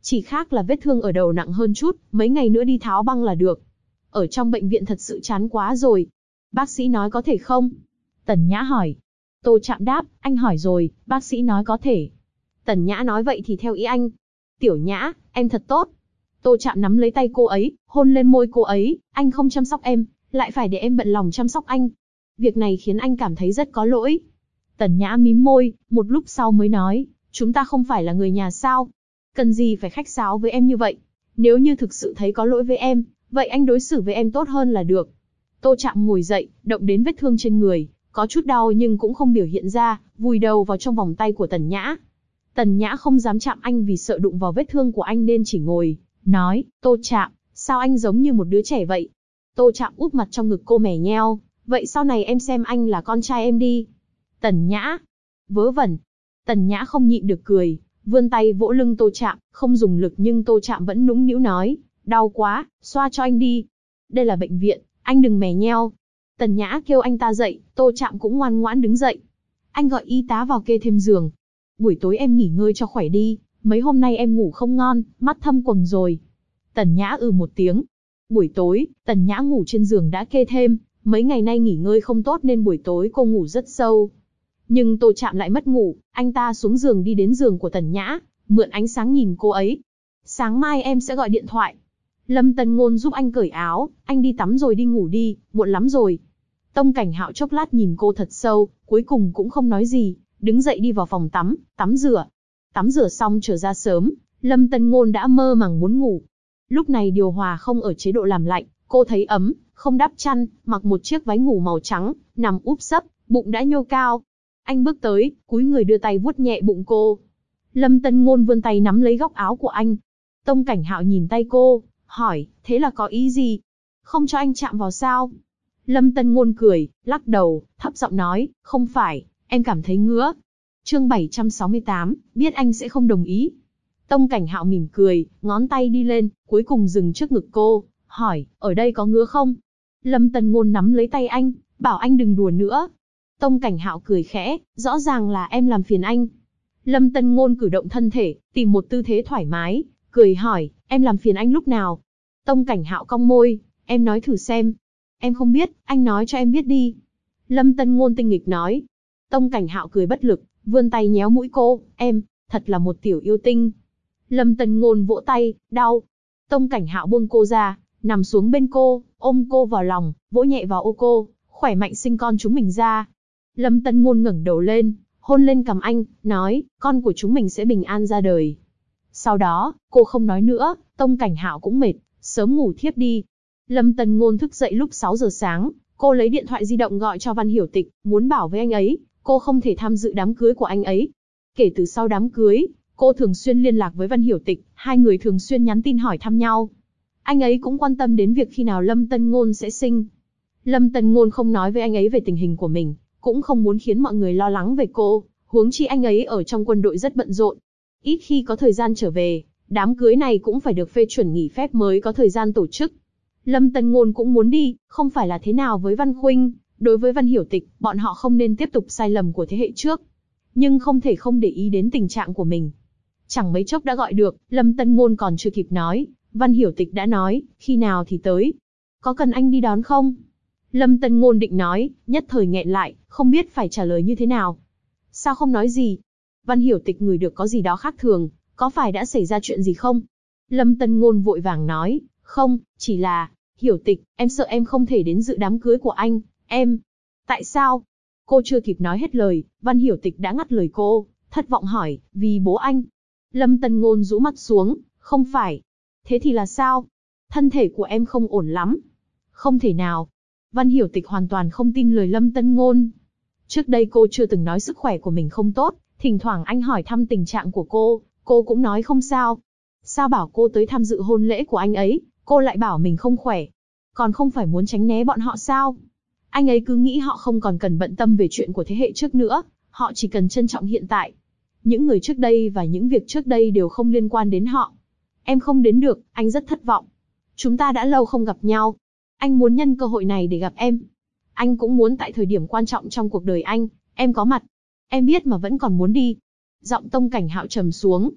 A: Chỉ khác là vết thương ở đầu nặng hơn chút, mấy ngày nữa đi tháo băng là được. Ở trong bệnh viện thật sự chán quá rồi. Bác sĩ nói có thể không? Tần Nhã hỏi. Tô Trạm đáp, anh hỏi rồi, bác sĩ nói có thể. Tần Nhã nói vậy thì theo ý anh. Tiểu Nhã, em thật tốt. Tô Trạm nắm lấy tay cô ấy, hôn lên môi cô ấy, anh không chăm sóc em, lại phải để em bận lòng chăm sóc anh. Việc này khiến anh cảm thấy rất có lỗi. Tần Nhã mím môi, một lúc sau mới nói, chúng ta không phải là người nhà sao? Cần gì phải khách sáo với em như vậy? Nếu như thực sự thấy có lỗi với em, vậy anh đối xử với em tốt hơn là được. Tô Trạm ngồi dậy, động đến vết thương trên người, có chút đau nhưng cũng không biểu hiện ra, vùi đầu vào trong vòng tay của Tần Nhã. Tần Nhã không dám chạm anh vì sợ đụng vào vết thương của anh nên chỉ ngồi, nói, Tô Trạm, sao anh giống như một đứa trẻ vậy? Tô Trạm úp mặt trong ngực cô mè nheo, vậy sau này em xem anh là con trai em đi. Tần Nhã, vớ vẩn. Tần Nhã không nhịn được cười, vươn tay vỗ lưng Tô Trạm, không dùng lực nhưng Tô Trạm vẫn nũng nĩu nói, đau quá, xoa cho anh đi. Đây là bệnh viện, anh đừng mè nheo. Tần Nhã kêu anh ta dậy, Tô Trạm cũng ngoan ngoãn đứng dậy. Anh gọi y tá vào kê thêm giường. Buổi tối em nghỉ ngơi cho khỏe đi, mấy hôm nay em ngủ không ngon, mắt thâm quầng rồi. Tần Nhã một tiếng. Buổi tối, Tần Nhã ngủ trên giường đã kê thêm, mấy ngày nay nghỉ ngơi không tốt nên buổi tối cô ngủ rất sâu. Nhưng Tô Trạm lại mất ngủ, anh ta xuống giường đi đến giường của Tần Nhã, mượn ánh sáng nhìn cô ấy. Sáng mai em sẽ gọi điện thoại. Lâm Tân Ngôn giúp anh cởi áo, anh đi tắm rồi đi ngủ đi, muộn lắm rồi. Tông Cảnh Hạo chốc lát nhìn cô thật sâu, cuối cùng cũng không nói gì, đứng dậy đi vào phòng tắm, tắm rửa. Tắm rửa xong trở ra sớm, Lâm Tân Ngôn đã mơ màng muốn ngủ. Lúc này điều hòa không ở chế độ làm lạnh, cô thấy ấm, không đắp chăn, mặc một chiếc váy ngủ màu trắng, nằm úp sấp, bụng đã nhô cao. Anh bước tới, cúi người đưa tay vuốt nhẹ bụng cô. Lâm Tân Ngôn vươn tay nắm lấy góc áo của anh. Tông Cảnh Hạo nhìn tay cô, hỏi, thế là có ý gì? Không cho anh chạm vào sao? Lâm Tân Ngôn cười, lắc đầu, thấp giọng nói, không phải, em cảm thấy ngứa. Chương 768, biết anh sẽ không đồng ý. Tông Cảnh Hạo mỉm cười, ngón tay đi lên, cuối cùng dừng trước ngực cô, hỏi, ở đây có ngứa không? Lâm Tân Ngôn nắm lấy tay anh, bảo anh đừng đùa nữa. Tông Cảnh Hạo cười khẽ, rõ ràng là em làm phiền anh. Lâm Tân Ngôn cử động thân thể, tìm một tư thế thoải mái, cười hỏi, em làm phiền anh lúc nào? Tông Cảnh Hạo cong môi, em nói thử xem. Em không biết, anh nói cho em biết đi. Lâm Tân Ngôn tinh nghịch nói. Tông Cảnh Hạo cười bất lực, vươn tay nhéo mũi cô, em, thật là một tiểu yêu tinh. Lâm Tân Ngôn vỗ tay, đau. Tông Cảnh Hạo buông cô ra, nằm xuống bên cô, ôm cô vào lòng, vỗ nhẹ vào ô cô, khỏe mạnh sinh con chúng mình ra. Lâm Tân Ngôn ngẩng đầu lên, hôn lên cằm anh, nói, con của chúng mình sẽ bình an ra đời. Sau đó, cô không nói nữa, Tông Cảnh Hạo cũng mệt, sớm ngủ thiếp đi. Lâm Tân Ngôn thức dậy lúc 6 giờ sáng, cô lấy điện thoại di động gọi cho Văn Hiểu Tịch, muốn bảo với anh ấy, cô không thể tham dự đám cưới của anh ấy. Kể từ sau đám cưới, cô thường xuyên liên lạc với Văn Hiểu Tịch, hai người thường xuyên nhắn tin hỏi thăm nhau. Anh ấy cũng quan tâm đến việc khi nào Lâm Tân Ngôn sẽ sinh. Lâm Tân Ngôn không nói với anh ấy về tình hình của mình, cũng không muốn khiến mọi người lo lắng về cô, huống chi anh ấy ở trong quân đội rất bận rộn. Ít khi có thời gian trở về, đám cưới này cũng phải được phê chuẩn nghỉ phép mới có thời gian tổ chức. Lâm Tân Ngôn cũng muốn đi, không phải là thế nào với Văn Khuynh, đối với Văn Hiểu Tịch, bọn họ không nên tiếp tục sai lầm của thế hệ trước. Nhưng không thể không để ý đến tình trạng của mình. Chẳng mấy chốc đã gọi được, Lâm Tân Ngôn còn chưa kịp nói, Văn Hiểu Tịch đã nói, khi nào thì tới. Có cần anh đi đón không? Lâm Tân Ngôn định nói, nhất thời nghẹn lại, không biết phải trả lời như thế nào. Sao không nói gì? Văn Hiểu Tịch ngửi được có gì đó khác thường, có phải đã xảy ra chuyện gì không? Lâm Tân Ngôn vội vàng nói, không, chỉ là, Hiểu Tịch, em sợ em không thể đến dự đám cưới của anh, em. Tại sao? Cô chưa kịp nói hết lời, Văn Hiểu Tịch đã ngắt lời cô, thất vọng hỏi, vì bố anh. Lâm Tân Ngôn rũ mắt xuống, không phải. Thế thì là sao? Thân thể của em không ổn lắm. Không thể nào. Văn Hiểu Tịch hoàn toàn không tin lời Lâm Tân Ngôn. Trước đây cô chưa từng nói sức khỏe của mình không tốt, thỉnh thoảng anh hỏi thăm tình trạng của cô cũng nói không sao. Sao bảo cô tới tham dự hôn lễ của anh ấy, cô lại bảo mình không khỏe. Còn không phải muốn tránh né bọn họ sao? Anh ấy cứ nghĩ họ không còn cần bận tâm về chuyện của thế hệ trước nữa, họ chỉ cần trân trọng hiện tại. Những người trước đây và những việc trước đây đều không liên quan đến họ. Em không đến được, anh rất thất vọng. Chúng ta đã lâu không gặp nhau. Anh muốn nhân cơ hội này để gặp em. Anh cũng muốn tại thời điểm quan trọng trong cuộc đời anh, em có mặt. Em biết mà vẫn còn muốn đi. Giọng Tông Cảnh Hạo trầm xuống.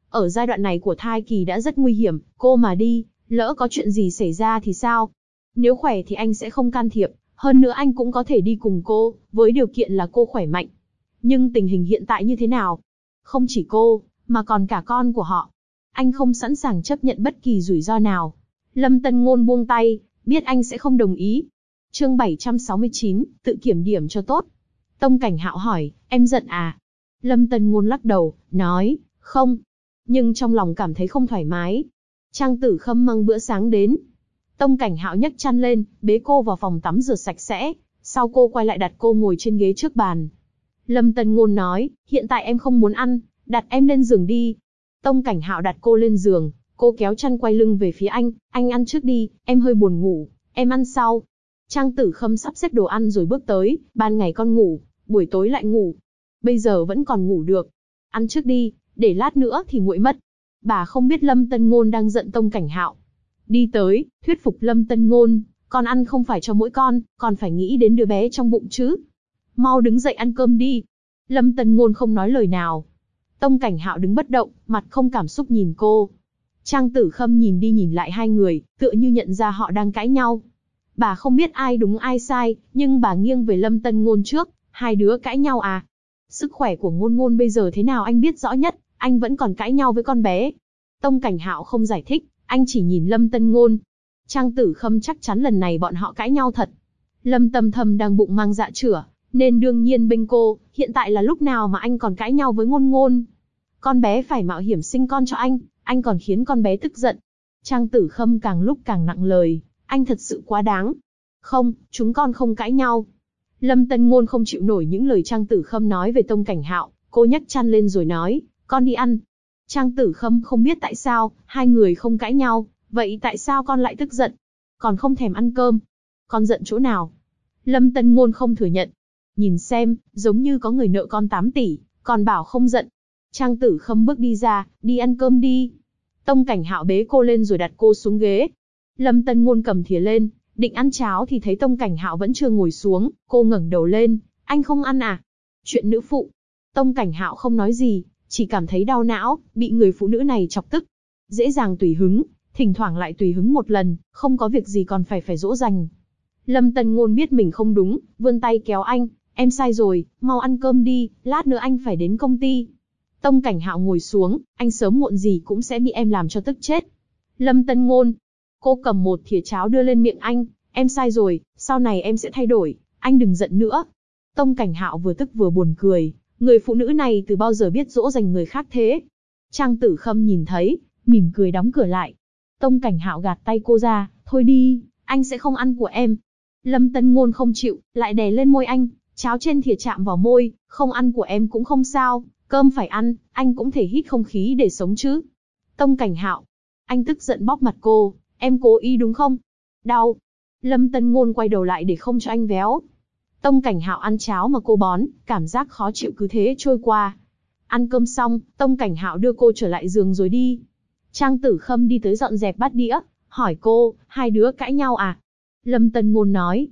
A: Ở giai đoạn này của thai kỳ đã rất nguy hiểm, cô mà đi, lỡ có chuyện gì xảy ra thì sao? Nếu khỏe thì anh sẽ không can thiệp, hơn nữa anh cũng có thể đi cùng cô, với điều kiện là cô khỏe mạnh. Nhưng tình hình hiện tại như thế nào? Không chỉ cô, mà còn cả con của họ. Anh không sẵn sàng chấp nhận bất kỳ rủi ro nào. Lâm Tân Ngôn buông tay, biết anh sẽ không đồng ý. Chương 769, tự kiểm điểm cho tốt. Tông Cảnh Hạo hỏi, em giận à? Lâm Tân Ngôn lắc đầu, nói, không. Nhưng trong lòng cảm thấy không thoải mái. Trang Tử Khâm mang bữa sáng đến. Tông Cảnh Hạo nhấc chăn lên, bế cô vào phòng tắm rửa sạch sẽ. Sau cô quay lại đặt cô ngồi trên ghế trước bàn. Lâm Tân Ngôn nói, hiện tại em không muốn ăn, đặt em lên giường đi. Tông Cảnh Hạo đặt cô lên giường, cô kéo chăn quay lưng về phía anh ăn trước đi, em hơi buồn ngủ, em ăn sau. Trang Tử Khâm sắp xếp đồ ăn rồi bước tới, ban ngày con ngủ, buổi tối lại ngủ. Bây giờ vẫn còn ngủ được. Ăn trước đi, để lát nữa thì nguội mất. Bà không biết Lâm Tân Ngôn đang giận Tông Cảnh Hạo. Đi tới, thuyết phục Lâm Tân Ngôn, con ăn không phải cho mỗi con, còn phải nghĩ đến đứa bé trong bụng chứ. Mau đứng dậy ăn cơm đi. Lâm Tân Ngôn không nói lời nào. Tông Cảnh Hạo đứng bất động, mặt không cảm xúc nhìn cô. Trang Tử Khâm nhìn đi nhìn lại hai người, tựa như nhận ra họ đang cãi nhau. Bà không biết ai đúng ai sai, nhưng bà nghiêng về Lâm Tân Ngôn trước, hai đứa cãi nhau à? Sức khỏe của Ngôn Ngôn bây giờ thế nào anh biết rõ nhất, anh vẫn còn cãi nhau với con bé. Tông Cảnh Hạo không giải thích, anh chỉ nhìn Lâm Tân Ngôn. Trang Tử Khâm chắc chắn lần này bọn họ cãi nhau thật. Lâm Tâm Thâm đang bụng mang dạ chửa, nên đương nhiên bênh cô, hiện tại là lúc nào mà anh còn cãi nhau với Ngôn Ngôn. Con bé phải mạo hiểm sinh con cho anh còn khiến con bé tức giận. Trang Tử Khâm càng lúc càng nặng lời, anh thật sự quá đáng. Không, chúng con không cãi nhau. Lâm Tân Ngôn không chịu nổi những lời Trang Tử Khâm nói về Tông Cảnh Hạo, cô nhấc chăn lên rồi nói, con đi ăn. Trang Tử Khâm không biết tại sao, hai người không cãi nhau, vậy tại sao con lại tức giận? Còn không thèm ăn cơm. Con giận chỗ nào? Lâm Tân Ngôn không thừa nhận. Nhìn xem, giống như có người nợ con 8 tỷ, còn bảo không giận. Trang Tử Khâm bước đi ra, đi ăn cơm đi. Tông Cảnh Hạo bế cô lên rồi đặt cô xuống ghế. Lâm Tân Ngôn cầm thìa lên, định ăn cháo thì thấy Tông Cảnh Hạo vẫn chưa ngồi xuống, cô ngẩng đầu lên, anh không ăn à? Chuyện nữ phụ. Tông Cảnh Hạo không nói gì, chỉ cảm thấy đau não, bị người phụ nữ này chọc tức. Dễ dàng tùy hứng, thỉnh thoảng lại tùy hứng một lần, không có việc gì còn phải dỗ dành. Lâm Tân Ngôn biết mình không đúng, vươn tay kéo anh, em sai rồi, mau ăn cơm đi, lát nữa anh phải đến công ty. Tông Cảnh Hạo ngồi xuống, anh sớm muộn gì cũng sẽ bị em làm cho tức chết. Lâm Tân Ngôn, cô cầm một thìa cháo đưa lên miệng anh, em sai rồi, sau này em sẽ thay đổi, anh đừng giận nữa. Tông Cảnh Hạo vừa tức vừa buồn cười, người phụ nữ này từ bao giờ biết dỗ dành người khác thế. Trang Tử Khâm nhìn thấy, mỉm cười đóng cửa lại. Tông Cảnh Hạo gạt tay cô ra, thôi đi, anh sẽ không ăn của em. Lâm Tân Ngôn không chịu, lại đè lên môi anh, cháo trên thìa chạm vào môi, không ăn của em cũng không sao, cơm phải ăn, anh cũng thể hít không khí để sống chứ. Tông Cảnh Hạo, anh tức giận bóp mặt cô, em cố ý đúng không? Đau. Lâm Tân Ngôn quay đầu lại để không cho anh véo. Tông Cảnh Hạo ăn cháo mà cô bón, cảm giác khó chịu cứ thế trôi qua. Ăn cơm xong, Tông Cảnh Hạo đưa cô trở lại giường rồi đi. Trang Tử Khâm đi tới dọn dẹp bát đĩa, hỏi cô, hai đứa cãi nhau à? Lâm Tân Ngôn nói,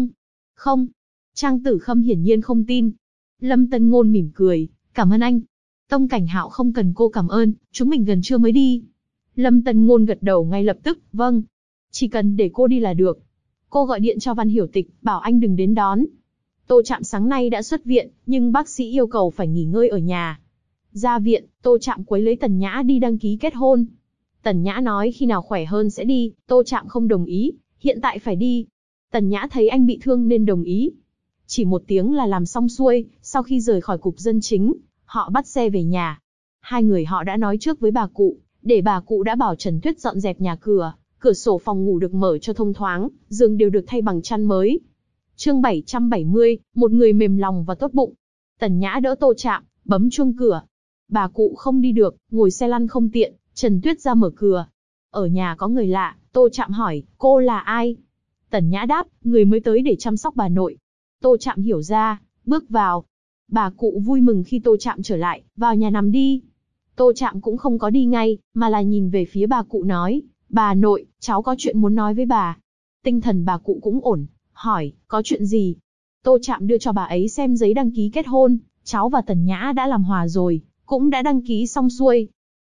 A: không. Trang Tử Khâm hiển nhiên không tin. Lâm Tân Ngôn mỉm cười, cảm ơn anh. Tông Cảnh Hạo không cần cô cảm ơn, chúng mình gần trưa mới đi. Lâm Tân Ngôn gật đầu ngay lập tức, vâng. Chỉ cần để cô đi là được. Cô gọi điện cho Văn Hiểu Tịch, bảo anh đừng đến đón. Tô Trạm sáng nay đã xuất viện, nhưng bác sĩ yêu cầu phải nghỉ ngơi ở nhà. Ra viện, Tô Trạm quấy lấy Tần Nhã đi đăng ký kết hôn. Tần Nhã nói khi nào khỏe hơn sẽ đi, Tô Trạm không đồng ý, hiện tại phải đi. Tần Nhã thấy anh bị thương nên đồng ý. Chỉ một tiếng là làm xong xuôi, sau khi rời khỏi cục dân chính, họ bắt xe về nhà. Hai người họ đã nói trước với bà cụ, để bà cụ đã bảo Trần Tuyết dọn dẹp nhà cửa, cửa sổ phòng ngủ được mở cho thông thoáng, giường đều được thay bằng chăn mới. Chương 770, một người mềm lòng và tốt bụng. Tần Nhã đỡ Tô Trạm, bấm chuông cửa. Bà cụ không đi được, ngồi xe lăn không tiện, Trần Tuyết ra mở cửa. Ở nhà có người lạ, Tô Trạm hỏi, cô là ai? Tần Nhã đáp, người mới tới để chăm sóc bà nội. Tô Trạm hiểu ra, bước vào. Bà cụ vui mừng khi Tô Trạm trở lại, vào nhà nằm đi. Tô Trạm cũng không có đi ngay, mà là nhìn về phía bà cụ nói, bà nội, cháu có chuyện muốn nói với bà. Tinh thần bà cụ cũng ổn, hỏi, có chuyện gì? Tô Trạm đưa cho bà ấy xem giấy đăng ký kết hôn, cháu và Tần Nhã đã làm hòa rồi, cũng đã đăng ký xong xuôi.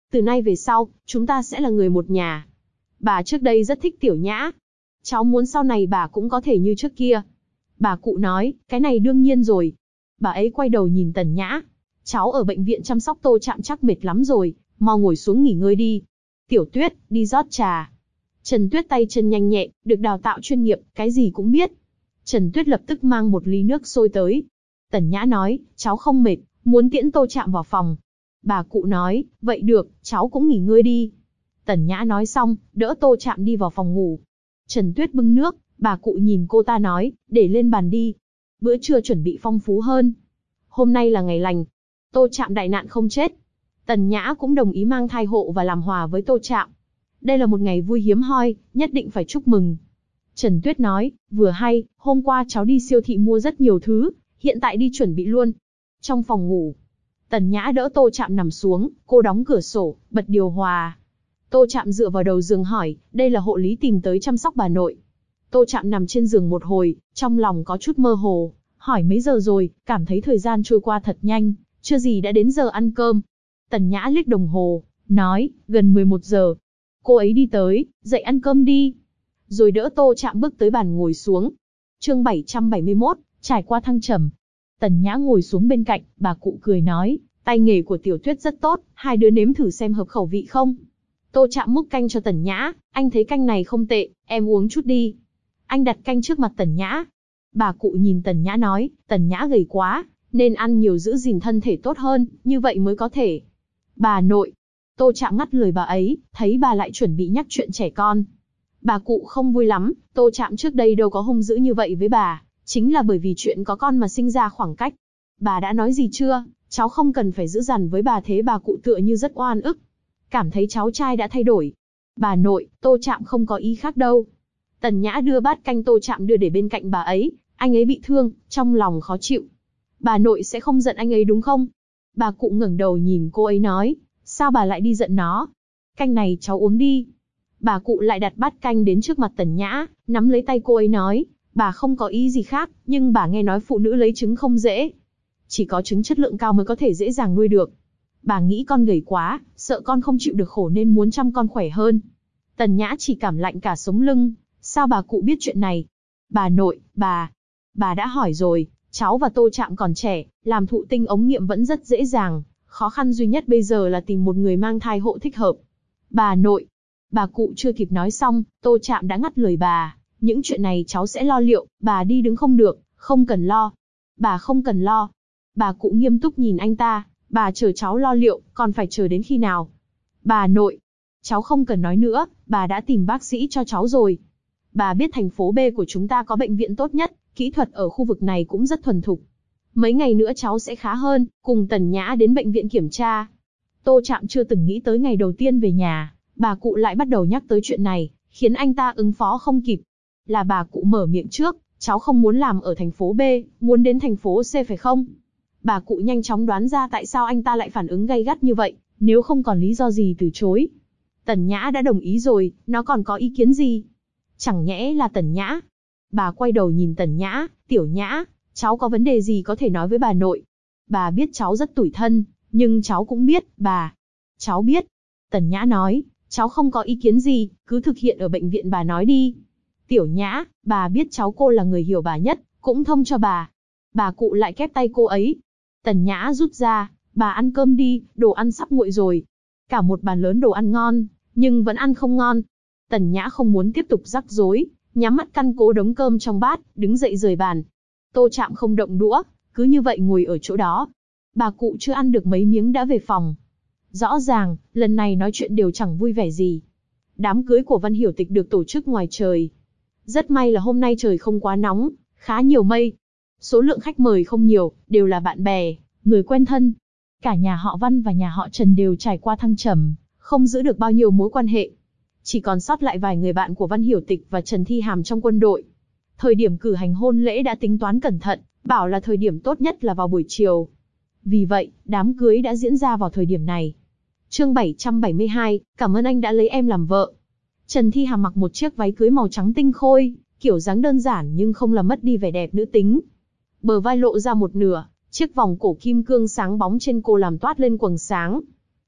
A: Từ nay về sau, chúng ta sẽ là người một nhà. Bà trước đây rất thích Tiểu Nhã. Cháu muốn sau này bà cũng có thể như trước kia. Bà cụ nói, cái này đương nhiên rồi. Bà ấy quay đầu nhìn Tần Nhã. Cháu ở bệnh viện chăm sóc Tô Trạm chắc mệt lắm rồi, mau ngồi xuống nghỉ ngơi đi. Tiểu Tuyết, đi rót trà. Trần Tuyết tay chân nhanh nhẹn, được đào tạo chuyên nghiệp, cái gì cũng biết. Trần Tuyết lập tức mang một ly nước sôi tới. Tần Nhã nói, cháu không mệt, muốn tiễn Tô Trạm vào phòng. Bà cụ nói, vậy được, cháu cũng nghỉ ngơi đi. Tần Nhã nói xong, đỡ Tô Trạm đi vào phòng ngủ. Trần Tuyết bưng nước, bà cụ nhìn cô ta nói, để lên bàn đi. Bữa trưa chuẩn bị phong phú hơn. Hôm nay là ngày lành. Tô Trạm đại nạn không chết. Tần Nhã cũng đồng ý mang thai hộ và làm hòa với Tô Trạm. Đây là một ngày vui hiếm hoi, nhất định phải chúc mừng. Trần Tuyết nói, vừa hay, hôm qua cháu đi siêu thị mua rất nhiều thứ, hiện tại đi chuẩn bị luôn. Trong phòng ngủ, Tần Nhã đỡ Tô Trạm nằm xuống, cô đóng cửa sổ, bật điều hòa. Tô Trạm dựa vào đầu giường hỏi, đây là hộ lý tìm tới chăm sóc bà nội. Tô Trạm nằm trên giường một hồi, trong lòng có chút mơ hồ, hỏi mấy giờ rồi, cảm thấy thời gian trôi qua thật nhanh, chưa gì đã đến giờ ăn cơm. Tần Nhã liếc đồng hồ, nói, gần 11 giờ. Cô ấy đi tới, dậy ăn cơm đi. Rồi đỡ Tô Trạm bước tới bàn ngồi xuống. Chương 771, trải qua thăng trầm. Tần Nhã ngồi xuống bên cạnh, bà cụ cười nói, tay nghề của Tiểu Tuyết rất tốt, hai đứa nếm thử xem hợp khẩu vị không. Tô Trạm múc canh cho Tần Nhã, anh thấy canh này không tệ, em uống chút đi. Anh đặt canh trước mặt Tần Nhã. Bà cụ nhìn Tần Nhã nói, Tần Nhã gầy quá, nên ăn nhiều giữ gìn thân thể tốt hơn, như vậy mới có thể. Bà nội. Tô Trạm ngắt lời bà ấy, thấy bà lại chuẩn bị nhắc chuyện trẻ con. Bà cụ không vui lắm, Tô Trạm trước đây đâu có hung dữ như vậy với bà, chính là bởi vì chuyện có con mà sinh ra khoảng cách. Bà đã nói gì chưa, cháu không cần phải giữ dằn với bà, thế bà cụ tựa như rất oan ức. Cảm thấy cháu trai đã thay đổi. Bà nội, Tô Trạm không có ý khác đâu. Tần Nhã đưa bát canh Tô Trạm đưa để bên cạnh bà ấy, anh ấy bị thương, trong lòng khó chịu. Bà nội sẽ không giận anh ấy đúng không? Bà cụ ngẩng đầu nhìn cô ấy nói, sao bà lại đi giận nó? Canh này cháu uống đi. Bà cụ lại đặt bát canh đến trước mặt Tần Nhã, nắm lấy tay cô ấy nói, bà không có ý gì khác, nhưng bà nghe nói phụ nữ lấy trứng không dễ. Chỉ có trứng chất lượng cao mới có thể dễ dàng nuôi được. Bà nghĩ con gầy quá, sợ con không chịu được khổ nên muốn chăm con khỏe hơn. Tần Nhã chỉ cảm lạnh cả sống lưng, sao bà cụ biết chuyện này? Bà nội, bà đã hỏi rồi, cháu và Tô Trạm còn trẻ, làm thụ tinh ống nghiệm vẫn rất dễ dàng, khó khăn duy nhất bây giờ là tìm một người mang thai hộ thích hợp. Bà nội, bà cụ chưa kịp nói xong, Tô Trạm đã ngắt lời bà, những chuyện này cháu sẽ lo liệu, bà đi đứng không được, không cần lo. Bà không cần lo. Bà cụ nghiêm túc nhìn anh ta, bà chờ cháu lo liệu, còn phải chờ đến khi nào? Bà nội, cháu không cần nói nữa, bà đã tìm bác sĩ cho cháu rồi. Bà biết thành phố B của chúng ta có bệnh viện tốt nhất, kỹ thuật ở khu vực này cũng rất thuần thục. Mấy ngày nữa cháu sẽ khá hơn, cùng Tần Nhã đến bệnh viện kiểm tra. Tô Trạm chưa từng nghĩ tới ngày đầu tiên về nhà, bà cụ lại bắt đầu nhắc tới chuyện này, khiến anh ta ứng phó không kịp. Là bà cụ mở miệng trước, cháu không muốn làm ở thành phố B, muốn đến thành phố C phải không? Bà cụ nhanh chóng đoán ra tại sao anh ta lại phản ứng gay gắt như vậy, nếu không còn lý do gì từ chối. Tần Nhã đã đồng ý rồi, nó còn có ý kiến gì? Chẳng nhẽ là Tần Nhã? Bà quay đầu nhìn Tần Nhã, Tiểu Nhã, cháu có vấn đề gì có thể nói với bà nội. Bà biết cháu rất tủi thân, nhưng cháu cũng biết, bà. Cháu biết. Tần Nhã nói, cháu không có ý kiến gì, cứ thực hiện ở bệnh viện bà nói đi. Tiểu Nhã, bà biết cháu cô là người hiểu bà nhất, cũng thông cho bà. Bà cụ lại kép tay cô ấy. Tần Nhã rút ra, bà ăn cơm đi, đồ ăn sắp nguội rồi. Cả một bàn lớn đồ ăn ngon, nhưng vẫn ăn không ngon. Tần Nhã không muốn tiếp tục rắc rối, nhắm mắt căn cố đống cơm trong bát, đứng dậy rời bàn. Tô Trạm không động đũa, cứ như vậy ngồi ở chỗ đó. Bà cụ chưa ăn được mấy miếng đã về phòng. Rõ ràng, lần này nói chuyện đều chẳng vui vẻ gì. Đám cưới của Văn Hiểu Tịch được tổ chức ngoài trời. Rất may là hôm nay trời không quá nóng, khá nhiều mây. Số lượng khách mời không nhiều, đều là bạn bè, người quen thân. Cả nhà họ Văn và nhà họ Trần đều trải qua thăng trầm, không giữ được bao nhiêu mối quan hệ. Chỉ còn sót lại vài người bạn của Văn Hiểu Tịch và Trần Thi Hàm trong quân đội. Thời điểm cử hành hôn lễ đã tính toán cẩn thận, bảo là thời điểm tốt nhất là vào buổi chiều. Vì vậy, đám cưới đã diễn ra vào thời điểm này. Chương 772, cảm ơn anh đã lấy em làm vợ. Trần Thi Hàm mặc một chiếc váy cưới màu trắng tinh khôi, kiểu dáng đơn giản nhưng không làm mất đi vẻ đẹp nữ tính. Bờ vai lộ ra một nửa, chiếc vòng cổ kim cương sáng bóng trên cô làm toát lên quầng sáng.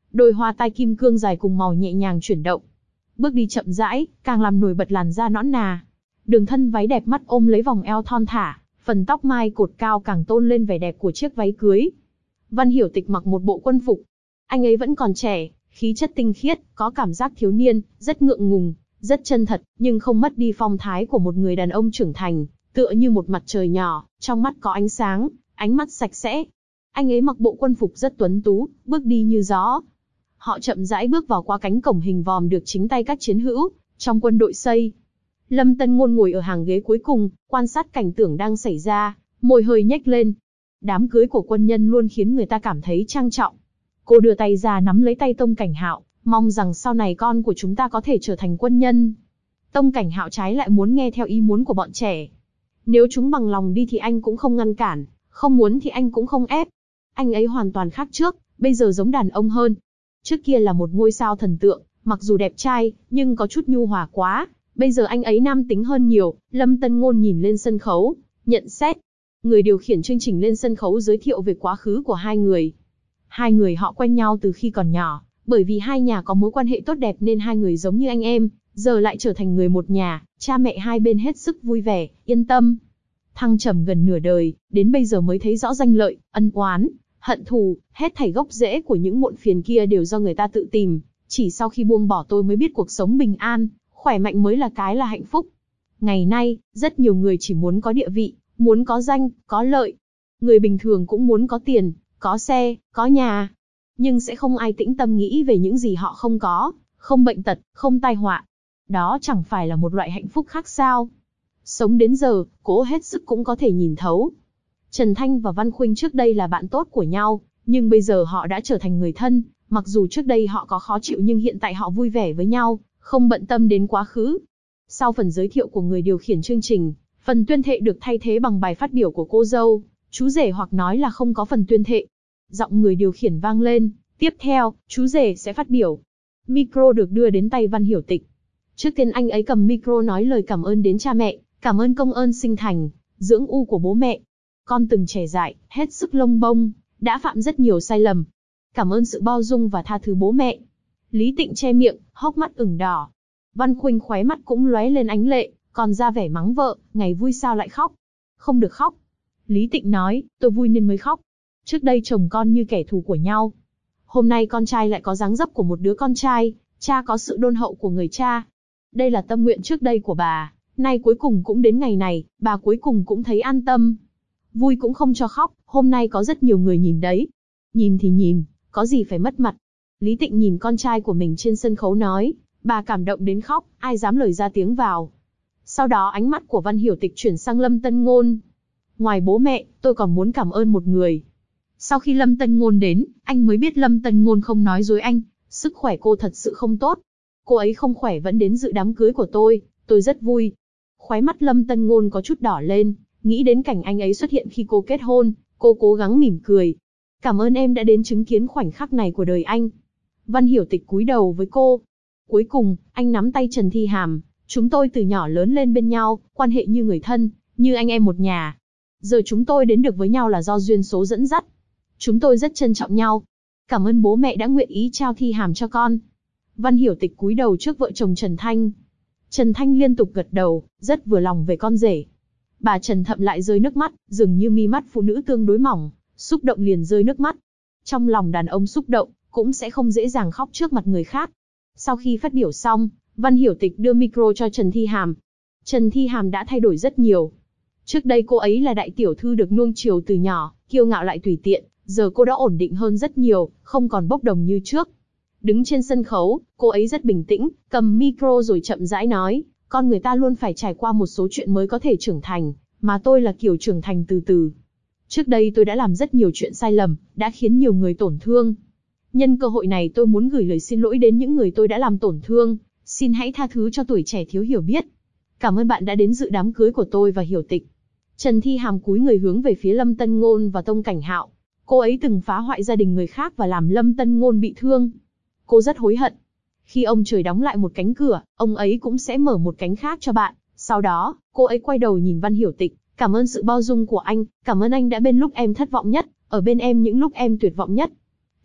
A: đôi hoa tai kim cương dài cùng màu nhẹ nhàng chuyển động. Bước đi chậm rãi, càng làm nổi bật làn da nõn nà. Đường thân váy đẹp mắt ôm lấy vòng eo thon thả, phần tóc mai cột cao càng tôn lên vẻ đẹp của chiếc váy cưới. Văn Hiểu Tịch mặc một bộ quân phục. Anh ấy vẫn còn trẻ, khí chất tinh khiết, có cảm giác thiếu niên, rất ngượng ngùng, rất chân thật, nhưng không mất đi phong thái của một người đàn ông trưởng thành, tựa như một mặt trời nhỏ, trong mắt có ánh sáng, ánh mắt sạch sẽ. Anh ấy mặc bộ quân phục rất tuấn tú, bước đi như gió. Họ chậm rãi bước vào qua cánh cổng hình vòm được chính tay các chiến hữu trong quân đội xây. Lâm Tân Ngôn ngồi ở hàng ghế cuối cùng, quan sát cảnh tượng đang xảy ra, môi hơi nhếch lên. Đám cưới của quân nhân luôn khiến người ta cảm thấy trang trọng. Cô đưa tay ra nắm lấy tay Tông Cảnh Hạo, mong rằng sau này con của chúng ta có thể trở thành quân nhân. Tông Cảnh Hạo trái lại muốn nghe theo ý muốn của bọn trẻ. Nếu chúng bằng lòng đi thì anh cũng không ngăn cản, không muốn thì anh cũng không ép. Anh ấy hoàn toàn khác trước, bây giờ giống đàn ông hơn. Trước kia là một ngôi sao thần tượng, mặc dù đẹp trai, nhưng có chút nhu hòa quá. Bây giờ anh ấy nam tính hơn nhiều. Lâm Tân Ngôn nhìn lên sân khấu, nhận xét. Người điều khiển chương trình lên sân khấu giới thiệu về quá khứ của hai người. Hai người họ quen nhau từ khi còn nhỏ, bởi vì hai nhà có mối quan hệ tốt đẹp nên hai người giống như anh em, giờ lại trở thành người một nhà, cha mẹ hai bên hết sức vui vẻ, yên tâm. Thăng trầm gần nửa đời, đến bây giờ mới thấy rõ danh lợi, ân oán, hận thù, hết thảy gốc rễ của những muộn phiền kia đều do người ta tự tìm. Chỉ sau khi buông bỏ tôi mới biết cuộc sống bình an, khỏe mạnh mới là cái là hạnh phúc. Ngày nay, rất nhiều người chỉ muốn có địa vị, muốn có danh, có lợi. Người bình thường cũng muốn có tiền, có xe, có nhà. Nhưng sẽ không ai tĩnh tâm nghĩ về những gì họ không có, không bệnh tật, không tai họa. Đó chẳng phải là một loại hạnh phúc khác sao? Sống đến giờ, cố hết sức cũng có thể nhìn thấu. Trần Thanh và Văn Khuynh trước đây là bạn tốt của nhau, nhưng bây giờ họ đã trở thành người thân. Mặc dù trước đây họ có khó chịu nhưng hiện tại họ vui vẻ với nhau, không bận tâm đến quá khứ. Sau phần giới thiệu của người điều khiển chương trình, phần tuyên thệ được thay thế bằng bài phát biểu của cô dâu, chú rể hoặc nói là không có phần tuyên thệ. Giọng người điều khiển vang lên, tiếp theo, chú rể sẽ phát biểu. Micro được đưa đến tay Văn Hiểu Tịch. Trước tiên anh ấy cầm micro nói lời cảm ơn đến cha mẹ, cảm ơn công ơn sinh thành, dưỡng u của bố mẹ. Con từng trẻ dại, hết sức lông bông, đã phạm rất nhiều sai lầm. Cảm ơn sự bao dung và tha thứ bố mẹ. Lý Tịnh che miệng, hốc mắt ửng đỏ. Văn Khuynh khóe mắt cũng lóe lên ánh lệ, còn ra vẻ mắng vợ, ngày vui sao lại khóc. Không được khóc. Lý Tịnh nói, tôi vui nên mới khóc. Trước đây chồng con như kẻ thù của nhau. Hôm nay con trai lại có dáng dấp của một đứa con trai, cha có sự đôn hậu của người cha. Đây là tâm nguyện trước đây của bà, nay cuối cùng cũng đến ngày này, bà cuối cùng cũng thấy an tâm. Vui cũng không cho khóc, hôm nay có rất nhiều người nhìn đấy. Nhìn thì nhìn, có gì phải mất mặt. Lý Tịnh nhìn con trai của mình trên sân khấu nói, bà cảm động đến khóc, ai dám lời ra tiếng vào. Sau đó ánh mắt của Văn Hiểu Tịch chuyển sang Lâm Tân Ngôn. Ngoài bố mẹ, tôi còn muốn cảm ơn một người. Sau khi Lâm Tân Ngôn đến, anh mới biết Lâm Tân Ngôn không nói dối anh, sức khỏe cô thật sự không tốt. Cô ấy không khỏe vẫn đến dự đám cưới của tôi rất vui. Khóe mắt Lâm Tân Ngôn có chút đỏ lên, nghĩ đến cảnh anh ấy xuất hiện khi cô kết hôn, cô cố gắng mỉm cười. Cảm ơn em đã đến chứng kiến khoảnh khắc này của đời anh. Văn Hiểu Tịch cúi đầu với cô. Cuối cùng, anh nắm tay Trần Thi Hàm. Chúng tôi từ nhỏ lớn lên bên nhau, quan hệ như người thân, như anh em một nhà. Giờ chúng tôi đến được với nhau là do duyên số dẫn dắt. Chúng tôi rất trân trọng nhau. Cảm ơn bố mẹ đã nguyện ý trao Thi Hàm cho con. Văn Hiểu Tịch cúi đầu trước vợ chồng Trần Thanh. Trần Thanh liên tục gật đầu, rất vừa lòng về con rể. Bà Trần thậm lại rơi nước mắt, dường như mi mắt phụ nữ tương đối mỏng, xúc động liền rơi nước mắt. Trong lòng đàn ông xúc động, cũng sẽ không dễ dàng khóc trước mặt người khác. Sau khi phát biểu xong, Văn Hiểu Tịch đưa micro cho Trần Thi Hàm. Trần Thi Hàm đã thay đổi rất nhiều. Trước đây cô ấy là đại tiểu thư được nuông chiều từ nhỏ, kiêu ngạo lại tùy tiện, giờ cô đã ổn định hơn rất nhiều, không còn bốc đồng như trước. Đứng trên sân khấu, cô ấy rất bình tĩnh, cầm micro rồi chậm rãi nói, con người ta luôn phải trải qua một số chuyện mới có thể trưởng thành, mà tôi là kiểu trưởng thành từ từ. Trước đây tôi đã làm rất nhiều chuyện sai lầm, đã khiến nhiều người tổn thương. Nhân cơ hội này tôi muốn gửi lời xin lỗi đến những người tôi đã làm tổn thương, xin hãy tha thứ cho tuổi trẻ thiếu hiểu biết. Cảm ơn bạn đã đến dự đám cưới của tôi và Hiểu Tịch. Trần Thi Hàm cúi người hướng về phía Lâm Tân Ngôn và Tông Cảnh Hạo. Cô ấy từng phá hoại gia đình người khác và làm Lâm Tân Ngôn bị thương. Cô rất hối hận. Khi ông trời đóng lại một cánh cửa, ông ấy cũng sẽ mở một cánh khác cho bạn. Sau đó, cô ấy quay đầu nhìn Văn Hiểu Tịch. Cảm ơn sự bao dung của anh, cảm ơn anh đã bên lúc em thất vọng nhất, ở bên em những lúc em tuyệt vọng nhất.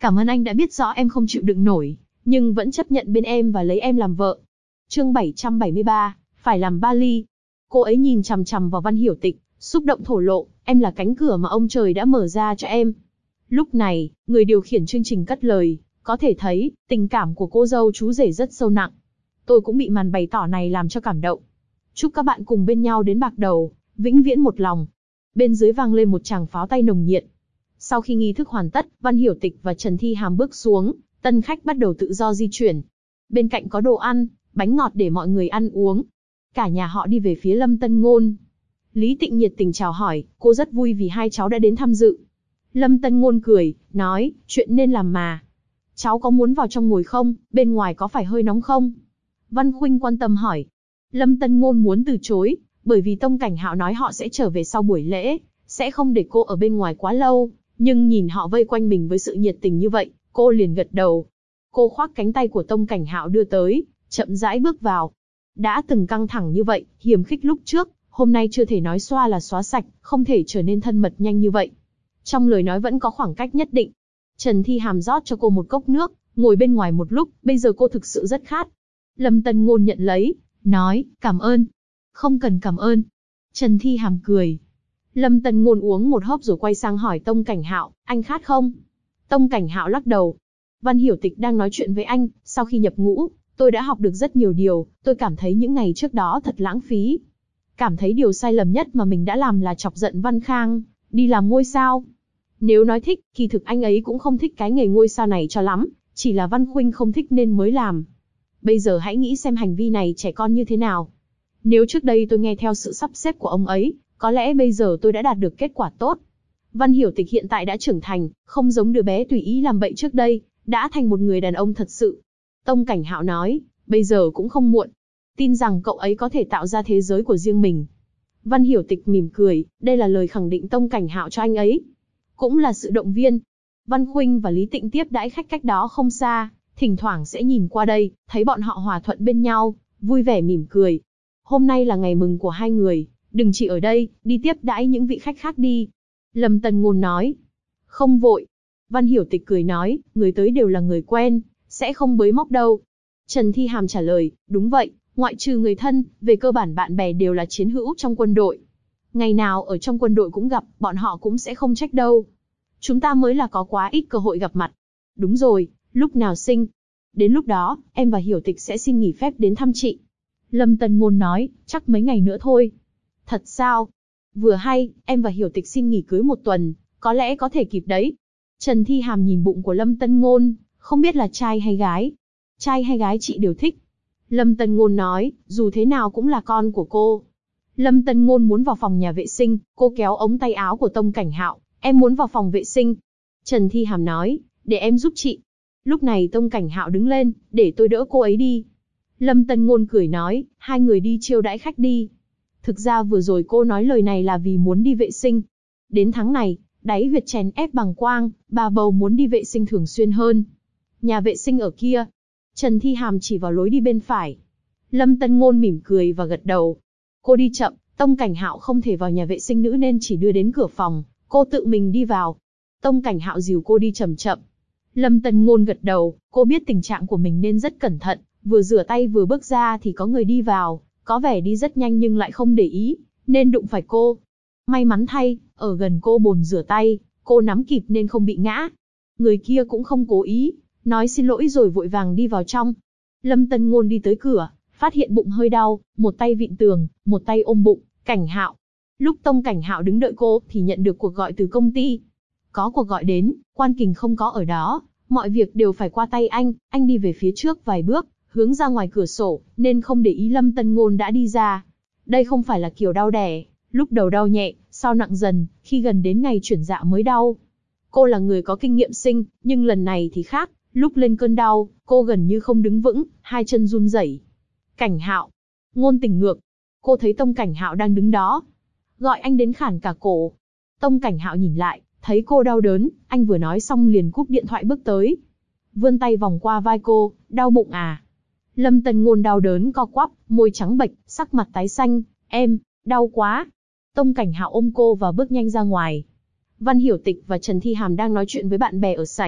A: Cảm ơn anh đã biết rõ em không chịu đựng nổi, nhưng vẫn chấp nhận bên em và lấy em làm vợ. Chương 773, phải làm ba ly. Cô ấy nhìn chằm chằm vào Văn Hiểu Tịch, xúc động thổ lộ, em là cánh cửa mà ông trời đã mở ra cho em. Lúc này, người điều khiển chương trình cất lời, có thể thấy, tình cảm của cô dâu chú rể rất sâu nặng. Tôi cũng bị màn bày tỏ này làm cho cảm động. Chúc các bạn cùng bên nhau đến bạc đầu, vĩnh viễn một lòng. Bên dưới vang lên một tràng pháo tay nồng nhiệt. Sau khi nghi thức hoàn tất, Văn Hiểu Tịch và Trần Thi Hàm bước xuống, tân khách bắt đầu tự do di chuyển. Bên cạnh có đồ ăn, bánh ngọt để mọi người ăn uống. Cả nhà họ đi về phía Lâm Tân Ngôn. Lý Tịnh nhiệt tình chào hỏi, cô rất vui vì hai cháu đã đến tham dự. Lâm Tân Ngôn cười, nói, chuyện nên làm mà. Cháu có muốn vào trong ngồi không, bên ngoài có phải hơi nóng không? Văn Khuynh quan tâm hỏi. Lâm Tân Ngôn muốn từ chối, bởi vì Tông Cảnh Hạo nói họ sẽ trở về sau buổi lễ, sẽ không để cô ở bên ngoài quá lâu. Nhưng nhìn họ vây quanh mình với sự nhiệt tình như vậy, cô liền gật đầu. Cô khoác cánh tay của Tông Cảnh Hạo đưa tới, chậm rãi bước vào. Đã từng căng thẳng như vậy, hiềm khích lúc trước, hôm nay chưa thể nói xoa là xóa sạch, không thể trở nên thân mật nhanh như vậy. Trong lời nói vẫn có khoảng cách nhất định. Trần Thi Hàm rót cho cô một cốc nước, ngồi bên ngoài một lúc, bây giờ cô thực sự rất khát. Lâm Tân Ngôn nhận lấy, nói, cảm ơn. Không cần cảm ơn. Trần Thi Hàm cười. Lâm Tân Ngôn uống một hớp rồi quay sang hỏi Tông Cảnh Hạo, anh khát không? Tông Cảnh Hạo lắc đầu. Văn Hiểu Tịch đang nói chuyện với anh, sau khi nhập ngũ, tôi đã học được rất nhiều điều, tôi cảm thấy những ngày trước đó thật lãng phí. Cảm thấy điều sai lầm nhất mà mình đã làm là chọc giận Văn Khang, đi làm ngôi sao. Nếu nói thích, kỳ thực anh ấy cũng không thích cái nghề ngôi sao này cho lắm, chỉ là Văn Khuynh không thích nên mới làm. Bây giờ hãy nghĩ xem hành vi này trẻ con như thế nào. Nếu trước đây tôi nghe theo sự sắp xếp của ông ấy, có lẽ bây giờ tôi đã đạt được kết quả tốt. Văn Hiểu Tịch hiện tại đã trưởng thành, không giống đứa bé tùy ý làm bậy trước đây, đã thành một người đàn ông thật sự. Tông Cảnh Hạo nói, bây giờ cũng không muộn. Tin rằng cậu ấy có thể tạo ra thế giới của riêng mình. Văn Hiểu Tịch mỉm cười, đây là lời khẳng định Tông Cảnh Hạo cho anh ấy. Cũng là sự động viên. Văn Khuynh và Lý Tịnh tiếp đãi khách cách đó không xa, thỉnh thoảng sẽ nhìn qua đây, thấy bọn họ hòa thuận bên nhau, vui vẻ mỉm cười. Hôm nay là ngày mừng của hai người, đừng chỉ ở đây, đi tiếp đãi những vị khách khác đi. Lâm Tân Ngôn nói. Không vội. Văn Hiểu Tịch cười nói, người tới đều là người quen, sẽ không bới móc đâu. Trần Thi Hàm trả lời, đúng vậy, ngoại trừ người thân, về cơ bản bạn bè đều là chiến hữu trong quân đội. Ngày nào ở trong quân đội cũng gặp, bọn họ cũng sẽ không trách đâu. Chúng ta mới là có quá ít cơ hội gặp mặt. Đúng rồi, lúc nào sinh? Đến lúc đó, em và Hiểu Tịch sẽ xin nghỉ phép đến thăm chị. Lâm Tân Ngôn nói, chắc mấy ngày nữa thôi. Thật sao? Vừa hay, em và Hiểu Tịch xin nghỉ cưới một tuần, có lẽ có thể kịp đấy. Trần Thi Hàm nhìn bụng của Lâm Tân Ngôn, không biết là trai hay gái. Trai hay gái chị đều thích. Lâm Tân Ngôn nói, dù thế nào cũng là con của cô. Lâm Tân Ngôn muốn vào phòng nhà vệ sinh, cô kéo ống tay áo của Tông Cảnh Hạo, em muốn vào phòng vệ sinh. Trần Thi Hàm nói, để em giúp chị. Lúc này Tông Cảnh Hạo đứng lên, để tôi đỡ cô ấy đi. Lâm Tân Ngôn cười nói, hai người đi chiêu đãi khách đi. Thực ra vừa rồi cô nói lời này là vì muốn đi vệ sinh. Đến tháng này, đáy huyệt chèn ép bằng quang, bà bầu muốn đi vệ sinh thường xuyên hơn. Nhà vệ sinh ở kia. Trần Thi Hàm chỉ vào lối đi bên phải. Lâm Tân Ngôn mỉm cười và gật đầu. Cô đi chậm, Tông Cảnh Hạo không thể vào nhà vệ sinh nữ nên chỉ đưa đến cửa phòng, cô tự mình đi vào. Tông Cảnh Hạo dìu cô đi chậm chậm. Lâm Tân Ngôn gật đầu, cô biết tình trạng của mình nên rất cẩn thận, vừa rửa tay vừa bước ra thì có người đi vào, có vẻ đi rất nhanh nhưng lại không để ý, nên đụng phải cô. May mắn thay, ở gần cô bồn rửa tay, cô nắm kịp nên không bị ngã. Người kia cũng không cố ý, nói xin lỗi rồi vội vàng đi vào trong. Lâm Tân Ngôn đi tới cửa, phát hiện bụng hơi đau, một tay vịn tường, một tay ôm bụng. Cảnh Hạo. Lúc Tông Cảnh Hạo đứng đợi cô thì nhận được cuộc gọi từ công ty. Có cuộc gọi đến, Quan Kình không có ở đó, mọi việc đều phải qua tay anh đi về phía trước vài bước, hướng ra ngoài cửa sổ, nên không để ý Lâm Tân Ngôn đã đi ra. Đây không phải là kiểu đau đẻ, lúc đầu đau nhẹ, sau nặng dần, khi gần đến ngày chuyển dạ mới đau. Cô là người có kinh nghiệm sinh, nhưng lần này thì khác, lúc lên cơn đau, cô gần như không đứng vững, hai chân run rẩy. Cảnh Hạo. Ngôn Tình ngược. Cô thấy Tông Cảnh Hạo đang đứng đó. Gọi anh đến khản cả cổ. Tông Cảnh Hạo nhìn lại, thấy cô đau đớn, anh vừa nói xong liền cúp điện thoại bước tới. Vươn tay vòng qua vai cô, đau bụng à? Lâm Tân Ngôn đau đớn co quắp, môi trắng bệch, sắc mặt tái xanh, em, đau quá. Tông Cảnh Hạo ôm cô và bước nhanh ra ngoài. Văn Hiểu Tịch và Trần Thi Hàm đang nói chuyện với bạn bè ở sảnh,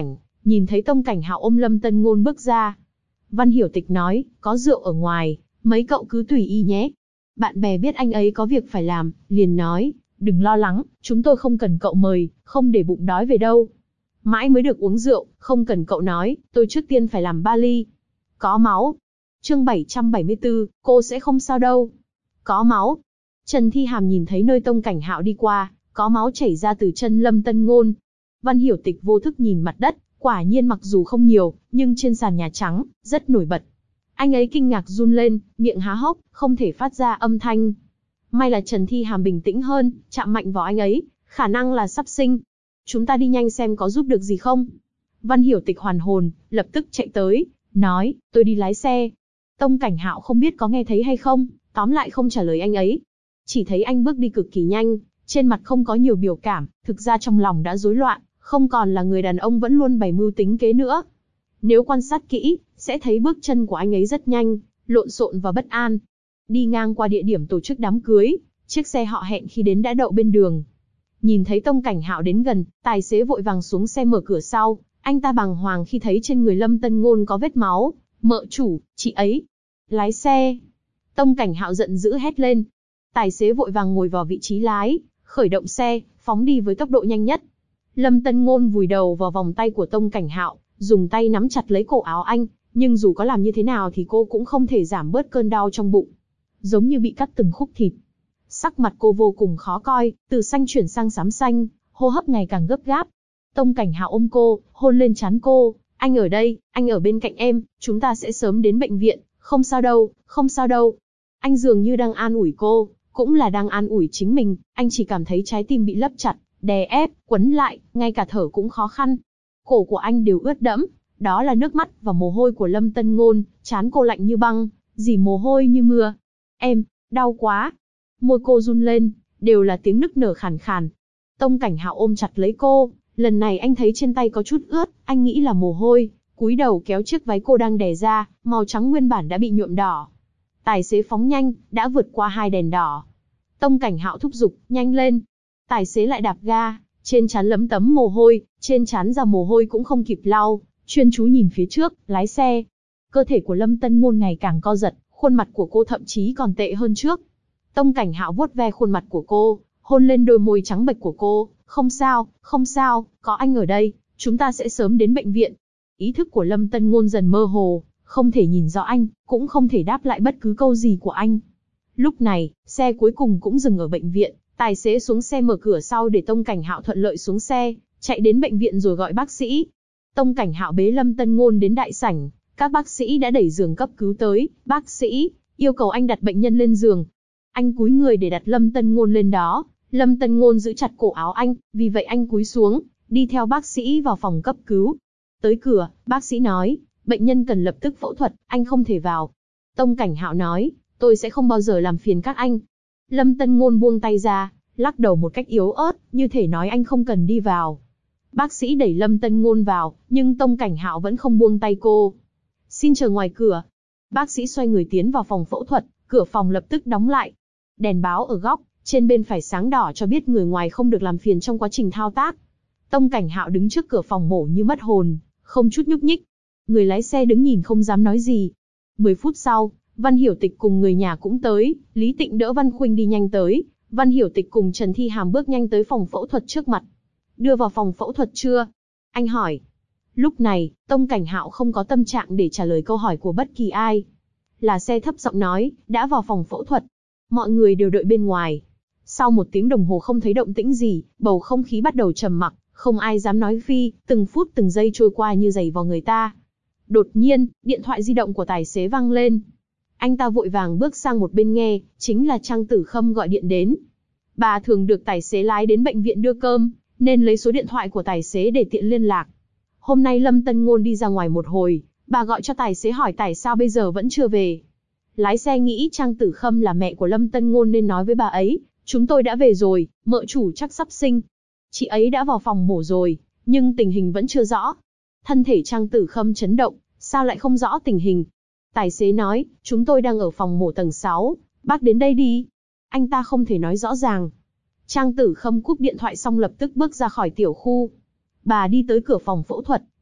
A: Nhìn thấy Tông Cảnh Hạo ôm Lâm Tân Ngôn bước ra. Văn Hiểu Tịch nói, có rượu ở ngoài, mấy cậu cứ tùy ý nhé. Bạn bè biết anh ấy có việc phải làm, liền nói, đừng lo lắng, chúng tôi không cần cậu mời, không để bụng đói về đâu. Mãi mới được uống rượu, không cần cậu nói, tôi trước tiên phải làm 3 ly. Có máu. Chương 774, cô sẽ không sao đâu. Có máu. Trần Thi Hàm nhìn thấy nơi Tông Cảnh Hạo đi qua, có máu chảy ra từ chân Lâm Tân Ngôn. Văn Hiểu Tịch vô thức nhìn mặt đất, quả nhiên mặc dù không nhiều, nhưng trên sàn nhà trắng, rất nổi bật. Anh ấy kinh ngạc run lên, miệng há hốc, không thể phát ra âm thanh. May là Trần Thi Hàm bình tĩnh hơn, chạm mạnh vào anh ấy, khả năng là sắp sinh. Chúng ta đi nhanh xem có giúp được gì không. Văn Hiểu Tịch hoàn hồn, lập tức chạy tới, nói, tôi đi lái xe. Tông Cảnh Hạo không biết có nghe thấy hay không, tóm lại không trả lời anh ấy. Chỉ thấy anh bước đi cực kỳ nhanh, trên mặt không có nhiều biểu cảm, thực ra trong lòng đã rối loạn, không còn là người đàn ông vẫn luôn bày mưu tính kế nữa. Nếu quan sát kỹ, sẽ thấy bước chân của anh ấy rất nhanh, lộn xộn và bất an. Đi ngang qua địa điểm tổ chức đám cưới, chiếc xe họ hẹn khi đến đã đậu bên đường. Nhìn thấy Tông Cảnh Hạo đến gần, tài xế vội vàng xuống xe mở cửa sau, anh ta bàng hoàng khi thấy trên người Lâm Tân Ngôn có vết máu. Mợ chủ, chị ấy. Lái xe. Tông Cảnh Hạo giận dữ hét lên. Tài xế vội vàng ngồi vào vị trí lái, khởi động xe, phóng đi với tốc độ nhanh nhất. Lâm Tân Ngôn vùi đầu vào vòng tay của Tông Cảnh Hạo, dùng tay nắm chặt lấy cổ áo anh, nhưng dù có làm như thế nào thì cô cũng không thể giảm bớt cơn đau trong bụng. Giống như bị cắt từng khúc thịt. Sắc mặt cô vô cùng khó coi, từ xanh chuyển sang xám xanh, hô hấp ngày càng gấp gáp. Tông Cảnh Hạo ôm cô, hôn lên trán cô, anh ở đây, anh ở bên cạnh em, chúng ta sẽ sớm đến bệnh viện, không sao đâu, không sao đâu. Anh dường như đang an ủi cô, cũng là đang an ủi chính mình, anh chỉ cảm thấy trái tim bị lấp chặt, đè ép, quấn lại, ngay cả thở cũng khó khăn. Cổ của anh đều ướt đẫm, đó là nước mắt và mồ hôi của Lâm Tân Ngôn, trán cô lạnh như băng, dì mồ hôi như mưa. Em, đau quá. Môi cô run lên, đều là tiếng nức nở khàn khàn. Tông Cảnh Hạo ôm chặt lấy cô, lần này anh thấy trên tay có chút ướt, anh nghĩ là mồ hôi, cúi đầu kéo chiếc váy cô đang đè ra, màu trắng nguyên bản đã bị nhuộm đỏ. Tài xế phóng nhanh, đã vượt qua 2 đèn đỏ. Tông Cảnh Hạo thúc giục, nhanh lên. Tài xế lại đạp ga, trên trán lấm tấm mồ hôi, trên trán ra mồ hôi cũng không kịp lau, chuyên chú nhìn phía trước, lái xe. Cơ thể của Lâm Tân Ngôn ngày càng co giật, khuôn mặt của cô thậm chí còn tệ hơn trước. Tông Cảnh Hạo vuốt ve khuôn mặt của cô, hôn lên đôi môi trắng bệch của cô, không sao, không sao, có anh ở đây, chúng ta sẽ sớm đến bệnh viện. Ý thức của Lâm Tân Ngôn dần mơ hồ, không thể nhìn rõ anh, cũng không thể đáp lại bất cứ câu gì của anh. Lúc này, xe cuối cùng cũng dừng ở bệnh viện, tài xế xuống xe mở cửa sau để Tông Cảnh Hạo thuận lợi xuống xe, chạy đến bệnh viện rồi gọi bác sĩ. Tông Cảnh Hạo bế Lâm Tân Ngôn đến đại sảnh, các bác sĩ đã đẩy giường cấp cứu tới, bác sĩ yêu cầu anh đặt bệnh nhân lên giường. Anh cúi người để đặt Lâm Tân Ngôn lên đó, Lâm Tân Ngôn giữ chặt cổ áo anh, vì vậy anh cúi xuống, đi theo bác sĩ vào phòng cấp cứu. Tới cửa, bác sĩ nói, bệnh nhân cần lập tức phẫu thuật, anh không thể vào. Tông Cảnh Hạo nói, tôi sẽ không bao giờ làm phiền các anh. Lâm Tân Ngôn buông tay ra, lắc đầu một cách yếu ớt, như thể nói anh không cần đi vào. Bác sĩ đẩy Lâm Tân Ngôn vào, nhưng Tông Cảnh Hạo vẫn không buông tay cô. Xin chờ ngoài cửa. Bác sĩ xoay người tiến vào phòng phẫu thuật, cửa phòng lập tức đóng lại. Đèn báo ở góc, trên bên phải sáng đỏ cho biết người ngoài không được làm phiền trong quá trình thao tác. Tông Cảnh Hạo đứng trước cửa phòng mổ như mất hồn, không chút nhúc nhích. Người lái xe đứng nhìn không dám nói gì. 10 phút sau, Văn Hiểu Tịch cùng người nhà cũng tới, Lý Tịnh đỡ Văn Khuynh đi nhanh tới, Văn Hiểu Tịch cùng Trần Thi Hàm bước nhanh tới phòng phẫu thuật trước mặt. Đưa vào phòng phẫu thuật chưa? Anh hỏi. Lúc này, Tông Cảnh Hạo không có tâm trạng để trả lời câu hỏi của bất kỳ ai. Là xe thấp giọng nói, đã vào phòng phẫu thuật. Mọi người đều đợi bên ngoài. Sau 1 tiếng đồng hồ không thấy động tĩnh gì, bầu không khí bắt đầu trầm mặc, không ai dám nói phi, từng phút từng giây trôi qua như giày vào người ta. Đột nhiên, điện thoại di động của tài xế vang lên. Anh ta vội vàng bước sang một bên nghe, chính là Trang Tử Khâm gọi điện đến. Bà thường được tài xế lái đến bệnh viện đưa cơm, nên lấy số điện thoại của tài xế để tiện liên lạc. Hôm nay Lâm Tân Ngôn đi ra ngoài một hồi, bà gọi cho tài xế hỏi tại sao bây giờ vẫn chưa về. Lái xe nghĩ Trang Tử Khâm là mẹ của Lâm Tân Ngôn nên nói với bà ấy, chúng tôi đã về rồi, mợ chủ chắc sắp sinh. Chị ấy đã vào phòng mổ rồi, nhưng tình hình vẫn chưa rõ. Thân thể Trang Tử Khâm chấn động, sao lại không rõ tình hình? Tài xế nói, chúng tôi đang ở phòng mổ tầng 6, bác đến đây đi. Anh ta không thể nói rõ ràng. Trang Tử Khâm cúp điện thoại xong lập tức bước ra khỏi tiểu khu. Bà đi tới cửa phòng phẫu thuật,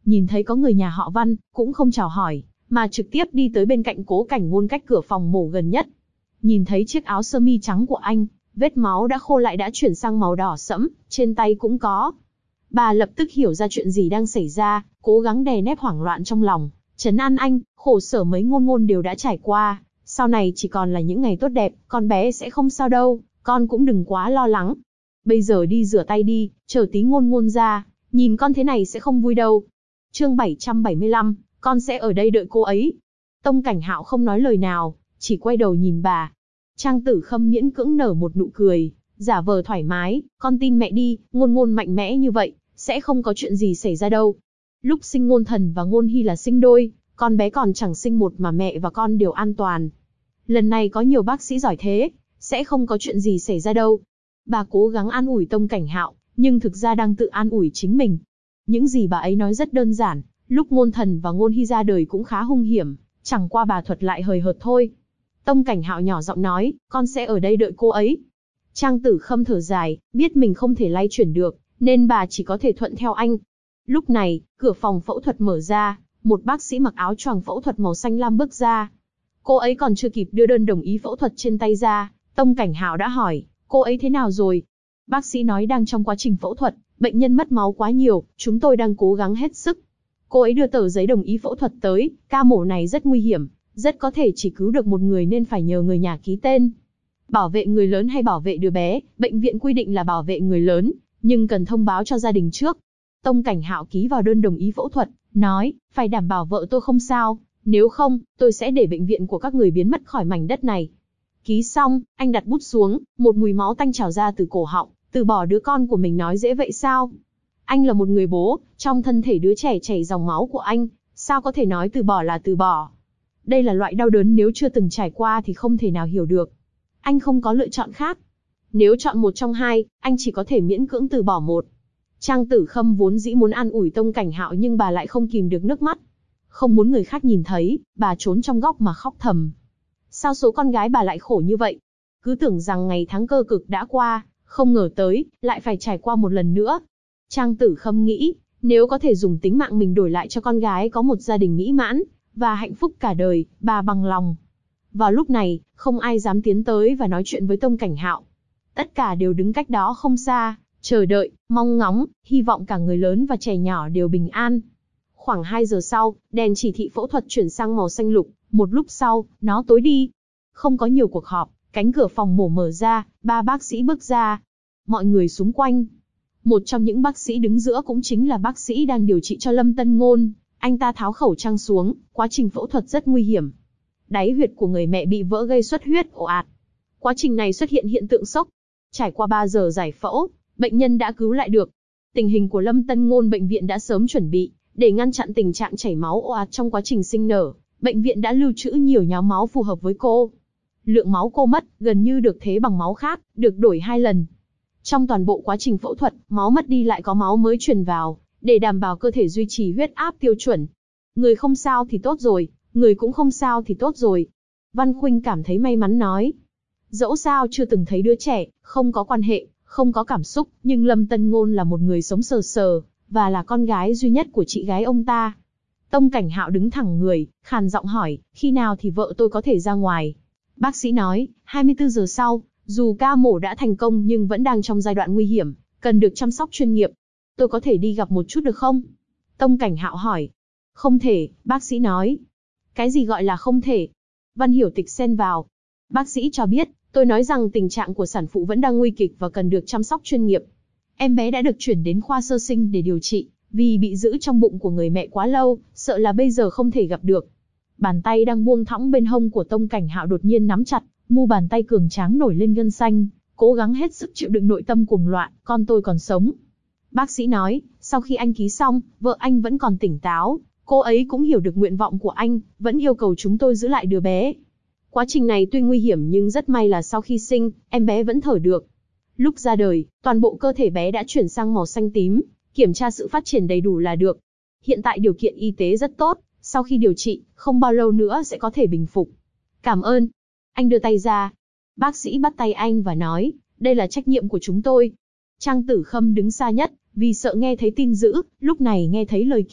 A: nhìn thấy có người nhà họ Văn, cũng không chào hỏi, mà trực tiếp đi tới bên cạnh Cố Cảnh Ngôn cách cửa phòng mổ gần nhất. Nhìn thấy chiếc áo sơ mi trắng của anh, vết máu đã khô lại đã chuyển sang màu đỏ sẫm, trên tay cũng có. Bà lập tức hiểu ra chuyện gì đang xảy ra, cố gắng đè nép hoảng loạn trong lòng, trấn an anh, khổ sở mấy Ngôn Ngôn đều đã trải qua, sau này chỉ còn là những ngày tốt đẹp, con bé sẽ không sao đâu, con cũng đừng quá lo lắng. Bây giờ đi rửa tay đi, chờ tí Ngôn Ngôn ra, nhìn con thế này sẽ không vui đâu. Chương 775, con sẽ ở đây đợi cô ấy. Tông Cảnh Hạo không nói lời nào, chỉ quay đầu nhìn bà. Trang Tử Khâm miễn cưỡng nở một nụ cười, giả vờ thoải mái, con tin mẹ đi, Ngôn Ngôn mạnh mẽ như vậy, sẽ không có chuyện gì xảy ra đâu. Lúc sinh Ngôn Thần và Ngôn Hy là sinh đôi, con bé còn chẳng sinh một mà mẹ và con đều an toàn. Lần này có nhiều bác sĩ giỏi thế, sẽ không có chuyện gì xảy ra đâu. Bà cố gắng an ủi Tông Cảnh Hạo, nhưng thực ra đang tự an ủi chính mình. Những gì bà ấy nói rất đơn giản, lúc Ngôn Thần và Ngôn Hy ra đời cũng khá hung hiểm, chẳng qua bà thuật lại hời hợt thôi. Tông Cảnh Hạo nhỏ giọng nói, con sẽ ở đây đợi cô ấy. Trang Tử Khâm thở dài, biết mình không thể lay chuyển được, nên bà chỉ có thể thuận theo anh. Lúc này, cửa phòng phẫu thuật mở ra, một bác sĩ mặc áo choàng phẫu thuật màu xanh lam bước ra. Cô ấy còn chưa kịp đưa đơn đồng ý phẫu thuật trên tay ra, Tông Cảnh Hạo đã hỏi, cô ấy thế nào rồi? Bác sĩ nói đang trong quá trình phẫu thuật, bệnh nhân mất máu quá nhiều, chúng tôi đang cố gắng hết sức. Cô ấy đưa tờ giấy đồng ý phẫu thuật tới, ca mổ này rất nguy hiểm, rất có thể chỉ cứu được một người nên phải nhờ người nhà ký tên. Bảo vệ người lớn hay bảo vệ đứa bé, bệnh viện quy định là bảo vệ người lớn, nhưng cần thông báo cho gia đình trước. Tông Cảnh Hạo ký vào đơn đồng ý phẫu thuật, nói, phải đảm bảo vợ tôi không sao, nếu không, tôi sẽ để bệnh viện của các người biến mất khỏi mảnh đất này. Ký xong, anh đặt bút xuống, một mùi máu tanh trào ra từ cổ họng, từ bỏ đứa con của mình nói dễ vậy sao? Anh là một người bố, trong thân thể đứa trẻ chảy dòng máu của anh, sao có thể nói từ bỏ là từ bỏ? Đây là loại đau đớn nếu chưa từng trải qua thì không thể nào hiểu được. Anh không có lựa chọn khác. Nếu chọn một trong hai, anh chỉ có thể miễn cưỡng từ bỏ một. Trang Tử Khâm vốn dĩ muốn an ủi Tông Cảnh Hạo nhưng bà lại không kìm được nước mắt. Không muốn người khác nhìn thấy, bà trốn trong góc mà khóc thầm. Sao số con gái bà lại khổ như vậy? Cứ tưởng rằng ngày tháng cơ cực đã qua, không ngờ tới, lại phải trải qua một lần nữa. Trang Tử Khâm nghĩ, nếu có thể dùng tính mạng mình đổi lại cho con gái có một gia đình mỹ mãn, và hạnh phúc cả đời, bà bằng lòng. Vào lúc này, không ai dám tiến tới và nói chuyện với Tông Cảnh Hạo. Tất cả đều đứng cách đó không xa, chờ đợi, mong ngóng, hy vọng cả người lớn và trẻ nhỏ đều bình an. Khoảng 2 giờ sau, đèn chỉ thị phẫu thuật chuyển sang màu xanh lục, một lúc sau, nó tối đi. Không có nhiều cuộc họp, cánh cửa phòng mổ mở ra, 3 bác sĩ bước ra. Mọi người xung quanh. Một trong những bác sĩ đứng giữa cũng chính là bác sĩ đang điều trị cho Lâm Tân Ngôn. Anh ta tháo khẩu trang xuống, quá trình phẫu thuật rất nguy hiểm. Đáy huyệt của người mẹ bị vỡ gây xuất huyết ồ ạt. Quá trình này xuất hiện hiện tượng sốc. Trải qua 3 giờ giải phẫu, bệnh nhân đã cứu lại được. Tình hình của Lâm Tân Ngôn bệnh viện đã sớm chuẩn bị, để ngăn chặn tình trạng chảy máu ồ ạt trong quá trình sinh nở. Bệnh viện đã lưu trữ nhiều nhóm máu phù hợp với cô. Lượng máu cô mất, gần như được thế bằng máu khác, được đổi 2 lần. Trong toàn bộ quá trình phẫu thuật, máu mất đi lại có máu mới truyền vào, để đảm bảo cơ thể duy trì huyết áp tiêu chuẩn. Người không sao thì tốt rồi, người cũng không sao thì tốt rồi. Văn Khuynh cảm thấy may mắn nói. Dẫu sao chưa từng thấy đứa trẻ, không có quan hệ, không có cảm xúc, nhưng Lâm Tân Ngôn là một người sống sờ sờ, và là con gái duy nhất của chị gái ông ta. Tông Cảnh Hạo đứng thẳng người, khàn giọng hỏi, khi nào thì vợ tôi có thể ra ngoài? Bác sĩ nói, 24 giờ sau, dù ca mổ đã thành công nhưng vẫn đang trong giai đoạn nguy hiểm, cần được chăm sóc chuyên nghiệp. Tôi có thể đi gặp một chút được không? Tông Cảnh Hạo hỏi. Không thể, bác sĩ nói. Cái gì gọi là không thể? Văn Hiểu Tịch xen vào. Bác sĩ cho biết, tôi nói rằng tình trạng của sản phụ vẫn đang nguy kịch và cần được chăm sóc chuyên nghiệp. Em bé đã được chuyển đến khoa sơ sinh để điều trị, vì bị giữ trong bụng của người mẹ quá lâu, sợ là bây giờ không thể gặp được. Bàn tay đang buông thõng bên hông của Tông Cảnh Hạo đột nhiên nắm chặt, mu bàn tay cường tráng nổi lên gân xanh, cố gắng hết sức chịu đựng nội tâm cuồng loạn, con tôi còn sống. Bác sĩ nói, sau khi anh ký xong, vợ anh vẫn còn tỉnh táo, cô ấy cũng hiểu được nguyện vọng của anh, vẫn yêu cầu chúng tôi giữ lại đứa bé. Quá trình này tuy nguy hiểm nhưng rất may là sau khi sinh, em bé vẫn thở được. Lúc ra đời, toàn bộ cơ thể bé đã chuyển sang màu xanh tím, kiểm tra sự phát triển đầy đủ là được. Hiện tại điều kiện y tế rất tốt, sau khi điều trị, không bao lâu nữa sẽ có thể bình phục. Cảm ơn. Anh đưa tay ra. Bác sĩ bắt tay anh và nói, đây là trách nhiệm của chúng tôi. Trang Tử Khâm đứng xa nhất, vì sợ nghe thấy tin dữ, lúc này nghe thấy lời kia,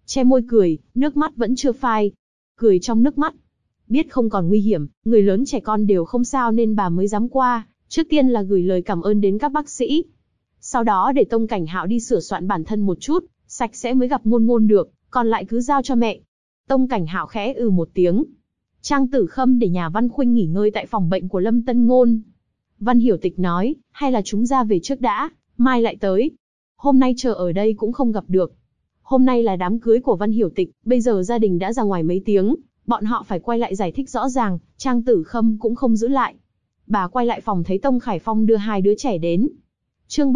A: che môi cười, nước mắt vẫn chưa phai. Cười trong nước mắt. Biết không còn nguy hiểm, người lớn trẻ con đều không sao nên bà mới dám qua, trước tiên là gửi lời cảm ơn đến các bác sĩ. Sau đó để Tông Cảnh Hạo đi sửa soạn bản thân một chút, sạch sẽ mới gặp Ngôn Ngôn được, còn lại cứ giao cho mẹ. Tông Cảnh Hạo khẽ một tiếng. Trang Tử Khâm để nhà Văn Khuynh nghỉ ngơi tại phòng bệnh của Lâm Tân Ngôn. Văn Hiểu Tịch nói, hay là chúng ra về trước đã, mai lại tới. Hôm nay chờ ở đây cũng không gặp được. Hôm nay là đám cưới của Văn Hiểu Tịch, bây giờ gia đình đã ra ngoài mấy tiếng, bọn họ phải quay lại giải thích rõ ràng, Trang Tử Khâm cũng không giữ lại. Bà quay lại phòng thấy Tông Khải Phong đưa hai đứa trẻ đến. Chương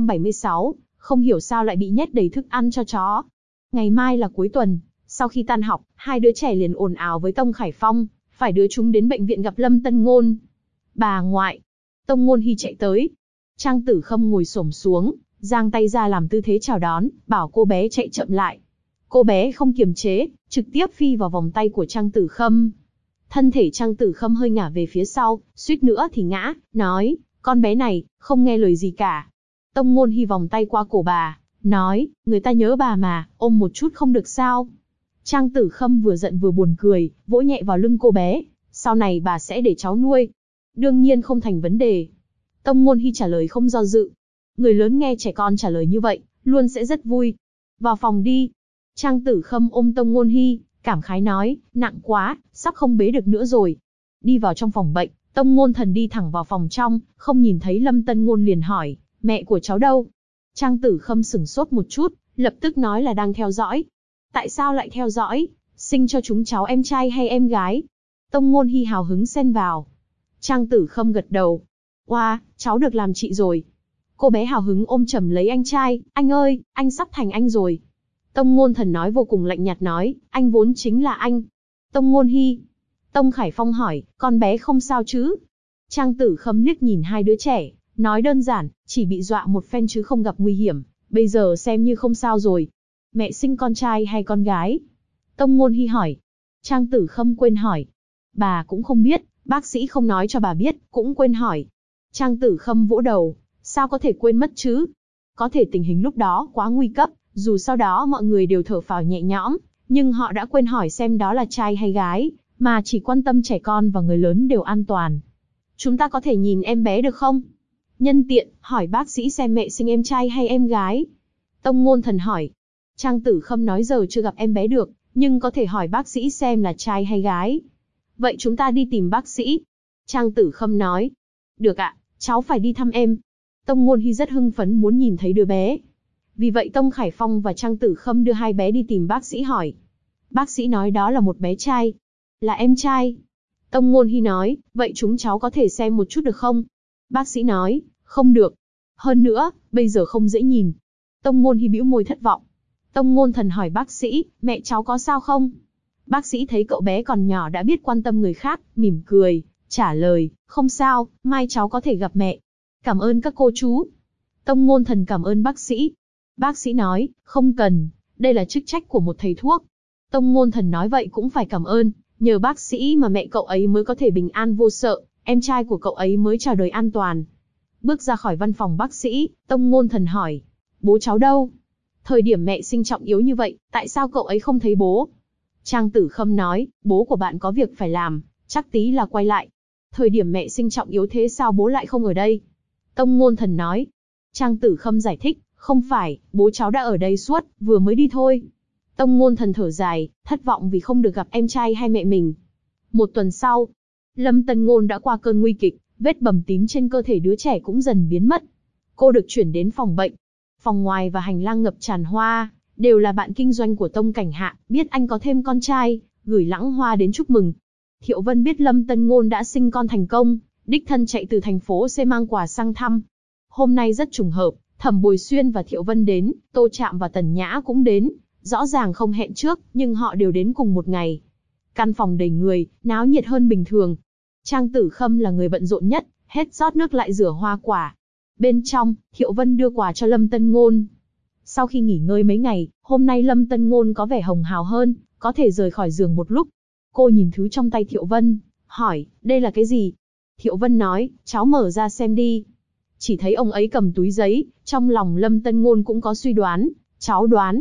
A: 776, không hiểu sao lại bị nhét đầy thức ăn cho chó. Ngày mai là cuối tuần, sau khi tan học, hai đứa trẻ liền ồn ào với Tông Khải Phong, phải đưa chúng đến bệnh viện gặp Lâm Tân Ngôn. Bà ngoại. Tông Ngôn Hi chạy tới. Trang Tử Khâm ngồi xổm xuống, giang tay ra làm tư thế chào đón, bảo cô bé chạy chậm lại. Cô bé không kiềm chế, trực tiếp phi vào vòng tay của Trang Tử Khâm. Thân thể Trang Tử Khâm hơi ngả về phía sau, suýt nữa thì ngã, nói, con bé này, không nghe lời gì cả. Tông Ngôn Hi vòng tay qua cổ bà, nói, người ta nhớ bà mà, ôm một chút không được sao. Trang Tử Khâm vừa giận vừa buồn cười, vỗ nhẹ vào lưng cô bé, sau này bà sẽ để cháu nuôi. Đương nhiên không thành vấn đề. Tông Ngôn Hi trả lời không do dự. Người lớn nghe trẻ con trả lời như vậy, luôn sẽ rất vui. Vào phòng đi. Trang Tử Khâm ôm Tông Ngôn Hi, cảm khái nói, nặng quá, sắp không bế được nữa rồi. Đi vào trong phòng bệnh, Tông Ngôn Thần đi thẳng vào phòng trong, không nhìn thấy Lâm Tân Ngôn liền hỏi, mẹ của cháu đâu? Trang Tử Khâm sửng sốt một chút, lập tức nói là đang theo dõi. Tại sao lại theo dõi? Sinh cho chúng cháu em trai hay em gái? Tông Ngôn Hi hào hứng xen vào. Trang Tử Khâm gật đầu. Oa, cháu được làm chị rồi. Cô bé hào hứng ôm chầm lấy anh trai, anh ơi, anh sắp thành anh rồi. Tông Ngôn Thần nói vô cùng lạnh nhạt nói, anh vốn chính là anh. Tông Ngôn Hi. Tông Khải Phong hỏi, con bé không sao chứ? Trang Tử Khâm liếc nhìn hai đứa trẻ, nói đơn giản, chỉ bị dọa một phen chứ không gặp nguy hiểm, bây giờ xem như không sao rồi. Mẹ sinh con trai hay con gái? Tông Ngôn Hi hỏi. Trang Tử Khâm quên hỏi. Bà cũng không biết, bác sĩ không nói cho bà biết, cũng quên hỏi. Trang Tử Khâm vỗ đầu, sao có thể quên mất chứ? Có thể tình hình lúc đó quá nguy cấp, dù sau đó mọi người đều thở phào nhẹ nhõm, nhưng họ đã quên hỏi xem đó là trai hay gái, mà chỉ quan tâm trẻ con và người lớn đều an toàn. Chúng ta có thể nhìn em bé được không? Nhân tiện, hỏi bác sĩ xem mẹ sinh em trai hay em gái. Tông Ngôn Thần hỏi. Trang Tử Khâm nói giờ chưa gặp em bé được, nhưng có thể hỏi bác sĩ xem là trai hay gái. Vậy chúng ta đi tìm bác sĩ. Trang Tử Khâm nói. Được ạ, cháu phải đi thăm em. Tông Ngôn Hi rất hưng phấn muốn nhìn thấy đứa bé. Vì vậy Tông Khải Phong và Trang Tử Khâm đưa hai bé đi tìm bác sĩ hỏi. Bác sĩ nói đó là một bé trai. Là em trai. Tông Ngôn Hi nói, vậy chúng cháu có thể xem một chút được không? Bác sĩ nói, không được. Hơn nữa, bây giờ không dễ nhìn. Tông Ngôn Hi bĩu môi thất vọng. Tông Ngôn Thần hỏi bác sĩ, mẹ cháu có sao không? Bác sĩ thấy cậu bé còn nhỏ đã biết quan tâm người khác, mỉm cười, trả lời, không sao, mai cháu có thể gặp mẹ. Cảm ơn các cô chú. Tông Ngôn Thần cảm ơn bác sĩ. Bác sĩ nói, không cần, đây là chức trách của một thầy thuốc. Tông Ngôn Thần nói vậy cũng phải cảm ơn, nhờ bác sĩ mà mẹ cậu ấy mới có thể bình an vô sợ, em trai của cậu ấy mới chào đời an toàn. Bước ra khỏi văn phòng bác sĩ, Tông Ngôn Thần hỏi, bố cháu đâu? Thời điểm mẹ sinh trọng yếu như vậy, tại sao cậu ấy không thấy bố? Trang Tử Khâm nói, bố của bạn có việc phải làm, chắc tí là quay lại. Thời điểm mẹ sinh trọng yếu thế sao bố lại không ở đây? Tông Ngôn Thần nói. Trang Tử Khâm giải thích, không phải, bố cháu đã ở đây suốt, vừa mới đi thôi. Tông Ngôn Thần thở dài, thất vọng vì không được gặp em trai hay mẹ mình. Một tuần sau, Lâm Tân Ngôn đã qua cơn nguy kịch, vết bầm tím trên cơ thể đứa trẻ cũng dần biến mất. Cô được chuyển đến phòng bệnh. Phòng ngoài và hành lang ngập tràn hoa, đều là bạn kinh doanh của Tông Cảnh Hạ, biết anh có thêm con trai, gửi lãng hoa đến chúc mừng. Thiệu Vân biết Lâm Tân Ngôn đã sinh con thành công, đích thân chạy từ thành phố C mang quà sang thăm. Hôm nay rất trùng hợp, Thẩm Bồi Xuyên và Thiệu Vân đến, Tô Trạm và Tần Nhã cũng đến, rõ ràng không hẹn trước, nhưng họ đều đến cùng một ngày. Căn phòng đầy người, náo nhiệt hơn bình thường. Trang Tử Khâm là người bận rộn nhất, hết rót nước lại rửa hoa quả. Bên trong, Thiệu Vân đưa quà cho Lâm Tân Ngôn. Sau khi nghỉ ngơi mấy ngày, hôm nay Lâm Tân Ngôn có vẻ hồng hào hơn, có thể rời khỏi giường một lúc. Cô nhìn thứ trong tay Thiệu Vân, hỏi, đây là cái gì? Thiệu Vân nói, cháu mở ra xem đi. Chỉ thấy ông ấy cầm túi giấy, trong lòng Lâm Tân Ngôn cũng có suy đoán, cháu đoán.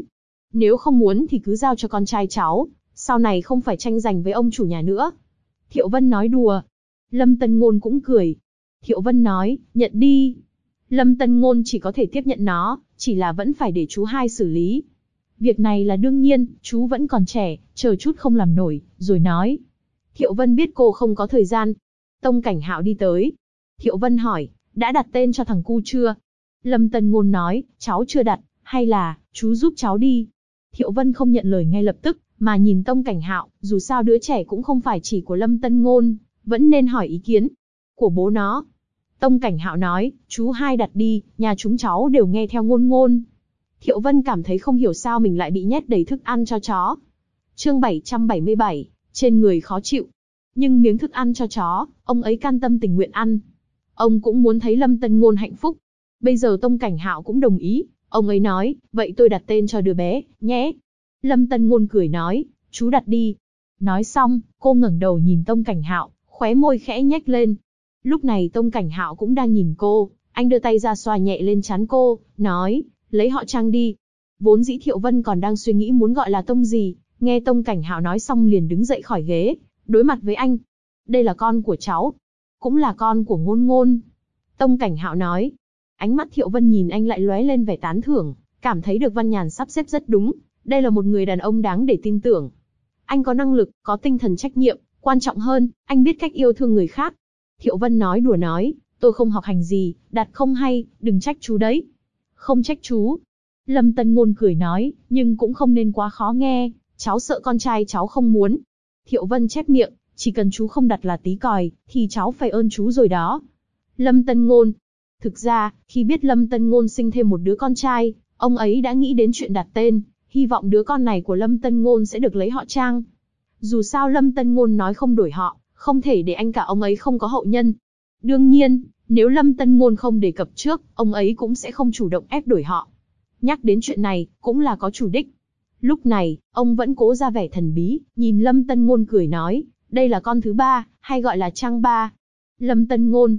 A: Nếu không muốn thì cứ giao cho con trai cháu, sau này không phải tranh giành với ông chủ nhà nữa. Thiệu Vân nói đùa. Lâm Tân Ngôn cũng cười. Thiệu Vân nói, nhận đi. Lâm Tân Ngôn chỉ có thể tiếp nhận nó, chỉ là vẫn phải để chú hai xử lý. Việc này là đương nhiên, chú vẫn còn trẻ, chờ chút không làm nổi, rồi nói. Thiệu Vân biết cô không có thời gian. Tông Cảnh Hạo đi tới. Thiệu Vân hỏi, đã đặt tên cho thằng cu chưa? Lâm Tân Ngôn nói, cháu chưa đặt, hay là, chú giúp cháu đi. Thiệu Vân không nhận lời ngay lập tức, mà nhìn Tông Cảnh Hạo, dù sao đứa trẻ cũng không phải chỉ của Lâm Tân Ngôn, vẫn nên hỏi ý kiến của bố nó. Tông Cảnh Hạo nói, chú hai đặt đi, nhà chúng cháu đều nghe theo Ngôn Ngôn. Thiệu Vân cảm thấy không hiểu sao mình lại bị nhét đầy thức ăn cho chó. Chương 777, trên người khó chịu. Nhưng miếng thức ăn cho chó, ông ấy can tâm tình nguyện ăn. Ông cũng muốn thấy Lâm Tân Ngôn hạnh phúc. Bây giờ Tông Cảnh Hạo cũng đồng ý, ông ấy nói, vậy tôi đặt tên cho đứa bé, nhé. Lâm Tân Ngôn cười nói, chú đặt đi. Nói xong, cô ngẩng đầu nhìn Tông Cảnh Hạo, khóe môi khẽ nhếch lên. Lúc này Tông Cảnh Hạo cũng đang nhìn cô, anh đưa tay ra xoa nhẹ lên trán cô, nói, lấy họ Trang đi. Vốn dĩ Thiệu Vân còn đang suy nghĩ muốn gọi là Tông gì, nghe Tông Cảnh Hạo nói xong liền đứng dậy khỏi ghế, đối mặt với anh. Đây là con của cháu, cũng là con của Ngôn Ngôn. Tông Cảnh Hạo nói. Ánh mắt Thiệu Vân nhìn anh lại lóe lên vẻ tán thưởng, cảm thấy được Văn Nhàn sắp xếp rất đúng, đây là một người đàn ông đáng để tin tưởng. Anh có năng lực, có tinh thần trách nhiệm, quan trọng hơn, anh biết cách yêu thương người khác. Thiệu Vân nói đùa nói, tôi không học hành gì, đặt không hay, đừng trách chú đấy. Không trách chú. Lâm Tân Ngôn cười nói, nhưng cũng không nên quá khó nghe, cháu sợ con trai cháu không muốn. Thiệu Vân chép miệng, chỉ cần chú không đặt là tí còi, thì cháu phải ơn chú rồi đó. Lâm Tân Ngôn. Thực ra, khi biết Lâm Tân Ngôn sinh thêm một đứa con trai, ông ấy đã nghĩ đến chuyện đặt tên, hy vọng đứa con này của Lâm Tân Ngôn sẽ được lấy họ Trang. Dù sao Lâm Tân Ngôn nói không đổi họ, không thể để anh cả ông ấy không có hậu nhân. Đương nhiên, nếu Lâm Tân Ngôn không đề cập trước, ông ấy cũng sẽ không chủ động ép đổi họ. Nhắc đến chuyện này, cũng là có chủ đích. Lúc này, ông vẫn cố ra vẻ thần bí, nhìn Lâm Tân Ngôn cười nói, đây là con thứ ba, hay gọi là Trang ba. Lâm Tân Ngôn.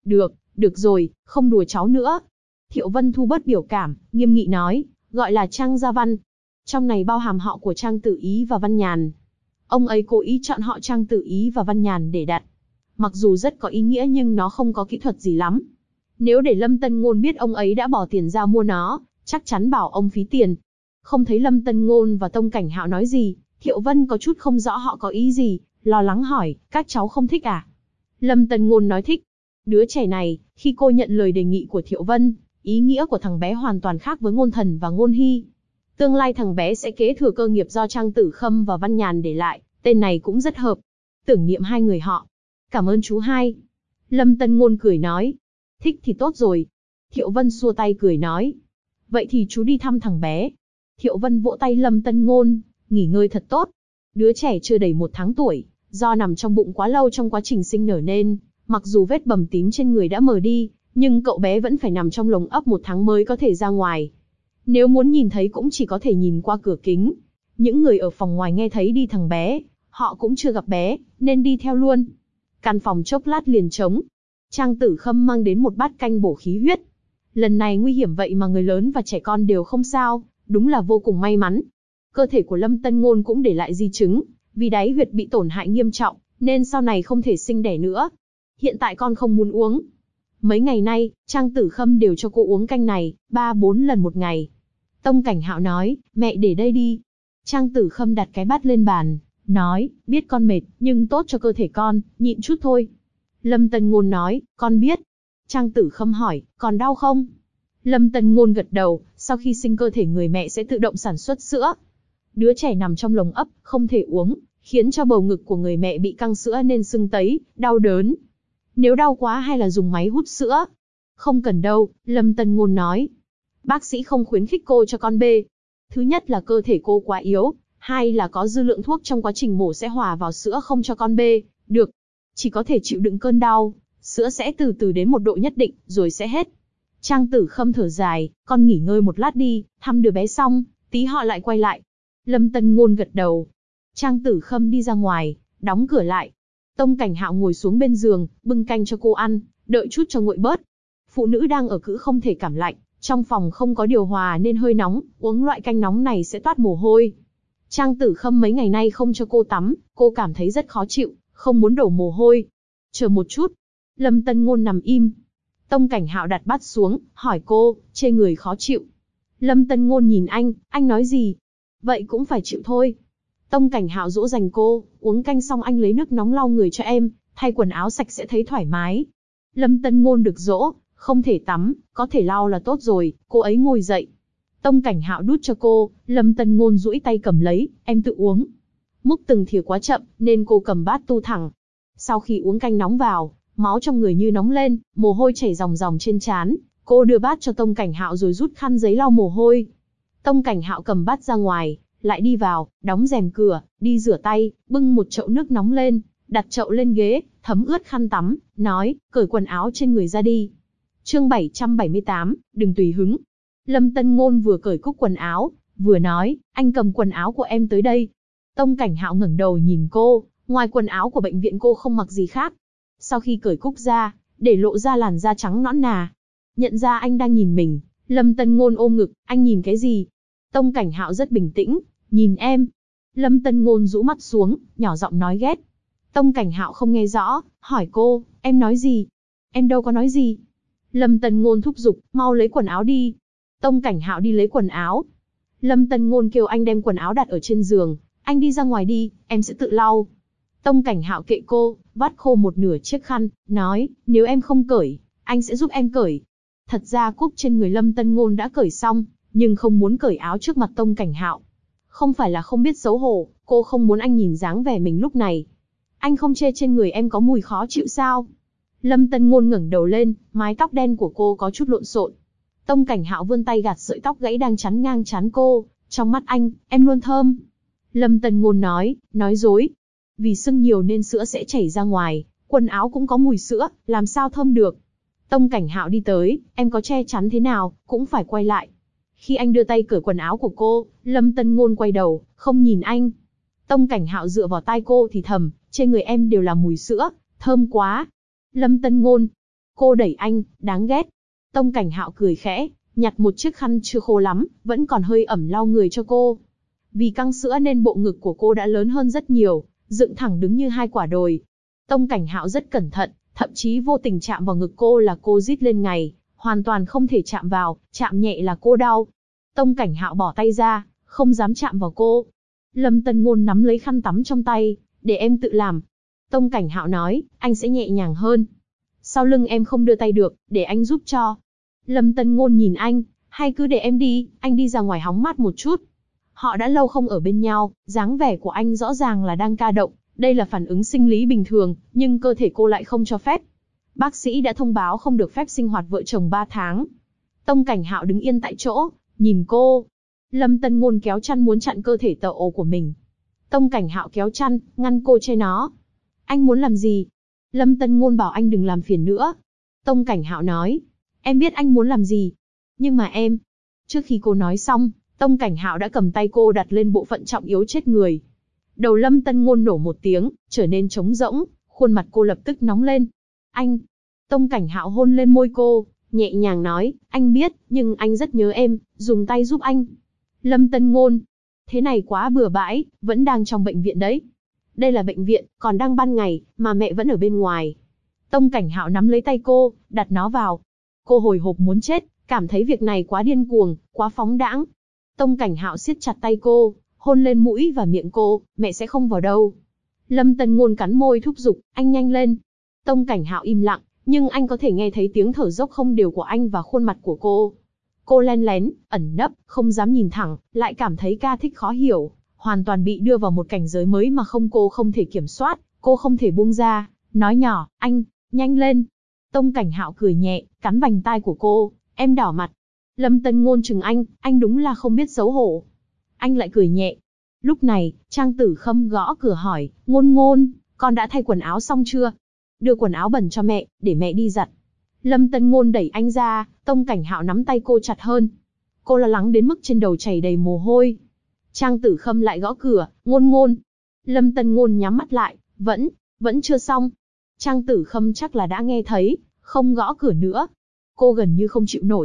A: Được rồi, không đùa cháu nữa. Thiệu Vân thu bớt biểu cảm, nghiêm nghị nói, gọi là Trang Gia Văn. Trong này bao hàm họ của Trang Tử Ý và Văn Nhàn. Ông ấy cố ý chọn họ Trang Tử Ý và Văn Nhàn để đặt. Mặc dù rất có ý nghĩa nhưng nó không có kỹ thuật gì lắm. Nếu để Lâm Tân Ngôn biết ông ấy đã bỏ tiền ra mua nó, chắc chắn bảo ông phí tiền. Không thấy Lâm Tân Ngôn và Tông Cảnh Hạo nói gì, Thiệu Vân có chút không rõ họ có ý gì, lo lắng hỏi, các cháu không thích à? Lâm Tân Ngôn nói thích. Đứa trẻ này, khi cô nhận lời đề nghị của Thiệu Vân, ý nghĩa của thằng bé hoàn toàn khác với Ngôn Thần và Ngôn Hy. Tương lai thằng bé sẽ kế thừa cơ nghiệp do Trang Tử Khâm và Văn Nhàn để lại, tên này cũng rất hợp. Tưởng niệm hai người họ. Cảm ơn chú hai. Lâm Tân Ngôn cười nói. Thích thì tốt rồi. Thiệu Vân xua tay cười nói. Vậy thì chú đi thăm thằng bé. Thiệu Vân vỗ tay Lâm Tân Ngôn, nghỉ ngơi thật tốt. Đứa trẻ chưa đầy 1 tháng tuổi, do nằm trong bụng quá lâu trong quá trình sinh nở nên, mặc dù vết bầm tím trên người đã mờ đi, nhưng cậu bé vẫn phải nằm trong lồng ấp 1 tháng mới có thể ra ngoài. Nếu muốn nhìn thấy cũng chỉ có thể nhìn qua cửa kính. Những người ở phòng ngoài nghe thấy đi thằng bé, họ cũng chưa gặp bé, nên đi theo luôn. Căn phòng chốc lát liền trống. Trang Tử Khâm mang đến một bát canh bổ khí huyết. Lần này nguy hiểm vậy mà người lớn và trẻ con đều không sao, đúng là vô cùng may mắn. Cơ thể của Lâm Tân Ngôn cũng để lại di chứng, vì đáy huyệt bị tổn hại nghiêm trọng, nên sau này không thể sinh đẻ nữa. Hiện tại con không muốn uống. Mấy ngày nay, Trang Tử Khâm đều cho cô uống canh này, 3-4 lần một ngày. Tông Cảnh Hạo nói, mẹ để đây đi. Trang Tử Khâm đặt cái bát lên bàn, nói, biết con mệt, nhưng tốt cho cơ thể con, nhịn chút thôi. Lâm Tân Ngôn nói, con biết. Trang Tử Khâm hỏi, còn đau không? Lâm Tân Ngôn gật đầu, sau khi sinh cơ thể người mẹ sẽ tự động sản xuất sữa. Đứa trẻ nằm trong lồng ấp, không thể uống, khiến cho bầu ngực của người mẹ bị căng sữa nên sưng tấy, đau đớn. Nếu đau quá hay là dùng máy hút sữa? Không cần đâu, Lâm Tân Ngôn nói. Bác sĩ không khuyến khích cô cho con bê. Thứ nhất là cơ thể cô quá yếu, hai là có dư lượng thuốc trong quá trình mổ sẽ hòa vào sữa không cho con bê, được. Chỉ có thể chịu đựng cơn đau, sữa sẽ từ từ đến một độ nhất định, rồi sẽ hết. Trang Tử Khâm thở dài, con nghỉ ngơi một lát đi, thăm đứa bé xong, tí họ lại quay lại. Lâm Tân Ngôn gật đầu. Trang Tử Khâm đi ra ngoài, đóng cửa lại. Tông Cảnh Hạo ngồi xuống bên giường, bưng canh cho cô ăn, đợi chút cho nguội bớt. Phụ nữ đang ở cữ không thể cảm lạnh, Trong phòng không có điều hòa nên hơi nóng, uống loại canh nóng này sẽ toát mồ hôi. Trang Tử Khâm mấy ngày nay không cho cô tắm, cô cảm thấy rất khó chịu, không muốn đổ mồ hôi. Chờ một chút. Lâm Tân Ngôn nằm im. Tông Cảnh Hạo đặt bát xuống, hỏi cô, chê người khó chịu. Lâm Tân Ngôn nhìn anh nói gì? Vậy cũng phải chịu thôi. Tông Cảnh Hạo dỗ dành cô, uống canh xong anh lấy nước nóng lau người cho em, thay quần áo sạch sẽ thấy thoải mái. Lâm Tân Ngôn được dỗ, không thể tắm, có thể lau là tốt rồi, cô ấy ngồi dậy. Tông Cảnh Hạo đút cho cô, Lâm Tân Ngôn duỗi tay cầm lấy, em tự uống. Múc từng thìa quá chậm, nên cô cầm bát tu thẳng. Sau khi uống canh nóng vào, máu trong người như nóng lên, mồ hôi chảy ròng ròng trên trán. Cô đưa bát cho Tông Cảnh Hạo rồi rút khăn giấy lau mồ hôi. Tông Cảnh Hạo cầm bát ra ngoài, lại đi vào, đóng rèm cửa, đi rửa tay, bưng một chậu nước nóng lên, đặt chậu lên ghế, thấm ướt khăn tắm, nói, cởi quần áo trên người ra đi. Chương 778, đừng tùy hứng. Lâm Tân Ngôn vừa cởi cúc quần áo, vừa nói, anh cầm quần áo của em tới đây. Tông Cảnh Hạo ngẩng đầu nhìn cô, ngoài quần áo của bệnh viện cô không mặc gì khác. Sau khi cởi cúc ra, để lộ ra làn da trắng nõn nà. Nhận ra anh đang nhìn mình, Lâm Tân Ngôn ôm ngực, anh nhìn cái gì? Tông Cảnh Hạo rất bình tĩnh, nhìn em. Lâm Tân Ngôn rũ mắt xuống, nhỏ giọng nói ghét. Tông Cảnh Hạo không nghe rõ, hỏi cô, em nói gì? Em đâu có nói gì. Lâm Tân Ngôn thúc giục, mau lấy quần áo đi. Tông Cảnh Hạo đi lấy quần áo. Lâm Tân Ngôn kêu anh đem quần áo đặt ở trên giường, anh đi ra ngoài đi, em sẽ tự lau. Tông Cảnh Hạo kệ cô, vắt khô một nửa chiếc khăn, nói, nếu em không cởi, anh sẽ giúp em cởi. Thật ra cúc trên người Lâm Tân Ngôn đã cởi xong, nhưng không muốn cởi áo trước mặt Tông Cảnh Hạo. Không phải là không biết xấu hổ, cô không muốn anh nhìn dáng vẻ mình lúc này. Anh không chê trên người em có mùi khó chịu sao? Lâm Tân Ngôn ngẩng đầu lên, mái tóc đen của cô có chút lộn xộn. Tông Cảnh Hạo vươn tay gạt sợi tóc gãy đang chắn ngang trán cô, trong mắt anh, em luôn thơm. Lâm Tân Ngôn nói dối. Vì sưng nhiều nên sữa sẽ chảy ra ngoài, quần áo cũng có mùi sữa, làm sao thơm được. Tông Cảnh Hạo đi tới, em có che chắn thế nào, cũng phải quay lại. Khi anh đưa tay cởi quần áo của cô, Lâm Tân Ngôn quay đầu, không nhìn anh. Tông Cảnh Hạo dựa vào tai cô thì thầm, trên người em đều là mùi sữa, thơm quá. Lâm Tân Ngôn, cô đẩy anh, đáng ghét. Tông Cảnh Hạo cười khẽ, nhặt một chiếc khăn chưa khô lắm, vẫn còn hơi ẩm lau người cho cô. Vì căng sữa nên bộ ngực của cô đã lớn hơn rất nhiều, dựng thẳng đứng như hai quả đồi. Tông Cảnh Hạo rất cẩn thận, thậm chí vô tình chạm vào ngực cô là cô rít lên ngày, hoàn toàn không thể chạm vào, chạm nhẹ là cô đau. Tông Cảnh Hạo bỏ tay ra, không dám chạm vào cô. Lâm Tân Ngôn nắm lấy khăn tắm trong tay, để em tự làm. Tông Cảnh Hạo nói, anh sẽ nhẹ nhàng hơn. Sau lưng em không đưa tay được, để anh giúp cho. Lâm Tân Ngôn nhìn anh, hay cứ để em đi, anh đi ra ngoài hóng mát một chút. Họ đã lâu không ở bên nhau, dáng vẻ của anh rõ ràng là đang ca động, đây là phản ứng sinh lý bình thường, nhưng cơ thể cô lại không cho phép. Bác sĩ đã thông báo không được phép sinh hoạt vợ chồng 3 tháng. Tông Cảnh Hạo đứng yên tại chỗ, nhìn cô. Lâm Tân Ngôn kéo chăn muốn chặn cơ thể tờ ồ của mình. Tông Cảnh Hạo kéo chăn, ngăn cô che nó. Anh muốn làm gì? Lâm Tân Ngôn bảo anh đừng làm phiền nữa. Tông Cảnh Hạo nói, em biết anh muốn làm gì. Nhưng mà em... Trước khi cô nói xong, Tông Cảnh Hạo đã cầm tay cô đặt lên bộ phận trọng yếu chết người. Đầu Lâm Tân Ngôn nổ một tiếng, trở nên trống rỗng, khuôn mặt cô lập tức nóng lên. Anh... Tông Cảnh Hạo hôn lên môi cô, nhẹ nhàng nói, anh biết, nhưng anh rất nhớ em, dùng tay giúp anh. Lâm Tân Ngôn, thế này quá bừa bãi, vẫn đang trong bệnh viện đấy. Đây là bệnh viện, còn đang ban ngày, mà mẹ vẫn ở bên ngoài. Tông Cảnh Hạo nắm lấy tay cô, đặt nó vào. Cô hồi hộp muốn chết, cảm thấy việc này quá điên cuồng, quá phóng đãng. Tông Cảnh Hạo siết chặt tay cô, hôn lên mũi và miệng cô, mẹ sẽ không vào đâu. Lâm Tân Ngôn cắn môi thúc giục, anh nhanh lên. Tông Cảnh Hạo im lặng, nhưng anh có thể nghe thấy tiếng thở dốc không đều của anh và khuôn mặt của cô. Cô len lén, ẩn nấp, không dám nhìn thẳng, lại cảm thấy ca thích khó hiểu, hoàn toàn bị đưa vào một cảnh giới mới mà cô không thể kiểm soát, cô không thể buông ra, nói nhỏ, anh, nhanh lên. Tông Cảnh Hạo cười nhẹ, cắn vành tai của cô, em đỏ mặt. Lâm Tân Ngôn chừng anh đúng là không biết xấu hổ. Anh lại cười nhẹ. Lúc này, Trang Tử Khâm gõ cửa hỏi, Ngôn Ngôn, con đã thay quần áo xong chưa? Đưa quần áo bẩn cho mẹ, để mẹ đi giặt. Lâm Tân Ngôn đẩy anh ra, Tông Cảnh Hạo nắm tay cô chặt hơn. Cô lo lắng đến mức trên đầu chảy đầy mồ hôi. Trang Tử Khâm lại gõ cửa, Ngôn Ngôn. Lâm Tân Ngôn nhắm mắt lại, vẫn chưa xong. Trang Tử Khâm chắc là đã nghe thấy, không gõ cửa nữa. Cô gần như không chịu nổi,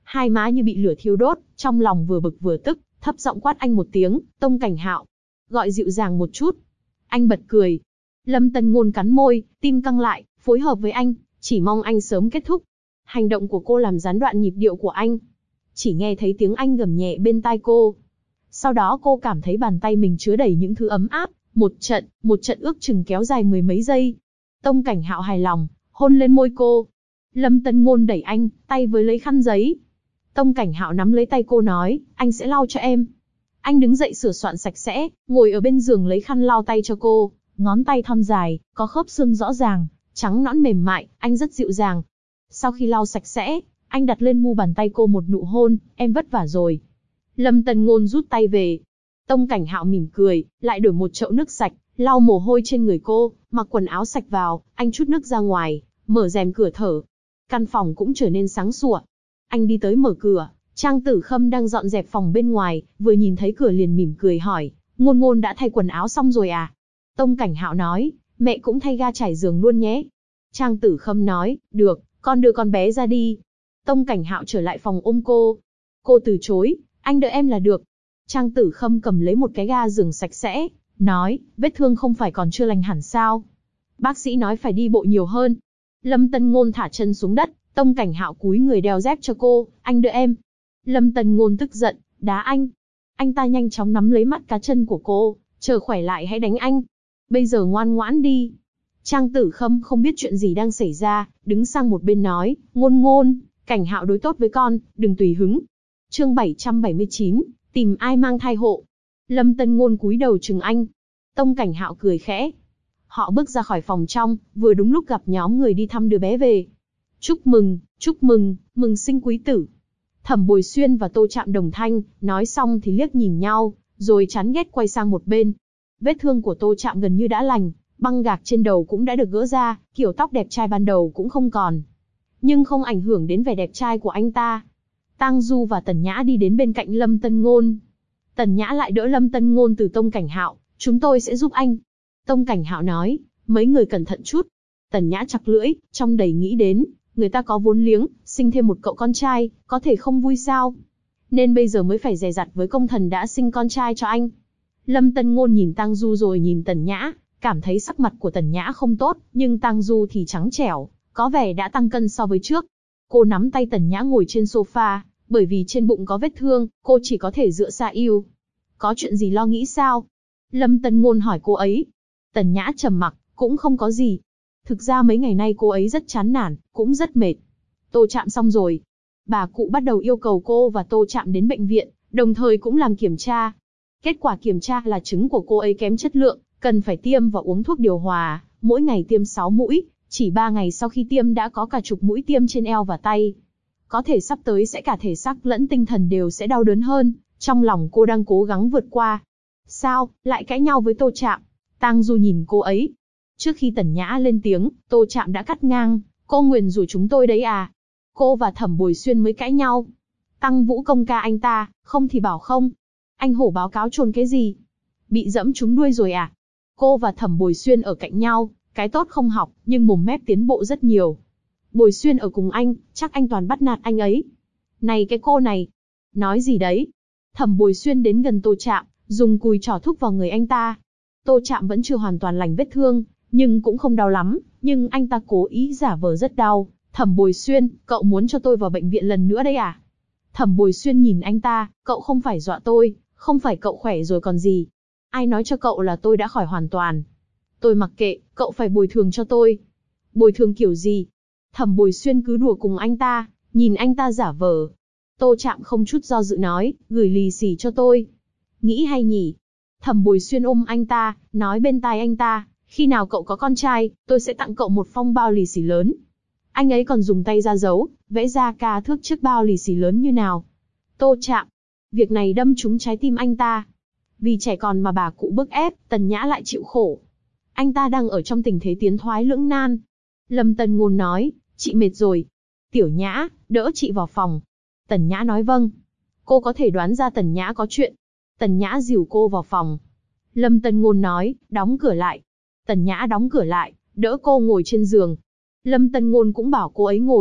A: hai má như bị lửa thiêu đốt, trong lòng vừa bực vừa tức, thấp giọng quát anh một tiếng, Tông Cảnh Hạo. Gọi dịu dàng một chút. Anh bật cười. Lâm Tân Ngôn cắn môi, tim căng lại, phối hợp với anh, chỉ mong anh sớm kết thúc. Hành động của cô làm gián đoạn nhịp điệu của anh. Chỉ nghe thấy tiếng anh gầm nhẹ bên tai cô. Sau đó cô cảm thấy bàn tay mình chứa đầy những thứ ấm áp, một trận ước chừng kéo dài mười mấy giây. Tông Cảnh Hạo hài lòng, hôn lên môi cô. Lâm Tân Ngôn đẩy anh, tay với lấy khăn giấy. Tông Cảnh Hạo nắm lấy tay cô nói, anh sẽ lau cho em. Anh đứng dậy sửa soạn sạch sẽ, ngồi ở bên giường lấy khăn lau tay cho cô, ngón tay thon dài, có khớp xương rõ ràng, trắng nõn mềm mại, anh rất dịu dàng. Sau khi lau sạch sẽ, anh đặt lên mu bàn tay cô một nụ hôn, em vất vả rồi. Lâm Tân Ngôn rút tay về. Tông Cảnh Hạo mỉm cười, lại đổi một chậu nước sạch, lau mồ hôi trên người cô, mặc quần áo sạch vào, anh trút nước ra ngoài, mở rèm cửa thở. Căn phòng cũng trở nên sáng sủa. Anh đi tới mở cửa, Trang Tử Khâm đang dọn dẹp phòng bên ngoài, vừa nhìn thấy cửa liền mỉm cười hỏi, Ngôn Ngôn đã thay quần áo xong rồi à? Tông Cảnh Hạo nói, mẹ cũng thay ga trải giường luôn nhé. Trang Tử Khâm nói, được, con đưa con bé ra đi. Tông Cảnh Hạo trở lại phòng ôm cô. Cô từ chối, anh đợi em là được. Trang Tử Khâm cầm lấy một cái ga giường sạch sẽ, nói, vết thương không phải còn chưa lành hẳn sao? Bác sĩ nói phải đi bộ nhiều hơn. Lâm Tân Ngôn thả chân xuống đất, Tông Cảnh Hạo cúi người đeo dép cho cô, anh đợi em. Lâm Tân Ngôn tức giận, đá anh. Anh ta nhanh chóng nắm lấy mắt cá chân của cô, chờ khỏe lại hãy đánh anh. Bây giờ ngoan ngoãn đi. Trang Tử Khâm không biết chuyện gì đang xảy ra, đứng sang một bên nói, Ngôn Ngôn, Cảnh Hạo đối tốt với con, đừng tùy hứng. Chương 779, tìm ai mang thai hộ. Lâm Tân Ngôn cúi đầu chừng anh. Tông Cảnh Hạo cười khẽ. Họ bước ra khỏi phòng trong, vừa đúng lúc gặp nhóm người đi thăm đứa bé về. Chúc mừng, mừng sinh quý tử. Thẩm Bồi Xuyên và Tô Trạm đồng thanh, nói xong thì liếc nhìn nhau, rồi chán ghét quay sang một bên. Vết thương của Tô Trạm gần như đã lành, băng gạc trên đầu cũng đã được gỡ ra, kiểu tóc đẹp trai ban đầu cũng không còn. Nhưng không ảnh hưởng đến vẻ đẹp trai của anh ta. Tang Du và Tần Nhã đi đến bên cạnh Lâm Tân Ngôn. Tần Nhã lại đỡ Lâm Tân Ngôn từ Tông Cảnh Hạo, chúng tôi sẽ giúp anh. Tông Cảnh Hạo nói, mấy người cẩn thận chút. Tần Nhã chặt lưỡi, trong đầy nghĩ đến, người ta có vốn liếng, sinh thêm một cậu con trai, có thể không vui sao? Nên bây giờ mới phải dè dặt với công thần đã sinh con trai cho anh. Lâm Tân Ngôn nhìn Tang Du rồi nhìn Tần Nhã, cảm thấy sắc mặt của Tần Nhã không tốt, nhưng Tang Du thì trắng trẻo, có vẻ đã tăng cân so với trước. Cô nắm tay Tần Nhã ngồi trên sofa, bởi vì trên bụng có vết thương, cô chỉ có thể dựa xa eo. Có chuyện gì lo nghĩ sao? Lâm Tân Ngôn hỏi cô ấy. Tần Nhã trầm mặc, cũng không có gì. Thực ra mấy ngày nay cô ấy rất chán nản, cũng rất mệt. Tô Trạm xong rồi. Bà cụ bắt đầu yêu cầu cô và Tô Trạm đến bệnh viện, đồng thời cũng làm kiểm tra. Kết quả kiểm tra là trứng của cô ấy kém chất lượng, cần phải tiêm và uống thuốc điều hòa, mỗi ngày tiêm 6 mũi, chỉ 3 ngày sau khi tiêm đã có cả chục mũi tiêm trên eo và tay. Có thể sắp tới sẽ cả thể xác lẫn tinh thần đều sẽ đau đớn hơn, trong lòng cô đang cố gắng vượt qua. Sao, lại cãi nhau với Tô Trạm? Tang Du nhìn cô ấy. Trước khi Tần Nhã lên tiếng, Tô Trạm đã cắt ngang, cô nguyền rủa chúng tôi đấy à? Cô và Thẩm Bồi Xuyên mới cãi nhau. Tăng Vũ công ca anh ta, không thì bảo không. Anh hổ báo cáo trồn cái gì? Bị dẫm trúng đuôi rồi à? Cô và Thẩm Bồi Xuyên ở cạnh nhau, cái tốt không học, nhưng mồm mép tiến bộ rất nhiều. Bồi Xuyên ở cùng anh, chắc anh toàn bắt nạt anh ấy. Này cái cô này, nói gì đấy? Thẩm Bồi Xuyên đến gần Tô Trạm, dùng cùi trỏ thúc vào người anh ta. Tô Trạm vẫn chưa hoàn toàn lành vết thương, nhưng cũng không đau lắm, nhưng anh ta cố ý giả vờ rất đau. Thẩm Bồi Xuyên, cậu muốn cho tôi vào bệnh viện lần nữa đấy à? Thẩm Bồi Xuyên nhìn anh ta, cậu không phải dọa tôi, không phải cậu khỏe rồi còn gì. Ai nói cho cậu là tôi đã khỏi hoàn toàn? Tôi mặc kệ, cậu phải bồi thường cho tôi. Bồi thường kiểu gì? Thẩm Bồi Xuyên cứ đùa cùng anh ta, nhìn anh ta giả vờ. Tô Trạm không chút do dự nói, gửi lì xì cho tôi. Nghĩ hay nhỉ? Thẩm Bồi Xuyên ôm anh ta, nói bên tai anh ta, khi nào cậu có con trai, tôi sẽ tặng cậu một phong bao lì xì lớn. Anh ấy còn dùng tay ra dấu, vẽ ra ca thước chiếc bao lì xì lớn như nào. Tô Trạm, việc này đâm trúng trái tim anh ta. Vì trẻ con mà bà cụ bức ép, Tần Nhã lại chịu khổ. Anh ta đang ở trong tình thế tiến thoái lưỡng nan. Lâm Tân Ngôn nói, chị mệt rồi. Tiểu Nhã, đỡ chị vào phòng. Tần Nhã nói vâng. Cô có thể đoán ra Tần Nhã có chuyện. Tần Nhã dìu cô vào phòng. Lâm Tân Ngôn nói, đóng cửa lại. Tần Nhã đóng cửa lại, đỡ cô ngồi trên giường. Lâm Tân Ngôn cũng bảo cô ấy ngồi,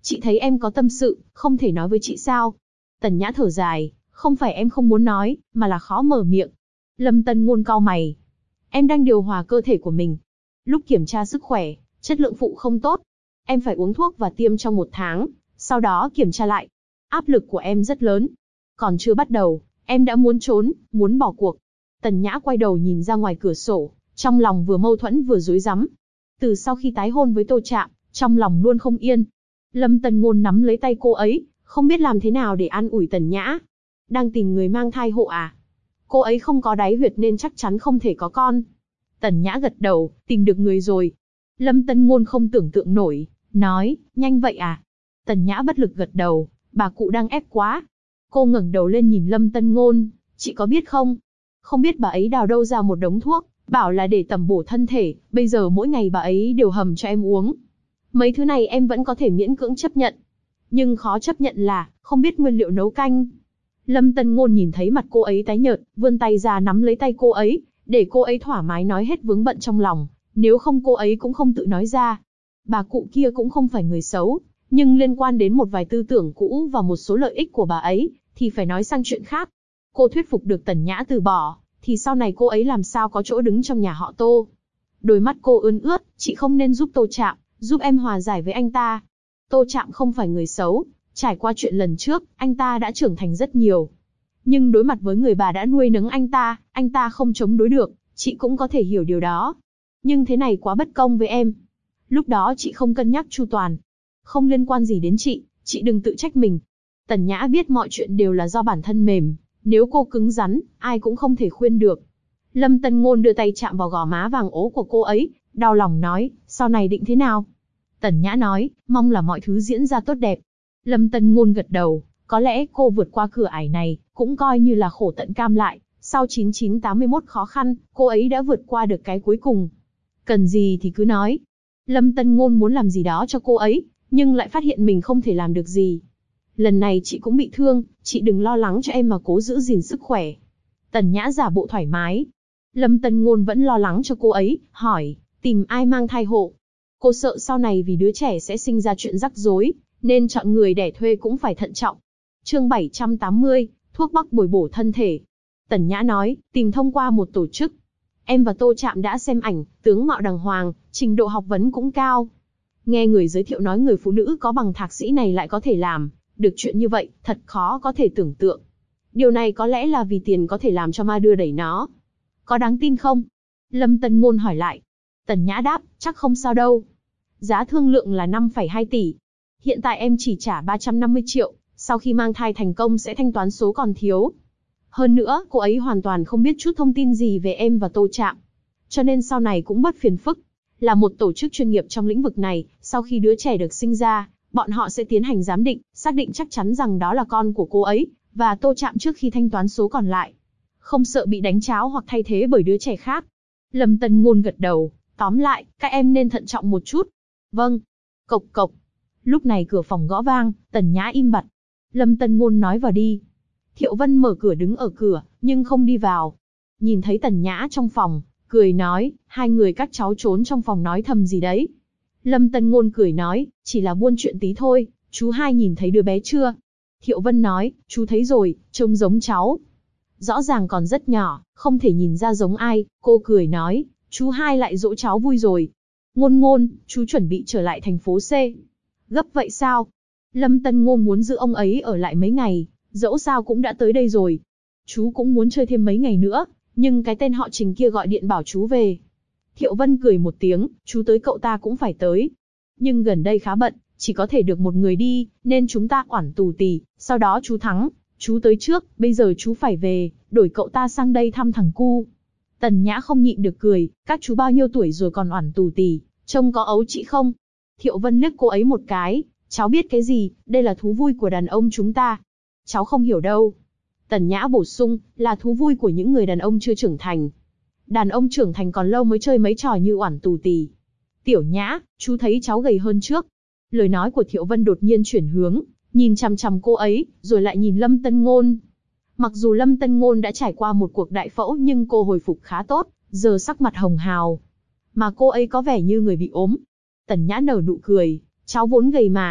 A: Chị thấy em có tâm sự, không thể nói với chị sao? Tần Nhã thở dài, không phải em không muốn nói, mà là khó mở miệng. Lâm Tân Ngôn cau mày. Em đang điều hòa cơ thể của mình. Lúc kiểm tra sức khỏe, chất lượng phụ không tốt. Em phải uống thuốc và tiêm trong 1 tháng, sau đó kiểm tra lại. Áp lực của em rất lớn. Còn chưa bắt đầu, em đã muốn trốn, muốn bỏ cuộc. Tần Nhã quay đầu nhìn ra ngoài cửa sổ, trong lòng vừa mâu thuẫn vừa rối rắm. Từ sau khi tái hôn với Tô Trạm, trong lòng luôn không yên. Lâm Tân Ngôn nắm lấy tay cô ấy, không biết làm thế nào để an ủi Tần Nhã. Đang tìm người mang thai hộ à? Cô ấy không có đáy huyệt nên chắc chắn không thể có con. Tần Nhã gật đầu, tìm được người rồi. Lâm Tân Ngôn không tưởng tượng nổi, nói, nhanh vậy à? Tần Nhã bất lực gật đầu, bà cụ đang ép quá. Cô ngẩng đầu lên nhìn Lâm Tân Ngôn, chị có biết không? Không biết bà ấy đào đâu ra một đống thuốc, bảo là để tẩm bổ thân thể, bây giờ mỗi ngày bà ấy đều hầm cho em uống. Mấy thứ này em vẫn có thể miễn cưỡng chấp nhận. Nhưng khó chấp nhận là, không biết nguyên liệu nấu canh. Lâm Tân Ngôn nhìn thấy mặt cô ấy tái nhợt, vươn tay ra nắm lấy tay cô ấy, để cô ấy thoải mái nói hết vướng bận trong lòng, nếu không cô ấy cũng không tự nói ra. Bà cụ kia cũng không phải người xấu, nhưng liên quan đến một vài tư tưởng cũ và một số lợi ích của bà ấy, thì phải nói sang chuyện khác. Cô thuyết phục được Tần Nhã từ bỏ, thì sau này cô ấy làm sao có chỗ đứng trong nhà họ Tô. Đôi mắt cô ươn ướt, chị không nên giúp Tô Trạm, giúp em hòa giải với anh ta. Tô Trạm không phải người xấu, trải qua chuyện lần trước, anh ta đã trưởng thành rất nhiều. Nhưng đối mặt với người bà đã nuôi nấng anh ta không chống đối được, chị cũng có thể hiểu điều đó. Nhưng thế này quá bất công với em. Lúc đó chị không cân nhắc chu toàn. Không liên quan gì đến chị đừng tự trách mình. Tần Nhã biết mọi chuyện đều là do bản thân mềm, nếu cô cứng rắn, ai cũng không thể khuyên được. Lâm Tân Ngôn đưa tay chạm vào gò má vàng ố của cô ấy, đau lòng nói, sau này định thế nào? Tần Nhã nói, mong là mọi thứ diễn ra tốt đẹp. Lâm Tân Ngôn gật đầu, có lẽ cô vượt qua cửa ải này, cũng coi như là khổ tận cam lại. Sau 9981 khó khăn, cô ấy đã vượt qua được cái cuối cùng. Cần gì thì cứ nói. Lâm Tân Ngôn muốn làm gì đó cho cô ấy, nhưng lại phát hiện mình không thể làm được gì. Lần này chị cũng bị thương, chị đừng lo lắng cho em mà cố giữ gìn sức khỏe. Tần Nhã giả bộ thoải mái. Lâm Tân Ngôn vẫn lo lắng cho cô ấy, hỏi, tìm ai mang thai hộ? Cô sợ sau này vì đứa trẻ sẽ sinh ra chuyện rắc rối, nên chọn người đẻ thuê cũng phải thận trọng. Chương 780, thuốc bắc bồi bổ thân thể. Tần Nhã nói, tìm thông qua một tổ chức. Em và Tô Trạm đã xem ảnh, tướng mạo đàng hoàng, trình độ học vấn cũng cao. Nghe người giới thiệu nói người phụ nữ có bằng thạc sĩ này lại có thể làm được chuyện như vậy, thật khó có thể tưởng tượng. Điều này có lẽ là vì tiền có thể làm cho ma đưa đẩy nó. Có đáng tin không? Lâm Tân Ngôn hỏi lại. Tần Nhã đáp, chắc không sao đâu. Giá thương lượng là 5,2 tỷ. Hiện tại em chỉ trả 350 triệu, sau khi mang thai thành công sẽ thanh toán số còn thiếu. Hơn nữa, cô ấy hoàn toàn không biết chút thông tin gì về em và Tô Trạm. Cho nên sau này cũng bất phiền phức. Là một tổ chức chuyên nghiệp trong lĩnh vực này, sau khi đứa trẻ được sinh ra, bọn họ sẽ tiến hành giám định, xác định chắc chắn rằng đó là con của cô ấy, và Tô Trạm trước khi thanh toán số còn lại. Không sợ bị đánh tráo hoặc thay thế bởi đứa trẻ khác. Lâm Tân Ngôn gật đầu, tóm lại, các em nên thận trọng một chút. Vâng. Cộc cộc. Lúc này cửa phòng gõ vang, Tần Nhã im bặt. Lâm Tân Ngôn nói vào đi. Thiệu Vân mở cửa đứng ở cửa, nhưng không đi vào. Nhìn thấy Tần Nhã trong phòng, cười nói, hai người các cháu trốn trong phòng nói thầm gì đấy. Lâm Tân Ngôn cười nói, chỉ là buôn chuyện tí thôi, chú hai nhìn thấy đứa bé chưa? Thiệu Vân nói, chú thấy rồi, trông giống cháu. Rõ ràng còn rất nhỏ, không thể nhìn ra giống ai, cô cười nói, chú hai lại dỗ cháu vui rồi. Ngôn Ngôn, chú chuẩn bị trở lại thành phố C. Gấp vậy sao? Lâm Tân Ngôn muốn giữ ông ấy ở lại mấy ngày, dẫu sao cũng đã tới đây rồi. Chú cũng muốn chơi thêm mấy ngày nữa, nhưng cái tên họ Trình kia gọi điện bảo chú về. Thiệu Vân cười một tiếng, chú tới cậu ta cũng phải tới. Nhưng gần đây khá bận, chỉ có thể được một người đi, nên chúng ta oản tù tì, sau đó chú thắng. Chú tới trước, bây giờ chú phải về, đổi cậu ta sang đây thăm thằng cu. Tần Nhã không nhịn được cười, các chú bao nhiêu tuổi rồi còn oản tù tì, trông có ấu chị không? Thiệu Vân liếc cô ấy một cái, cháu biết cái gì, đây là thú vui của đàn ông chúng ta. Cháu không hiểu đâu. Tần Nhã bổ sung, là thú vui của những người đàn ông chưa trưởng thành. Đàn ông trưởng thành còn lâu mới chơi mấy trò như oản tù tì. Tiểu Nhã, chú thấy cháu gầy hơn trước. Lời nói của Thiệu Vân đột nhiên chuyển hướng, nhìn chằm chằm cô ấy, rồi lại nhìn Lâm Tân Ngôn. Mặc dù Lâm Tân Ngôn đã trải qua một cuộc đại phẫu nhưng cô hồi phục khá tốt, giờ sắc mặt hồng hào. Mà cô ấy có vẻ như người bị ốm. Tần Nhã nở nụ cười, cháu vốn gầy mà.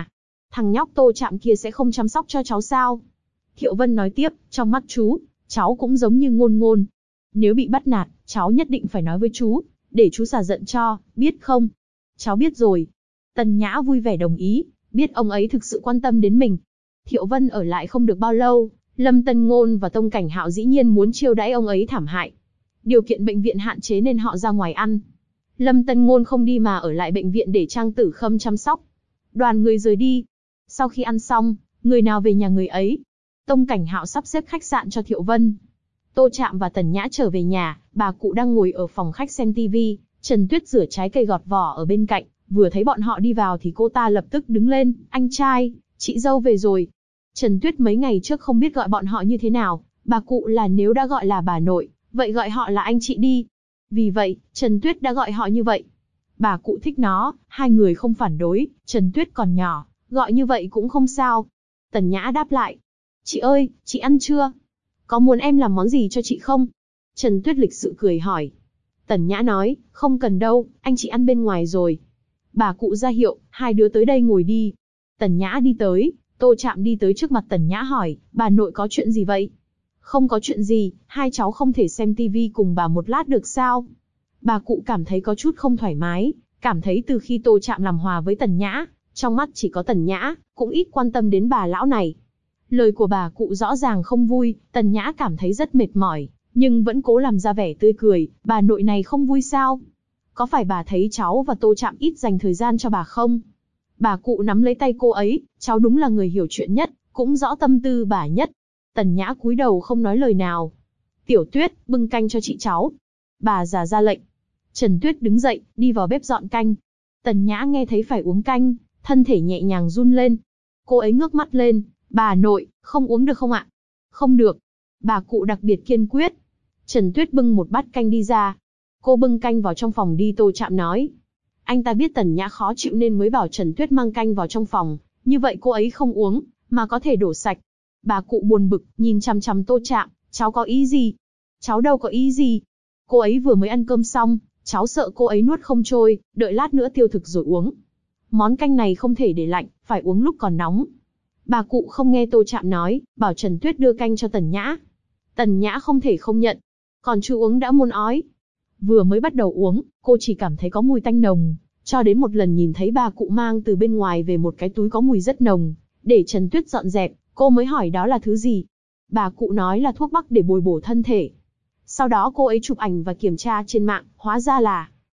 A: Thằng nhóc Tô Trạm kia sẽ không chăm sóc cho cháu sao? Thiệu Vân nói tiếp, trong mắt chú, cháu cũng giống như Ngôn Ngôn. Nếu bị bắt nạt, cháu nhất định phải nói với chú, để chú xả giận cho, biết không? Cháu biết rồi. Tần Nhã vui vẻ đồng ý, biết ông ấy thực sự quan tâm đến mình. Thiệu Vân ở lại không được bao lâu, Lâm Tân Ngôn và Tông Cảnh Hạo dĩ nhiên muốn chiêu đãi ông ấy thảm hại. Điều kiện bệnh viện hạn chế nên họ ra ngoài ăn. Lâm Tân Ngôn không đi mà ở lại bệnh viện để Trang Tử Khâm chăm sóc. Đoàn người rời đi. Sau khi ăn xong, người nào về nhà người ấy. Tông Cảnh Hạo sắp xếp khách sạn cho Thiệu Vân. Tô Trạm và Tần Nhã trở về nhà, bà cụ đang ngồi ở phòng khách xem tivi, Trần Tuyết rửa trái cây gọt vỏ ở bên cạnh, vừa thấy bọn họ đi vào thì cô ta lập tức đứng lên, anh trai, chị dâu về rồi. Trần Tuyết mấy ngày trước không biết gọi bọn họ như thế nào, bà cụ là nếu đã gọi là bà nội, vậy gọi họ là anh chị đi. Vì vậy, Trần Tuyết đã gọi họ như vậy. Bà cụ thích nó, hai người không phản đối, Trần Tuyết còn nhỏ, gọi như vậy cũng không sao. Tần Nhã đáp lại, chị ơi, chị ăn chưa? Có muốn em làm món gì cho chị không? Trần Tuyết lịch sự cười hỏi. Tần Nhã nói, không cần đâu, anh chị ăn bên ngoài rồi. Bà cụ ra hiệu, hai đứa tới đây ngồi đi. Tần Nhã đi tới, Tô Trạm đi tới trước mặt Tần Nhã hỏi, bà nội có chuyện gì vậy? Không có chuyện gì, hai cháu không thể xem tivi cùng bà một lát được sao? Bà cụ cảm thấy có chút không thoải mái, cảm thấy từ khi Tô Trạm làm hòa với Tần Nhã, trong mắt chỉ có Tần Nhã, cũng ít quan tâm đến bà lão này. Lời của bà cụ rõ ràng không vui, Tần Nhã cảm thấy rất mệt mỏi, nhưng vẫn cố làm ra vẻ tươi cười, bà nội này không vui sao? Có phải bà thấy cháu và Tô Trạm ít dành thời gian cho bà không? Bà cụ nắm lấy tay cô ấy, cháu đúng là người hiểu chuyện nhất, cũng rõ tâm tư bà nhất. Tần Nhã cúi đầu không nói lời nào. Tiểu Tuyết, bưng canh cho chị cháu. Bà già ra lệnh. Trần Tuyết đứng dậy, đi vào bếp dọn canh. Tần Nhã nghe thấy phải uống canh, thân thể nhẹ nhàng run lên. Cô ấy ngước mắt lên, bà nội, không uống được không ạ? Không được. Bà cụ đặc biệt kiên quyết. Trần Tuyết bưng một bát canh đi ra. Cô bưng canh vào trong phòng đi. Tô Trạm nói. Anh ta biết Tần Nhã khó chịu nên mới bảo Trần Tuyết mang canh vào trong phòng, như vậy cô ấy không uống, mà có thể đổ sạch. Bà cụ buồn bực, nhìn chằm chằm Tô Trạm, cháu có ý gì? Cháu đâu có ý gì. Cô ấy vừa mới ăn cơm xong, cháu sợ cô ấy nuốt không trôi, đợi lát nữa tiêu thực rồi uống. Món canh này không thể để lạnh, phải uống lúc còn nóng. Bà cụ không nghe Tô Trạm nói, bảo Trần Tuyết đưa canh cho Tần Nhã. Tần Nhã không thể không nhận, còn chưa uống đã muốn ói. Vừa mới bắt đầu uống, cô chỉ cảm thấy có mùi tanh nồng, cho đến một lần nhìn thấy bà cụ mang từ bên ngoài về một cái túi có mùi rất nồng, để Trần Tuyết dọn dẹp, cô mới hỏi đó là thứ gì. Bà cụ nói là thuốc bắc để bồi bổ thân thể. Sau đó cô ấy chụp ảnh và kiểm tra trên mạng, hóa ra là